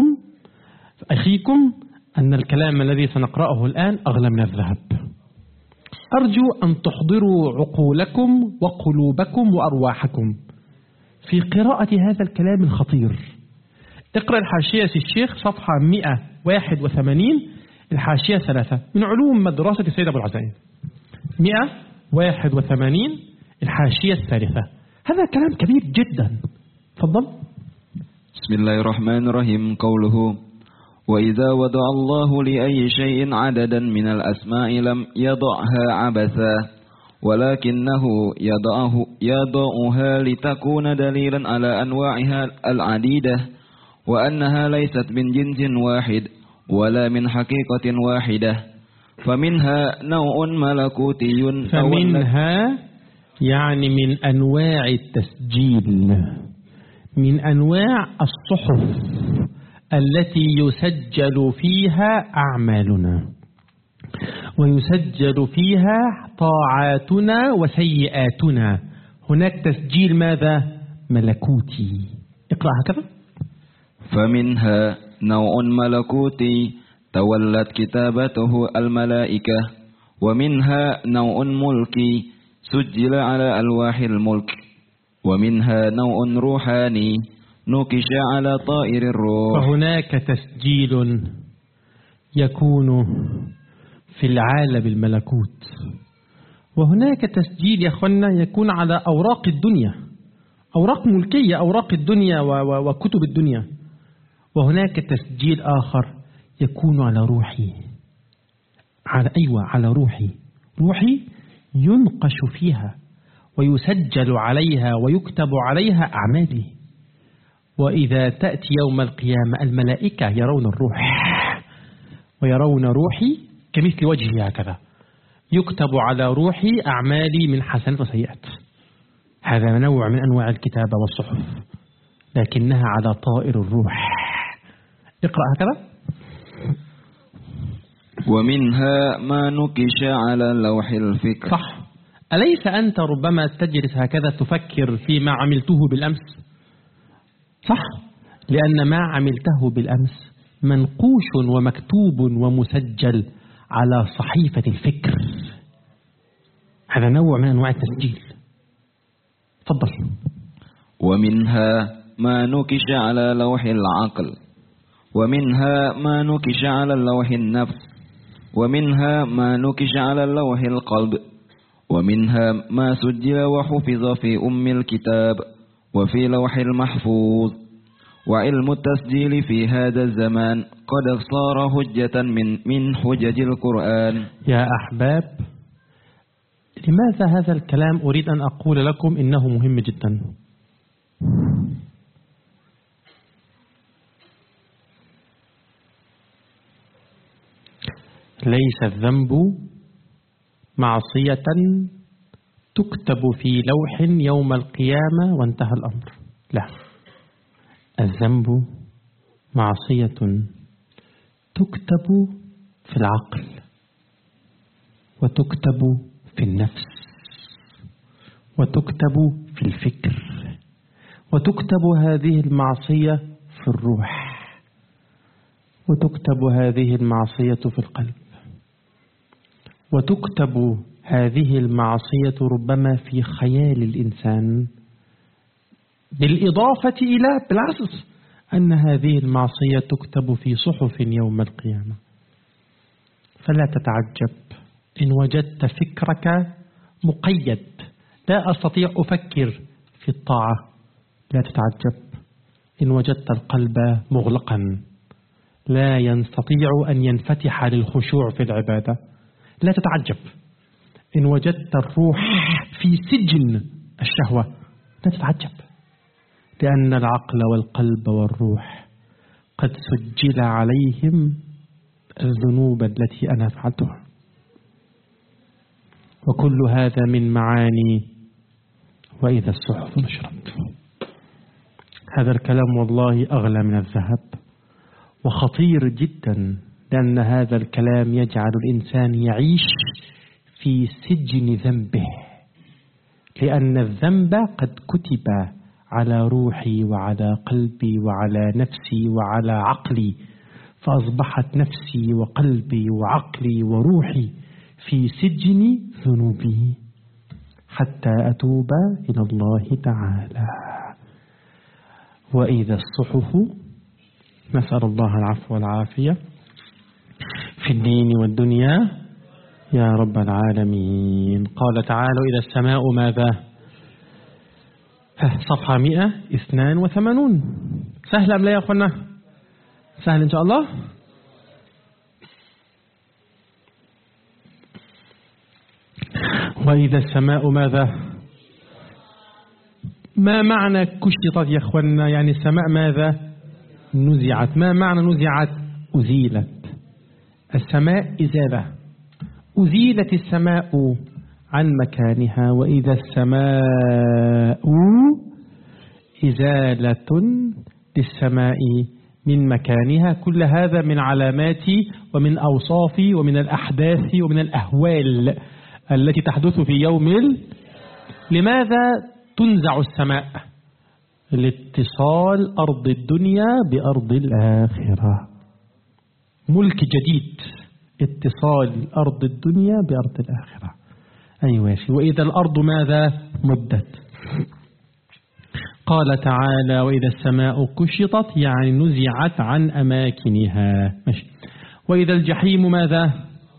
أخيكم أن الكلام الذي سنقرأه الآن أغلى من الذهب. أرجو أن تحضروا عقولكم وقلوبكم وأرواحكم في قراءة هذا الكلام الخطير. اقرأ الحاشية الشيخ صفحة 181 الحاشية 3 من علوم مدرسة السيد أبو العزائم. 181 الحاشية 3. هذا كلام كبير جدا. تفضل. بسم الله الرحمن الرحيم. قوله: وإذا وضع الله لأي شيء عددا من الأسماء لم يضعها عبثا، ولكنه يضعها لتكون دليلا على أنواعها العديدة، وأنها ليست من جنس واحد ولا من حقيقة واحدة. فمنها نوع ملكوتي، فمنها يعني من أنواع التسجيل، من أنواع الصحف التي يسجل فيها أعمالنا ويسجل فيها طاعاتنا وسيئاتنا. هناك تسجيل ماذا؟ ملكوتي. اقرأ هكذا. فمنها نوع ملكوتي تولت كتابته الملائكة، ومنها نوع ملكي سجل على ألواح الملك، ومنها نوع روحاني نقش على طائر الروح. فهناك تسجيل يكون في العالم الملكوت، وهناك تسجيل يا أخوانا يكون على أوراق الدنيا، أوراق ملكية، أوراق الدنيا وكتب الدنيا. وهناك تسجيل آخر يكون على روحي، على روحي ينقش فيها ويسجل عليها ويكتب عليها أعمالي. وإذا تأتي يوم القيامة الملائكة يرون الروح ويرون روحي كمثل وجهي هكذا، يكتب على روحي أعمالي من حسنات وسيئات. هذا نوع من أنواع الكتابة والصحف، لكنها على طائر الروح. اقرأ هكذا. ومنها ما نقش على لوح الفكر. صح. أليس أنت ربما تجلس هكذا تفكر فيما عملته بالأمس؟ صح، لأن ما عملته بالأمس منقوش ومكتوب ومسجل على صحيفة الفكر. هذا نوع من أنواع التسجيل. تفضل. ومنها ما نقش على لوح العقل، ومنها ما نقش على لوح النفس، ومنها ما نقش على لوح القلب، ومنها ما سجل وحفظ في الكتاب وفي لوح المحفوظ. وعلم التسجيل في هذا الزمان قد صار حجة من حجج القرآن. يا أحباب، لماذا هذا الكلام أريد أن أقول لكم إنه مهم جدا؟ ليس الذنب معصية تكتب في لوح يوم القيامة وانتهى الأمر. لا، الذنب معصية تكتب في العقل وتكتب في النفس وتكتب في الفكر، وتكتب هذه المعصية في الروح، وتكتب هذه المعصية في القلب، وتكتب هذه المعصية ربما في خيال الإنسان، بالإضافة إلى بالعكس أن هذه المعصية تكتب في صحف يوم القيامة. فلا تتعجب إن وجدت فكرك مقيد، لا أستطيع أفكر في الطاعة. لا تتعجب إن وجدت القلب مغلقا لا يستطيع أن ينفتح للخشوع في العبادة. لا تتعجب إن وجدت الروح في سجن الشهوة. لا تتعجب، لأن العقل والقلب والروح قد سجل عليهم الذنوب التي أنا فعلتها. وكل هذا من معاني وإذا الصحف نشرت. هذا الكلام والله أغلى من الذهب وخطير جدا، لأن هذا الكلام يجعل الإنسان يعيش في سجن ذنبه، لأن الذنب قد كتب على روحي وعلى قلبي وعلى نفسي وعلى عقلي، فأصبحت نفسي وقلبي وعقلي وروحي في سجن ذنوبي حتى أتوب إلى الله تعالى. وإذا الصحف، نسأل الله العفو والعافية في الدين والدنيا يا رب العالمين. قال تعالى: إذا السماء ماذا؟ صفحة 182. سهل أم لا يا أخوانا؟ سهل إن شاء الله. وإذا السماء ماذا؟ ما معنى كشطت يا أخوانا؟ يعني السماء ماذا؟ نزعت. ما معنى نزعت؟ أزيلت. السماء إزالة، أزيلت السماء عن مكانها. وإذا السماء إزالة للسماء من مكانها. كل هذا من علامات ومن أوصاف ومن الأحداث ومن الأهوال التي تحدث في يوم. لماذا تنزع السماء؟ لاتصال أرض الدنيا بأرض الآخرة. ملك جديد، اتصال أرض الدنيا بأرض الآخرة. أيوة. وإذا الأرض ماذا؟ مدت. قال تعالى: وإذا السماء كشطت، يعني نزعت عن أماكنها. ماشي. وإذا الجحيم ماذا؟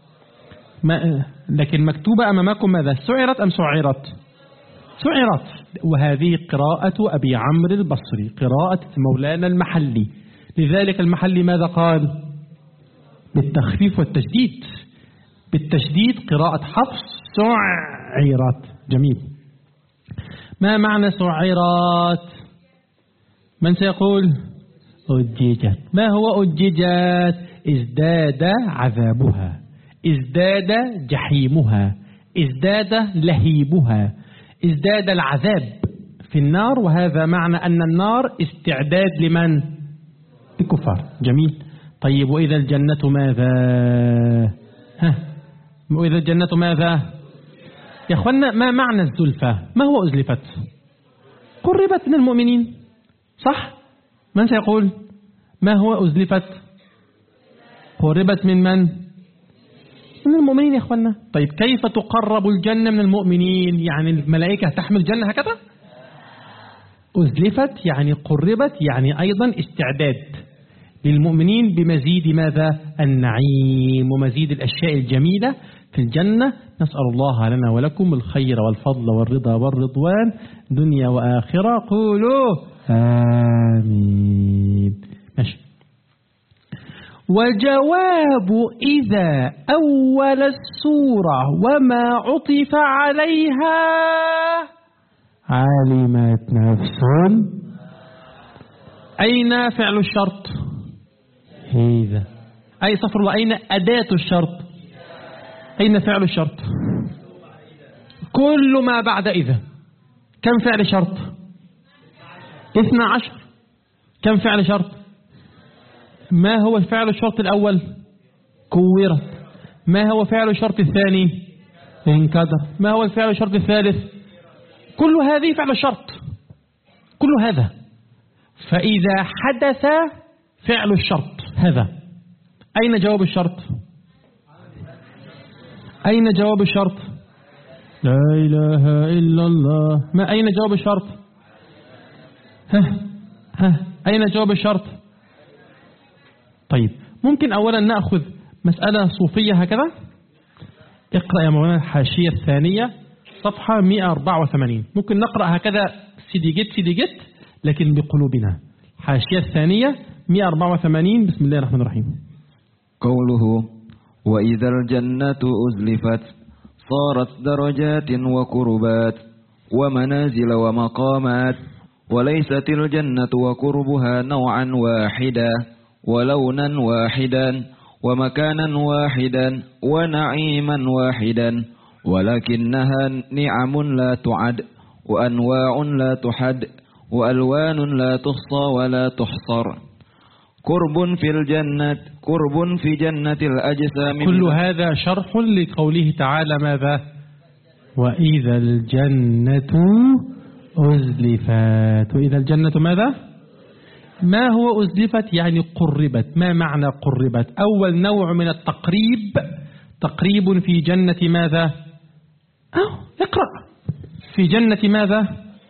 لكن مكتوبة أمامكم ماذا؟ سعرت أم سعرت؟ سعرت. وهذه قراءة أبي عمرو البصري، قراءة مولانا المحلي. لذلك المحلي ماذا قال؟ بالتخفيف والتشديد. بالتشديد قراءة حفص: سعرت. جميل. ما معنى سعرت؟ من سيقول؟ أججت. ما هو أججت؟ ازداد عذابها، ازداد جحيمها، ازداد لهيبها، ازداد العذاب في النار. وهذا معنى أن النار استعداد لمن؟ للكفار. جميل. طيب وإذا الجنة ماذا؟ وإذا الجنة ماذا؟ يا أخوانا ما معنى الزلفة؟ ما هو أزلفت؟ قربت من المؤمنين، صح؟ من سيقول؟ ما هو أزلفت؟ قربت من من؟ من المؤمنين يا أخوانا. طيب كيف تقرب الجنة من المؤمنين؟ يعني الملائكة تحمل جنة هكذا؟ أزلفت يعني قربت، يعني أيضا استعداد للمؤمنين بمزيد ماذا؟ النعيم ومزيد الأشياء الجميلة في الجنة. نسأل الله لنا ولكم الخير والفضل والرضا والرضوان دنيا وآخرة. قولوا آمين. ماشي. وجواب إذا أول السورة وما عطف عليها: علمت نفس. أين فعل الشرط؟ إذا. أي صفر الله. أين أداة الشرط؟ أين فعل الشرط؟ كل ما بعد إذا. كم فعل شرط؟ 12. كم فعل شرط؟ ما هو فعل الشرط الأول؟ كورت. ما هو فعل الشرط الثاني؟ انكدر. ما هو الفعل الشرط الثالث؟ كل هذه فعل الشرط، كل هذا. فإذا حدث فعل الشرط هذا، أين جواب الشرط؟ أين جواب الشرط؟ لا إله إلا الله. ما أين جواب الشرط؟ أين جواب الشرط؟ طيب، ممكن أولا نأخذ مسألة صوفية هكذا. اقرأ يا مولانا الحاشية الثانية صفحة 184. ممكن نقرأ هكذا سيدي جت لكن بقلوبنا. الحاشية الثانية 184. بسم الله الرحمن الرحيم. قوله: وإذا الجنة أزلفت صارت درجات وقربات ومنازل ومقامات، وليست الجنة وقربها نوعا واحدا ولونا واحدا ومكانا واحدا ونعيما واحدا، ولكنها نعم لا تعد وأنواع لا تحد وألوان لا تحصى ولا تحصر. قرب في جنة الأجسام. كل هذا شرح لقوله تعالى ماذا؟ وإذا الجنة أزلفت. وإذا الجنة ماذا؟ ما هو أزلفت؟ يعني قربت. ما معنى قربت؟ أول نوع من التقريب، تقريب في جنة ماذا؟ اقرأ. في جنة ماذا؟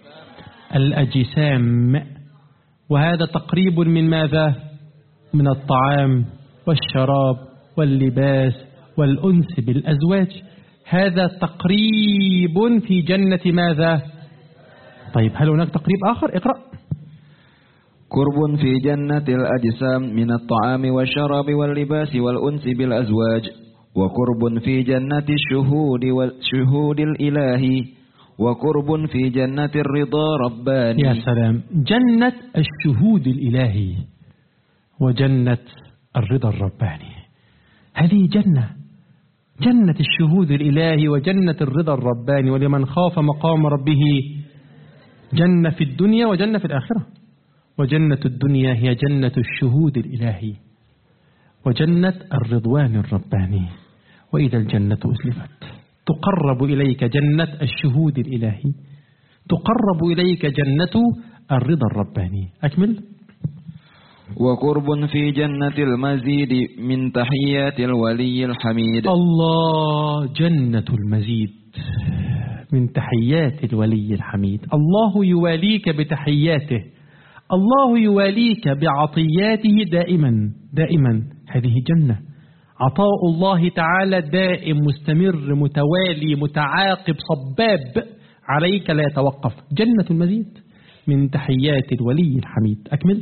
الأجسام. وهذا تقريب من ماذا؟ من الطعام والشراب واللباس والأنس بالأزواج. هذا تقريب في جنة ماذا؟ طيب، هل هناك تقريب آخر؟ اقرأ. قرب في جنة الأجسام من الطعام والشراب واللباس والأنس بالأزواج. وقرب في جنة الشهود الإلهي. وقرب في جنة الرضا رباني. يا سلام، جنة الشهود الإلهي وجنة الرضا الرباني. هذه جنة الشهود الإلهي وجنة الرضا الرباني. ولمن خاف مقام ربه جنة في الدنيا وجنة في الآخرة. وجنة الدنيا هي جنة الشهود الإلهي وجنة الرضوان الرباني. وإذا الجنة أزلفت، تقرب إليك جنة الشهود الإلهي، تقرب إليك جنة الرضا الرباني. أكمل. وقرب في جنة المزيد من تحيات الولي الحميد. الله، جنة المزيد من تحيات الولي الحميد. الله يواليك بتحياته، الله يواليك بعطياته دائما. هذه جنة، عطاء الله تعالى دائم مستمر متوالي متعاقب صباب عليك لا يتوقف. جنة المزيد من تحيات الولي الحميد. أكمل.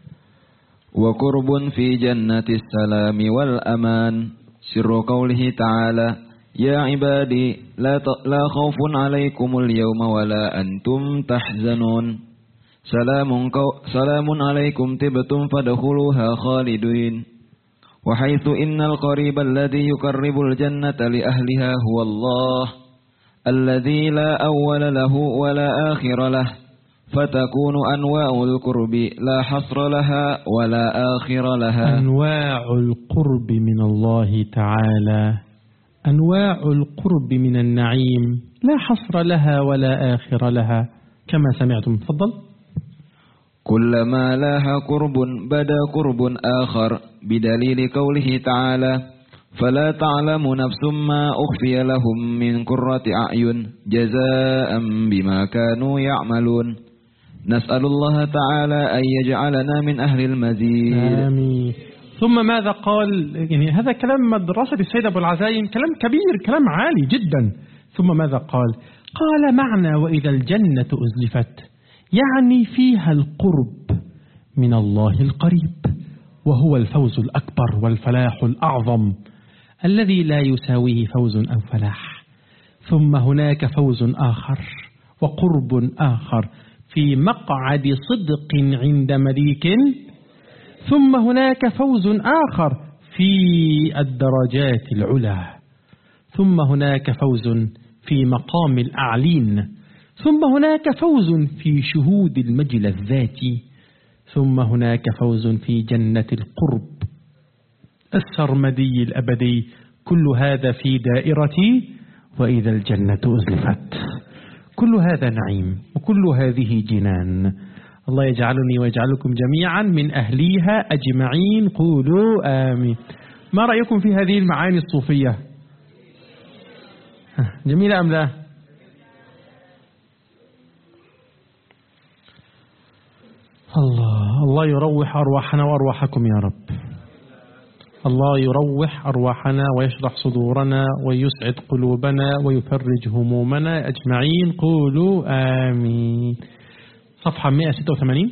وقرب في جنة السلام والأمان. سر قوله تعالى: يا عبادي لا خوف عليكم اليوم ولا أنتم تحزنون، سلام عليكم طبتم فادخلوها خالدين. وحيث إن القريب الذي يقرب الجنة لأهلها هو الله الذي لا أول له ولا آخر له، فتكون أنواع القرب لا حصر لها ولا آخر لها. أنواع القرب من الله تعالى، أنواع القرب من النعيم لا حصر لها ولا آخر لها كما سمعتم. تفضل. كلما لاها قرب بدا قرب آخر، بدليل قوله تعالى: فلا تعلم نفس ما أخفي لهم من قرة أعين جزاء بما كانوا يعملون. نسأل الله تعالى أن يجعلنا من أهل المزيد. آمين. ثم ماذا قال؟ يعني هذا كلام مدرسة السيد أبو العزايم، كلام كبير، كلام عالي جدا. ثم ماذا قال؟ قال: معنى وإذا الجنة أزلفت يعني فيها القرب من الله القريب، وهو الفوز الأكبر والفلاح الأعظم الذي لا يساويه فوز أو فلاح. ثم هناك فوز آخر وقرب آخر في مقعد صدق عند مليك. ثم هناك فوز آخر في الدرجات العلى. ثم هناك فوز في مقام الأعلين. ثم هناك فوز في شهود المجل الذاتي. ثم هناك فوز في جنة القرب السرمدي الأبدي. كل هذا في دائرة وإذا الجنة أزلفت. كل هذا نعيم وكل هذه جنان. الله يجعلني ويجعلكم جميعا من أهليها أجمعين. قولوا آمين. ما رأيكم في هذه المعاني الصوفية؟ جميلة أم لا؟ الله يروح أرواحنا وأرواحكم يا رب. الله يروح أرواحنا ويشرح صدورنا ويسعد قلوبنا ويفرج همومنا أجمعين. قولوا آمين. صفحة 186.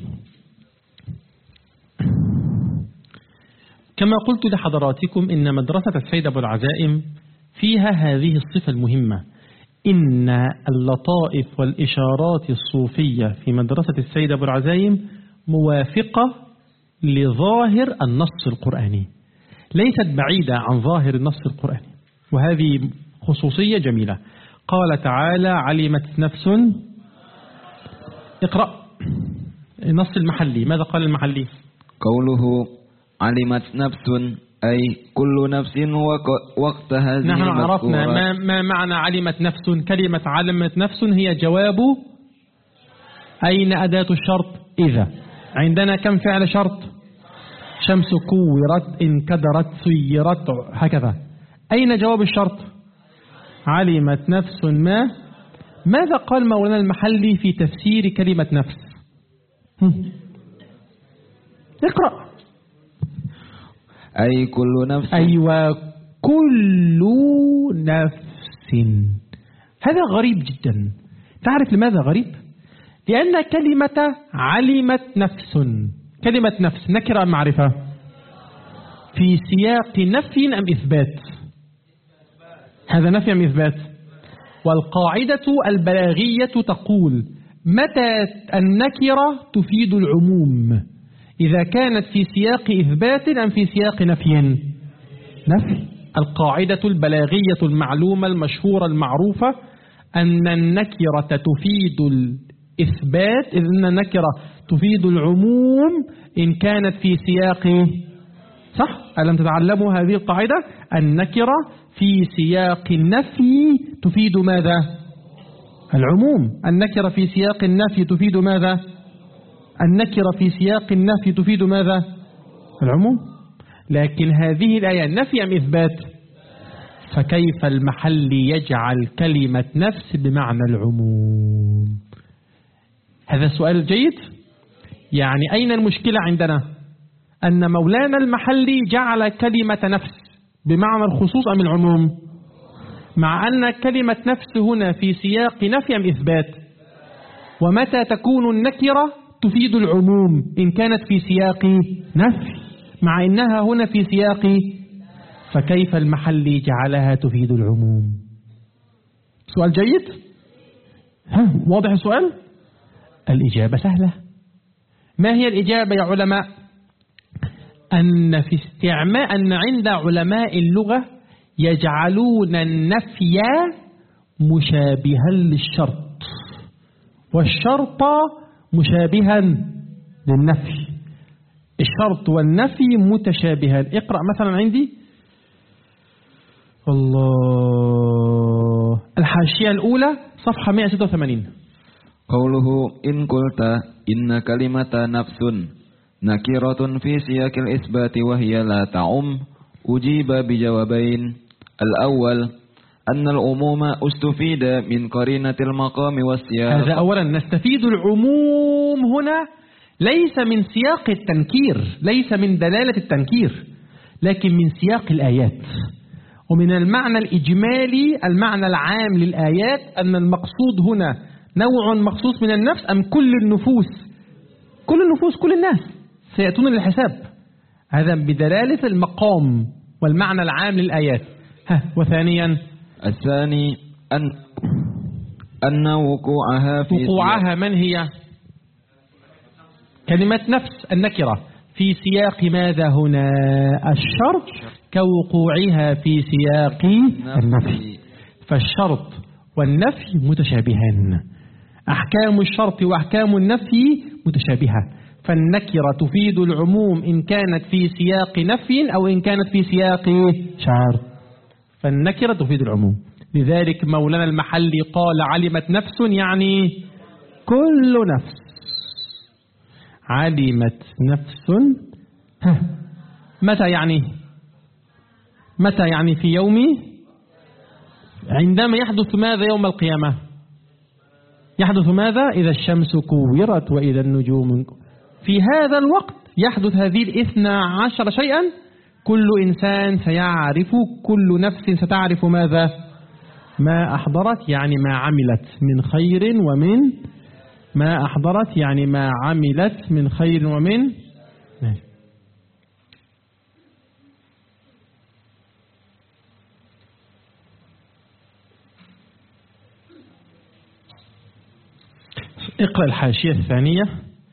كما قلت لحضراتكم إن مدرسة السيد أبو العزائم فيها هذه الصفة المهمة، إن اللطائف والإشارات الصوفية في مدرسة السيد أبو العزائم موافقة لظاهر النص القرآني، ليست بعيدة عن ظاهر النص القرآني، وهذه خصوصية جميلة. قال تعالى: علمت نفس. اقرأ النص المحلي. ماذا قال المحلي؟ قوله علمت نفس أي كل نفس وقت هذه نحن عرفنا المذكورات. ما معنى علمت نفس. كلمة علمت نفس هي جواب أين أداة الشرط؟ إذا. عندنا كم فعل شرط؟ شمس كورت، انكدرت، سيرت، هكذا. أين جواب الشرط؟ علمت نفس ما. ماذا قال مولانا المحلي في تفسير كلمة نفس؟ اقرأ. أي كل نفس. أيوة، كل نفس. هذا غريب جدا. تعرف لماذا غريب؟ لأن كلمة علمت نفس، كلمة نفس نكرة معرفة في سياق نفي أم إثبات؟ هذا نفي أم إثبات؟ والقاعدة البلاغية تقول متى النكرة تفيد العموم؟ إذا كانت في سياق إثبات أم في سياق نفي؟ نفي. القاعدة البلاغية المعلومة المشهورة المعروفة أن النكرة تفيد الإثبات، إذ أن النكرة تفيد العموم إن كانت في سياق، صح؟ ألم تتعلموا هذه القاعدة؟ النكرة في سياق النفي تفيد ماذا؟ العموم. النكرة في سياق النفي تفيد ماذا؟ النكرة في سياق النفي تفيد ماذا؟ العموم. لكن هذه الآية نفي أم إثبات؟ فكيف المحل يجعل كلمة نفس بمعنى العموم؟ هذا سؤال جيد. يعني أين المشكلة عندنا؟ أن مولانا المحلي جعل كلمة نفس بمعنى الخصوص أم العموم؟ مع أن كلمة نفس هنا في سياق نفي أم إثبات؟ ومتى تكون النكرة تفيد العموم؟ إن كانت في سياق نفي، مع إنها هنا في سياق. فكيف المحلي جعلها تفيد العموم؟ سؤال جيد. واضح السؤال؟ الإجابة سهلة. ما هي الإجابة يا علماء؟ أن عند علماء اللغة يجعلون النفي مشابها للشرط والشرط مشابها للنفي. الشرط والنفي متشابهان. اقرأ مثلا عندي الله الحاشية الأولى صفحة 186. قوله إن قلت إن كلمة نفس نكرة في سياق الإثبات وهي لا تعم، أجيب بجوابين. الأول أن العموم استفيد من قرينة المقام والسياق. هذا أولا. نستفيد العموم هنا ليس من سياق التنكير، ليس من دلالة التنكير، لكن من سياق الآيات ومن المعنى الإجمالي، المعنى العام للآيات، أن المقصود هنا نوع مخصوص من النفس أم كل النفوس؟ كل النفوس، كل الناس سيأتون للحساب. هذا بدلالة المقام والمعنى العام للآيات. وثانيا الثاني أن وقوعها من هي؟ كلمة نفس النكرة في سياق ماذا هنا؟ الشرط، كوقوعها في سياق النفي. فالشرط والنفي متشابهان، أحكام الشرط وأحكام النفي متشابهة. فالنكرة تفيد العموم إن كانت في سياق نفي أو إن كانت في سياق شرط. فالنكرة تفيد العموم. لذلك مولانا المحلي قال علمت نفس يعني كل نفس. علمت نفس متى يعني في يوم، عندما يحدث ماذا يوم القيامة؟ يحدث ماذا؟ إذا الشمس كورت وإذا النجوم. في هذا الوقت يحدث هذه 12 شيئا. كل إنسان سيعرف، كل نفس ستعرف ماذا؟ ما أحضرت يعني ما عملت من خير، ومن ما أحضرت يعني ما عملت من خير ومن اقرأ الحاشية الثانية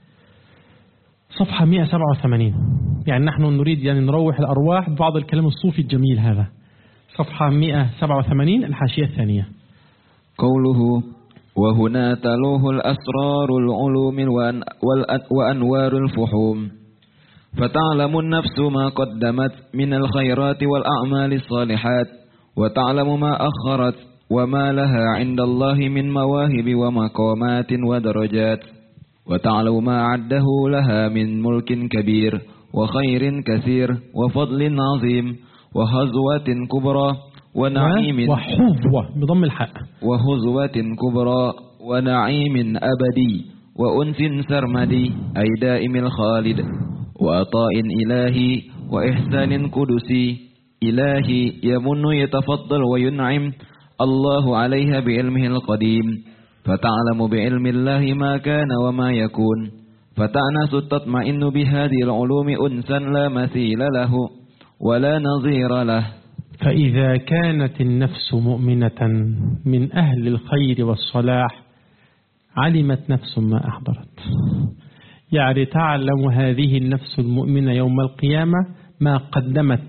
صفحة 187. يعني نحن نريد نروح الأرواح ببعض الكلام الصوفي الجميل هذا. صفحة 187 الحاشية الثانية. قوله وهنا تلوه الأسرار العلوم وأنوار الفحوم، فتعلم النفس ما قدمت من الخيرات والأعمال الصالحات، وتعلم ما أخرت وما لها عند الله من مواهب ومقامات ودرجات، وتعلم ما عده لها من ملك كبير وخير كثير وفضل عظيم وهزوة كبرى ونعيم وحظوة بضم الحاء، وهزوة كبرى ونعيم أبدي وأنس سرمدي أي دائم الخالد، وعطاء إلهي وإحسان قدسي إلهي يمن يتفضل وينعم الله عليها بعلمه القديم، فتعلم بعلم الله ما كان وما يكون، فتأنس تطمئن بهذه العلوم أنسا لا مثيل له ولا نظير له. فإذا كانت النفس مؤمنة من أهل الخير والصلاح علمت نفس ما أحضرت. يعني تعلم هذه النفس المؤمنة يوم القيامة ما قدمت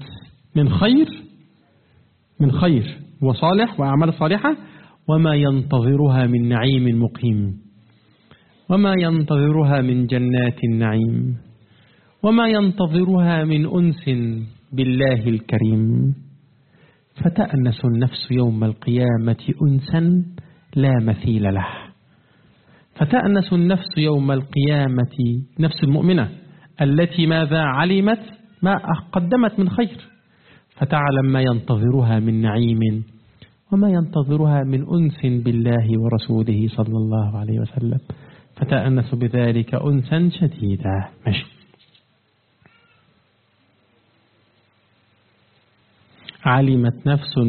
من خير وصالح وأعمال صالحة، وما ينتظرها من نعيم مقيم، وما ينتظرها من جنات النعيم، وما ينتظرها من أنس بالله الكريم. فتأنس النفس يوم القيامة أنسا لا مثيل له. فتأنس النفس يوم القيامة نفس المؤمنة التي ماذا علمت ما قدمت من خير، فتعلم ما ينتظرها من نعيم وما ينتظرها من أنس بالله ورسوله صلى الله عليه وسلم، فتأنس بذلك أنسا شديدا. ماشي. علمت نفس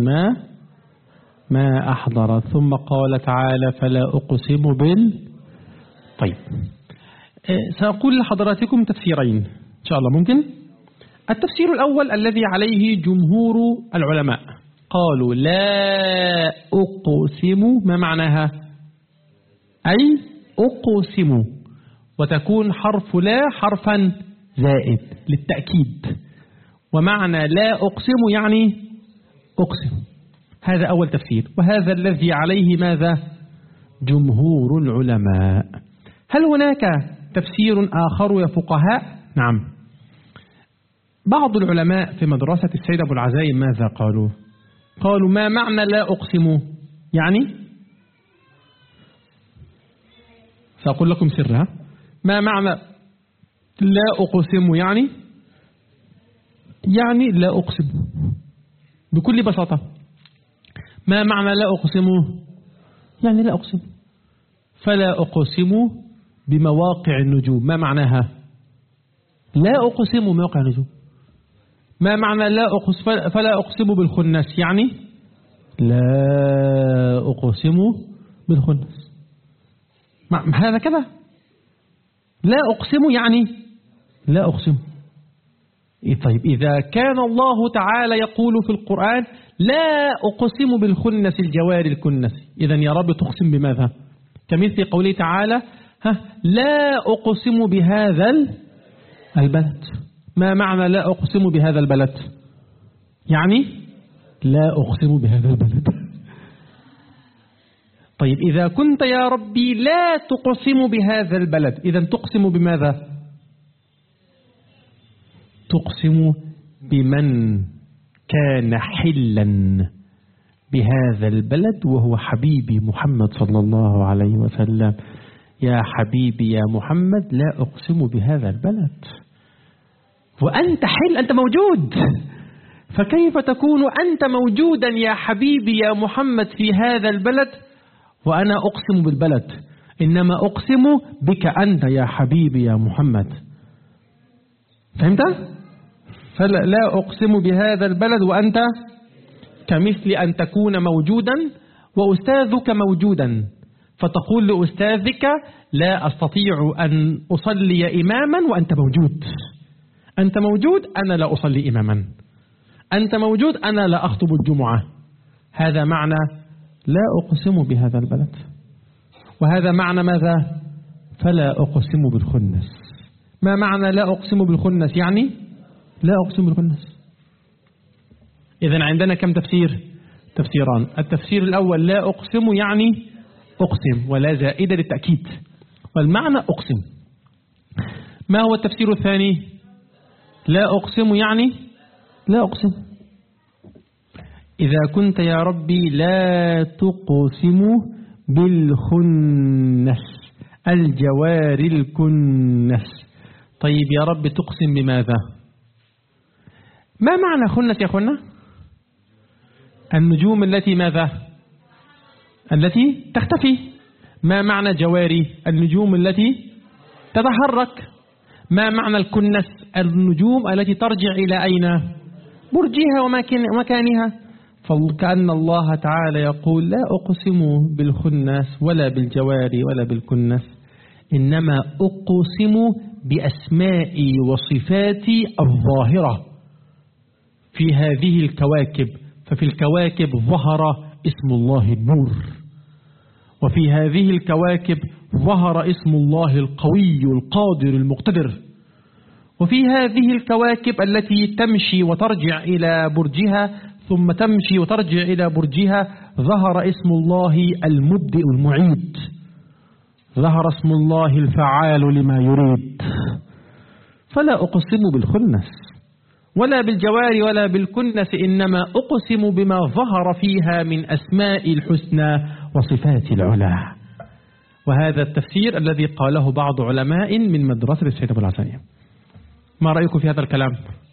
ما أحضرت. ثم قال تعالى فلا أقسم طيب، سأقول لحضراتكم تفسيرين إن شاء الله. ممكن التفسير الأول الذي عليه جمهور العلماء، قالوا لا أقسم. ما معناها؟ أي أقسم، وتكون حرف لا حرفا زائد للتأكيد، ومعنى لا أقسم يعني أقسم. هذا أول تفسير، وهذا الذي عليه ماذا؟ جمهور العلماء. هل هناك تفسير آخر يا فقهاء؟ نعم. بعض العلماء في مدرسة السيد أبو العزايم ماذا قالوا؟ قالوا ما معنى لا أقسم؟ يعني سأقول لكم سرها. ما معنى لا أقسم؟ يعني لا أقسم بكل بساطة. ما معنى لا أقسم؟ يعني لا أقسم. فلا أقسم بمواقع النجوم. ما معناها؟ لا أقسم بمواقع النجوم. ما معنى لا أقسم؟ فلا أقسم بالخنس، يعني لا أقسم بالخنس. هذا كذا. لا أقسم يعني لا أقسم. طيب إذا كان الله تعالى يقول في القرآن لا أقسم بالخنس الجوار الكنس، إذن يا رب تقسم بماذا؟ كمثل قوله تعالى لا أقسم بهذا البلد. ما معنى لا أقسم بهذا البلد؟ يعني لا أقسم بهذا البلد. طيب إذا كنت يا ربي لا تقسم بهذا البلد، إذن تقسم بماذا؟ تقسم بمن كان حلا بهذا البلد وهو حبيبي محمد صلى الله عليه وسلم. يا حبيبي يا محمد لا أقسم بهذا البلد وأنت حل، أنت موجود، فكيف تكون أنت موجودا يا حبيبي يا محمد في هذا البلد وأنا أقسم بالبلد؟ إنما أقسم بك أنت يا حبيبي يا محمد. فهمت؟ فلا أقسم بهذا البلد وأنت كمثل أن تكون موجودا وأستاذك موجودا، فتقول لأستاذك لا أستطيع أن أصلي إماما وأنت موجود. أنت موجود، أنا لا أصلي إماما. أنت موجود، أنا لا أخطب الجمعة. هذا معنى لا أقسم بهذا البلد. وهذا معنى ماذا؟ فلا أقسم بالخنس. ما معنى لا أقسم بالخنس؟ يعني لا أقسم بالخنس. إذن عندنا كم تفسير؟ تفسيران. التفسير الأول لا أقسم يعني أقسم ولا زائدة للتأكيد، والمعنى أقسم. ما هو التفسير الثاني؟ لا أقسم يعني لا أقسم. إذا كنت يا ربي لا تقسم بالخنس الجوار الكنس، طيب يا رب تقسم بماذا؟ ما معنى خنس يا أخوانا؟ النجوم التي ماذا؟ التي تختفي. ما معنى جواري؟ النجوم التي تتحرك. ما معنى الكنس؟ النجوم التي ترجع إلى أين؟ برجها ومكانها. فكأن الله تعالى يقول لا أقسم بالخنس ولا بالجواري ولا بالكنس، إنما أقسم بأسمائي وصفاتي الظاهرة في هذه الكواكب. ففي الكواكب ظهر اسم الله النور، وفي هذه الكواكب ظهر اسم الله القوي القادر المقتدر، وفي هذه الكواكب التي تمشي وترجع إلى برجها ثم تمشي وترجع إلى برجها ظهر اسم الله المبدئ المعيد، ظهر اسم الله الفعال لما يريد. فلا أقسم بالخنس ولا بالجوار ولا بالكنس، إنما أقسم بما ظهر فيها من أسماء الحسنى وصفات العلا. وهذا التفسير الذي قاله بعض علماء من مدرسة السيد أبو العزيم. ما رأيكم في هذا الكلام؟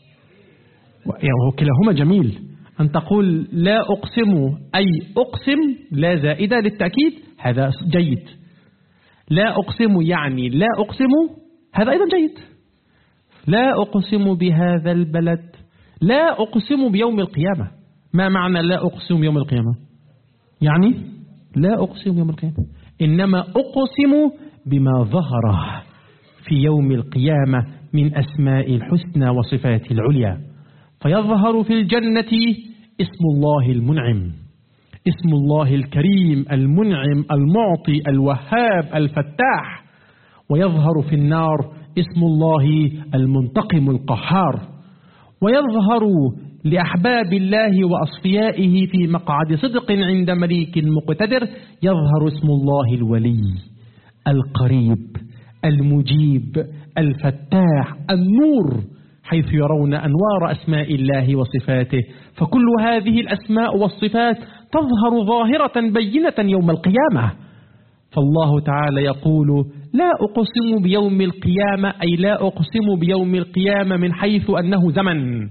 وكلاهما جميل. أن تقول لا أقسم أي أقسم لا زائدة للتأكيد، هذا جيد. لا أقسم يعني لا أقسم، هذا أيضا جيد. لا أقسم بهذا البلد، لا أقسم بيوم القيامة. ما معنى لا أقسم بيوم القيامة؟ يعني لا أقسم بيوم القيامة، إنما أقسم بما ظهر في يوم القيامة من أسماء الحسنى وصفات العليا. فيظهر في الجنة اسم الله المنعم، اسم الله الكريم المنعم المعطي الوهاب الفتاح. ويظهر في النار اسم الله المنتقم القهار. ويظهر لأحباب الله وأصفيائه في مقعد صدق عند مليك مقتدر، يظهر اسم الله الولي القريب المجيب الفتاح النور، حيث يرون أنوار أسماء الله وصفاته. فكل هذه الأسماء والصفات تظهر ظاهرة بينة يوم القيامة. فالله تعالى يقول لا أقسم بيوم القيامة، أي لا أقسم بيوم القيامة من حيث أنه زمن،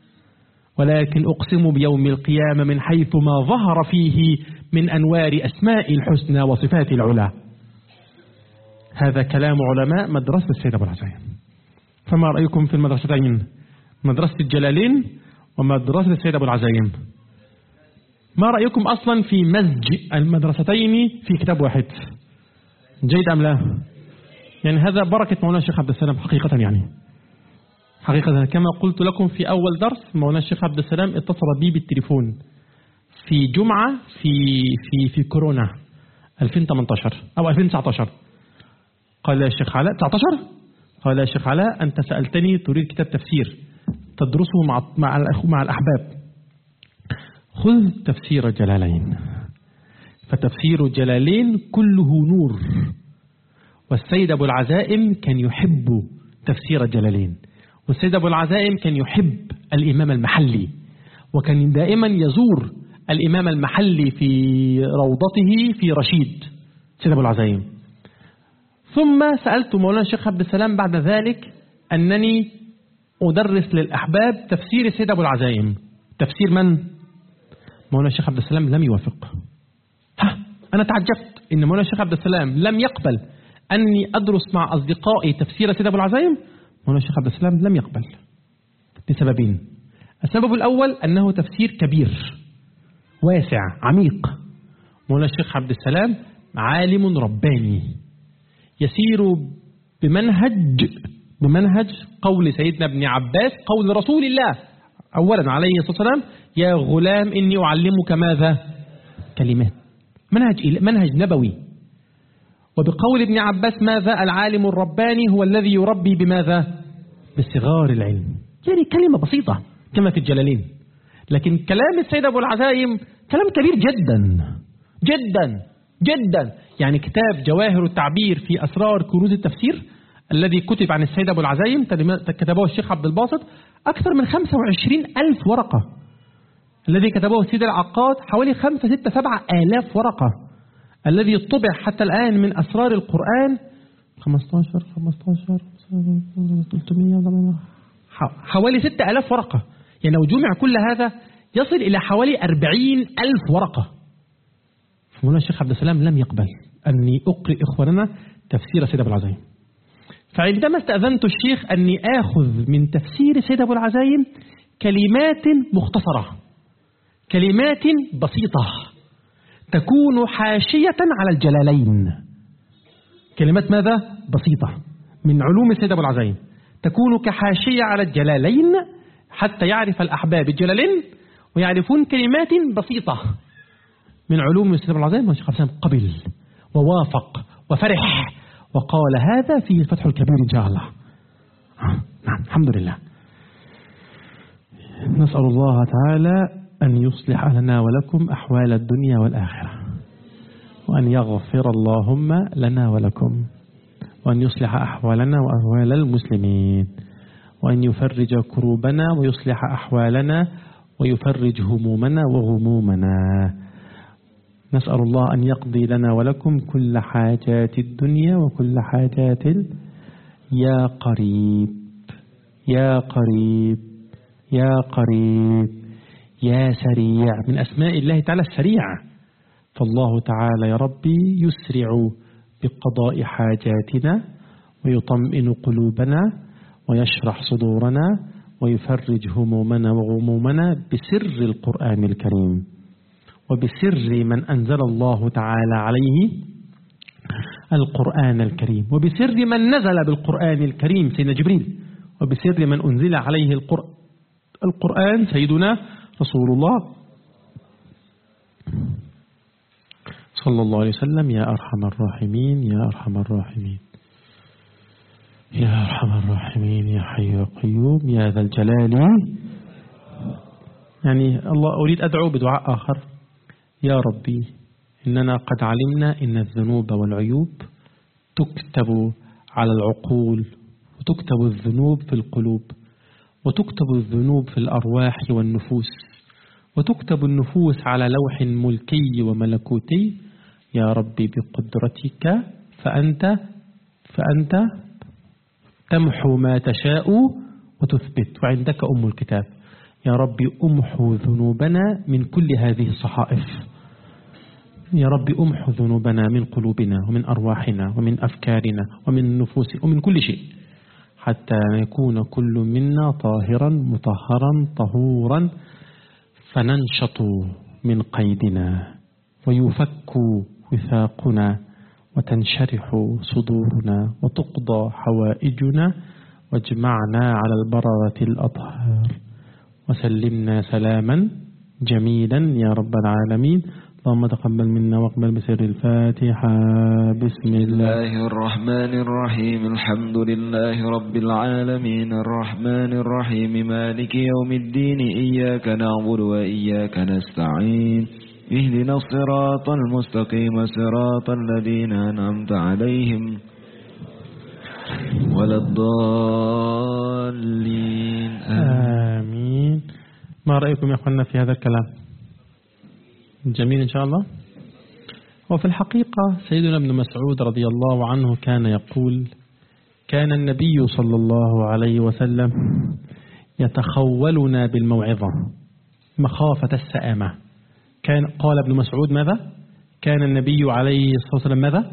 ولكن أقسم بيوم القيامة من حيث ما ظهر فيه من أنوار أسماء الحسنى وصفات العلا. هذا كلام علماء مدرسة السيد أبو العزيم. فما رأيكم في المدرستين، مدرسة الجلالين ومدرسة السيد أبو العزيم؟ ما رأيكم أصلا في مزج المدرستين في كتاب واحد؟ جيد أم لا؟ يعني هذا بركة مولانا الشيخ عبد السلام حقيقة. يعني حقيقة كما قلت لكم في أول درس، مولانا الشيخ عبد السلام اتصل بي بالتليفون في جمعة في كورونا 2018 أو 2019. قال يا شيخ علاء 19، قال يا شيخ علاء أنت سألتني تريد كتاب تفسير تدرسه مع الأحباب، خذ تفسير جلالين. فتفسير جلالين كله نور، والسيد أبو العزائم كان يحب تفسير جلالين، والسيد أبو العزائم كان يحب الإمام المحلي، وكان دائما يزور الإمام المحلي في روضته في رشيد سيد أبو العزائم. ثم سألت مولانا الشيخ عبد السلام بعد ذلك أنني أدرس للأحباب تفسير سيد أبو العزائم. تفسير من؟ مولانا الشيخ عبد السلام لم يوافق. أنا تعجبت إن مولانا الشيخ عبد السلام لم يقبل أني أدرس مع أصدقائي تفسير سيد أبو العزائم. مولانا الشيخ عبد السلام لم يقبل لسببين. السبب الأول أنه تفسير كبير واسع عميق. مولانا الشيخ عبد السلام عالم رباني يسير بمنهج قول سيدنا ابن عباس، قول رسول الله أولا عليه الصلاة والسلام: يا غلام إني أعلمك ماذا؟ كلمات. منهج نبوي. وبقول ابن عباس ماذا؟ العالم الرباني هو الذي يربي بماذا؟ بصغار العلم. يعني كلمة بسيطة كما في الجلالين، لكن كلام السيد أبو العزائم كلام كبير جدا جدا جدا. يعني كتاب جواهر التعبير في أسرار كنوز التفسير الذي كتب عن السيد أبو العزائم كتبه الشيخ عبد الباسط أكثر من 25,000 ورقة. الذي كتبه السيد العقاد حوالي 5 6 7 آلاف ورقة. الذي طبع حتى الآن من أسرار القرآن 15 300 حوالي 6,000 ورقة. يعني لو جمع كل هذا يصل إلى حوالي 40,000 ورقة. مولانا الشيخ عبد السلام لم يقبل أني أقرئ إخواننا تفسير سيد أبو العزائم. فعندما استأذنت الشيخ أني آخذ من تفسير سيد أبو العزائم كلمات مختصرة، كلمات بسيطة تكون حاشية على الجلالين. كلمات ماذا؟ بسيطة من علوم سيد أبو العزائم تكون كحاشية على الجلالين، حتى يعرف الأحباب الجلالين ويعرفون كلمات بسيطة من علوم سيد أبو العزائم. والشيخ عبد السلام قبل ووافق وفرح وقال هذا فيه الفتح الكبير إن شاء الله. نعم الحمد لله. نسأل الله تعالى أن يصلح لنا ولكم أحوال الدنيا والآخرة، وأن يغفر اللهم لنا ولكم، وأن يصلح أحوالنا وأحوال المسلمين، وأن يفرج كروبنا ويصلح أحوالنا ويفرج همومنا وغمومنا. نسأل الله أن يقضي لنا ولكم كل حاجات الدنيا وكل حاجات يا قريب يا قريب يا قريب يا سريع، من أسماء الله تعالى السريع. فالله تعالى يا ربي يسرع بقضاء حاجاتنا ويطمئن قلوبنا ويشرح صدورنا ويفرج همومنا وغمومنا بسر القرآن الكريم، وبسر من أنزل الله تعالى عليه القرآن الكريم، وبسر من نزل بالقرآن الكريم سيدنا جبريل، وبسر من أنزل عليه القرآن سيدنا رسول الله صلى الله عليه وسلم. يا أرحم الراحمين يا أرحم الراحمين يا أرحم الراحمين يا حي يا قيوم يا ذا الجلال. يعني الله أريد أدعو بدعاء آخر: يا ربي إننا قد علمنا إن الذنوب والعيوب تكتب على العقول، وتكتب الذنوب في القلوب، وتكتب الذنوب في الأرواح والنفوس، وتكتب النفوس على لوح ملكي وملكوتي. يا ربي بقدرتك فأنت تمحو ما تشاء وتثبت، وعندك أم الكتاب. يا ربي أمحو ذنوبنا من كل هذه الصحائف. يا ربي أمحو ذنوبنا من قلوبنا ومن أرواحنا ومن أفكارنا ومن نفوسنا ومن كل شيء، حتى يكون كل منا طاهرا مطهرا طهورا، فننشط من قيدنا ويفك وثاقنا وتنشرح صدورنا وتقضى حوائجنا، واجمعنا على البررة الأطهار، وسلمنا سلاما جميلا يا رب العالمين. اللهم تقبل منا واقبل بسر الفاتحة. بسم الله الرحمن الرحيم. الحمد لله رب العالمين الرحمن الرحيم مالك يوم الدين. إياك نعبد وإياك نستعين. اهدنا الصراط المستقيم صراط الذين أنعمت عليهم ولا الضالين آمين. ما رأيكم يا أخوانا في هذا الكلام؟ جميل إن شاء الله. وفي الحقيقة سيدنا ابن مسعود رضي الله عنه كان يقول: كان النبي صلى الله عليه وسلم يتخولنا بالموعظة مخافة السآمة. قال ابن مسعود ماذا؟ كان النبي عليه الصلاة والسلام ماذا؟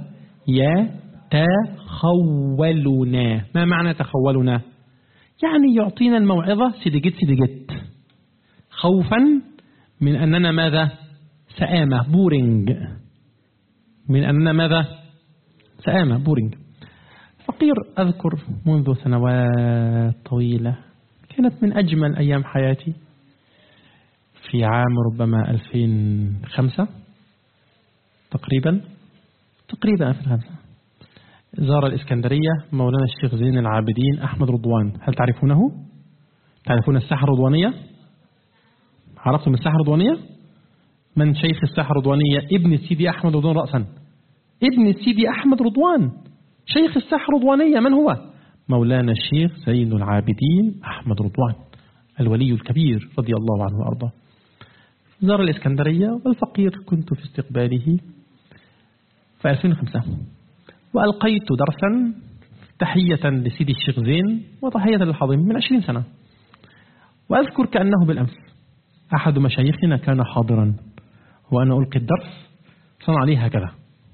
يتخولنا. ما معنى تخولنا؟ يعني يعطينا الموعظة سيدجت خوفا من أننا ماذا؟ سآمة بورينج. من أننا ماذا؟ سآمة بورينج. فقير أذكر منذ سنوات طويلة كانت من أجمل أيام حياتي في عام ربما 2005 تقريبا 2005 زار الإسكندرية مولانا الشيخ زين العابدين أحمد رضوان. هل تعرفونه؟ تعرفون الساحة الرضوانية؟ عرفتم الساحة الرضوانية؟ من شيخ الساحة الرضوانية؟ ابن السيدي أحمد رضوان رأسا. ابن السيدي أحمد رضوان شيخ الساحة الرضوانية من هو؟ مولانا الشيخ زين العابدين أحمد رضوان الولي الكبير رضي الله عنه وأرضاه. زار الإسكندرية والفقير كنت في استقباله في 2005 وألقيت درسا تحية لسيدي الشيخ زين وتحية للحاضرين من 20 سنة. وأذكر كأنه بالأمس أحد مشايخنا كان حاضرا وأنا ألقي الدرس صنع لي هكذا،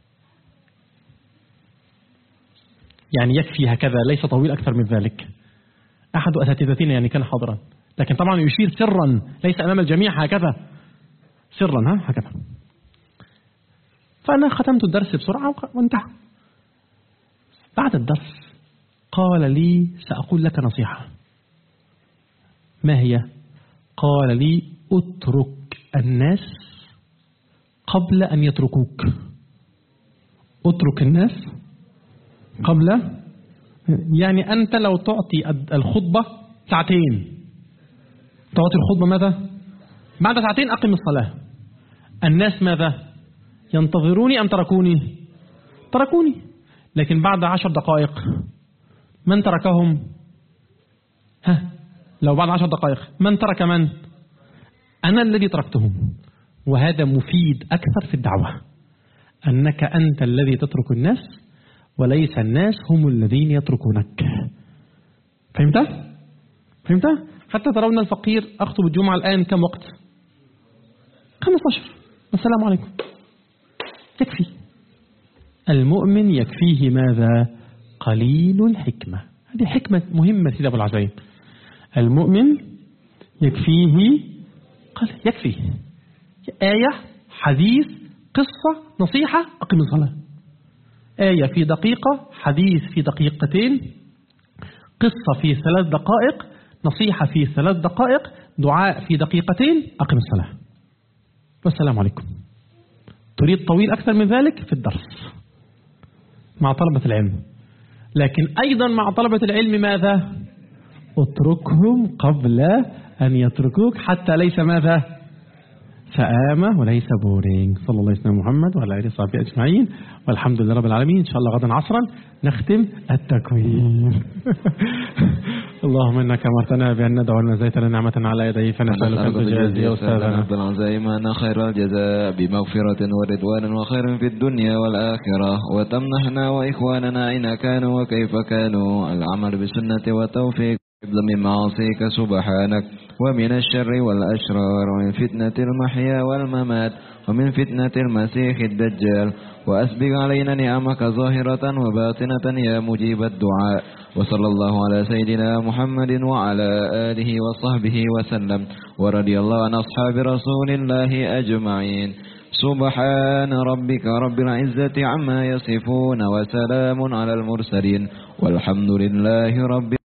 يعني يكفي هكذا ليس طويل أكثر من ذلك. أحد أساتذتنا يعني كان حاضرا، لكن طبعا يشير سرا ليس أمام الجميع هكذا سرا هكذا. فأنا ختمت الدرس بسرعة وانتهى. بعد الدرس قال لي: سأقول لك نصيحة. ما هي؟ قال لي: اترك الناس قبل أن يتركوك. اترك الناس قبل، يعني أنت لو تعطي الخطبة ساعتين، تعطي الخطبة ماذا؟ بعد ساعتين أقم الصلاة. الناس ماذا؟ ينتظروني أم تركوني؟ تركوني. لكن بعد 10 دقائق من تركهم؟ لو بعد 10 دقائق من ترك من؟ أنا الذي تركتهم. وهذا مفيد أكثر في الدعوة، أنك أنت الذي تترك الناس وليس الناس هم الذين يتركونك. فهمت؟ حتى ترون الفقير أخطب الجمعة الآن كم وقت؟ 15. السلام عليكم. يكفي. المؤمن يكفيه ماذا؟ قليل الحكمة. هذه حكمة مهمة سيدي أبو العزيم. المؤمن يكفيه يكفي آية، حديث، قصة، نصيحة، أقم الصلاة. آية في دقيقة، حديث في دقيقتين، قصة في 3 دقائق، نصيحة في 3 دقائق، دعاء في دقيقتين، أقم الصلاة. والسلام عليكم. تريد طويل أكثر من ذلك في الدرس مع طلبة العلم، لكن أيضا مع طلبة العلم ماذا؟ اتركهم قبل أن يتركوك حتى ليس ماذا؟ سآمة وليس بورينج. صلى الله عليه وسلم محمد وعلى آله وصحبه أجمعين، والحمد لله رب العالمين. إن شاء الله غدا عصرا نختم التكوين. اللهم إنك أمرتنا بأن ندعو ونزيت لنا نعمة على يديه، فنسألك أن تجازي أستاذنا بالعزيمة خير الجزاء بمغفرة ورضوان وخير في الدنيا والآخرة، وتمنحنا وإخواننا أين كانوا وكيف كانوا العمل بالسنة والتوفيق من معاصيك سبحانك، ومن الشر والأشرار، ومن فتنة المحيا والممات، ومن فتنة المسيح الدجال، وأسبغ علينا نعمك ظاهرة وباطنة يا مجيب الدعاء. وصلى الله على سيدنا محمد وعلى آله وصحبه وسلم، ورضي الله عن أصحاب رسول الله أجمعين. سبحان ربك رب العزة عما يصفون، وسلام على المرسلين، والحمد لله رب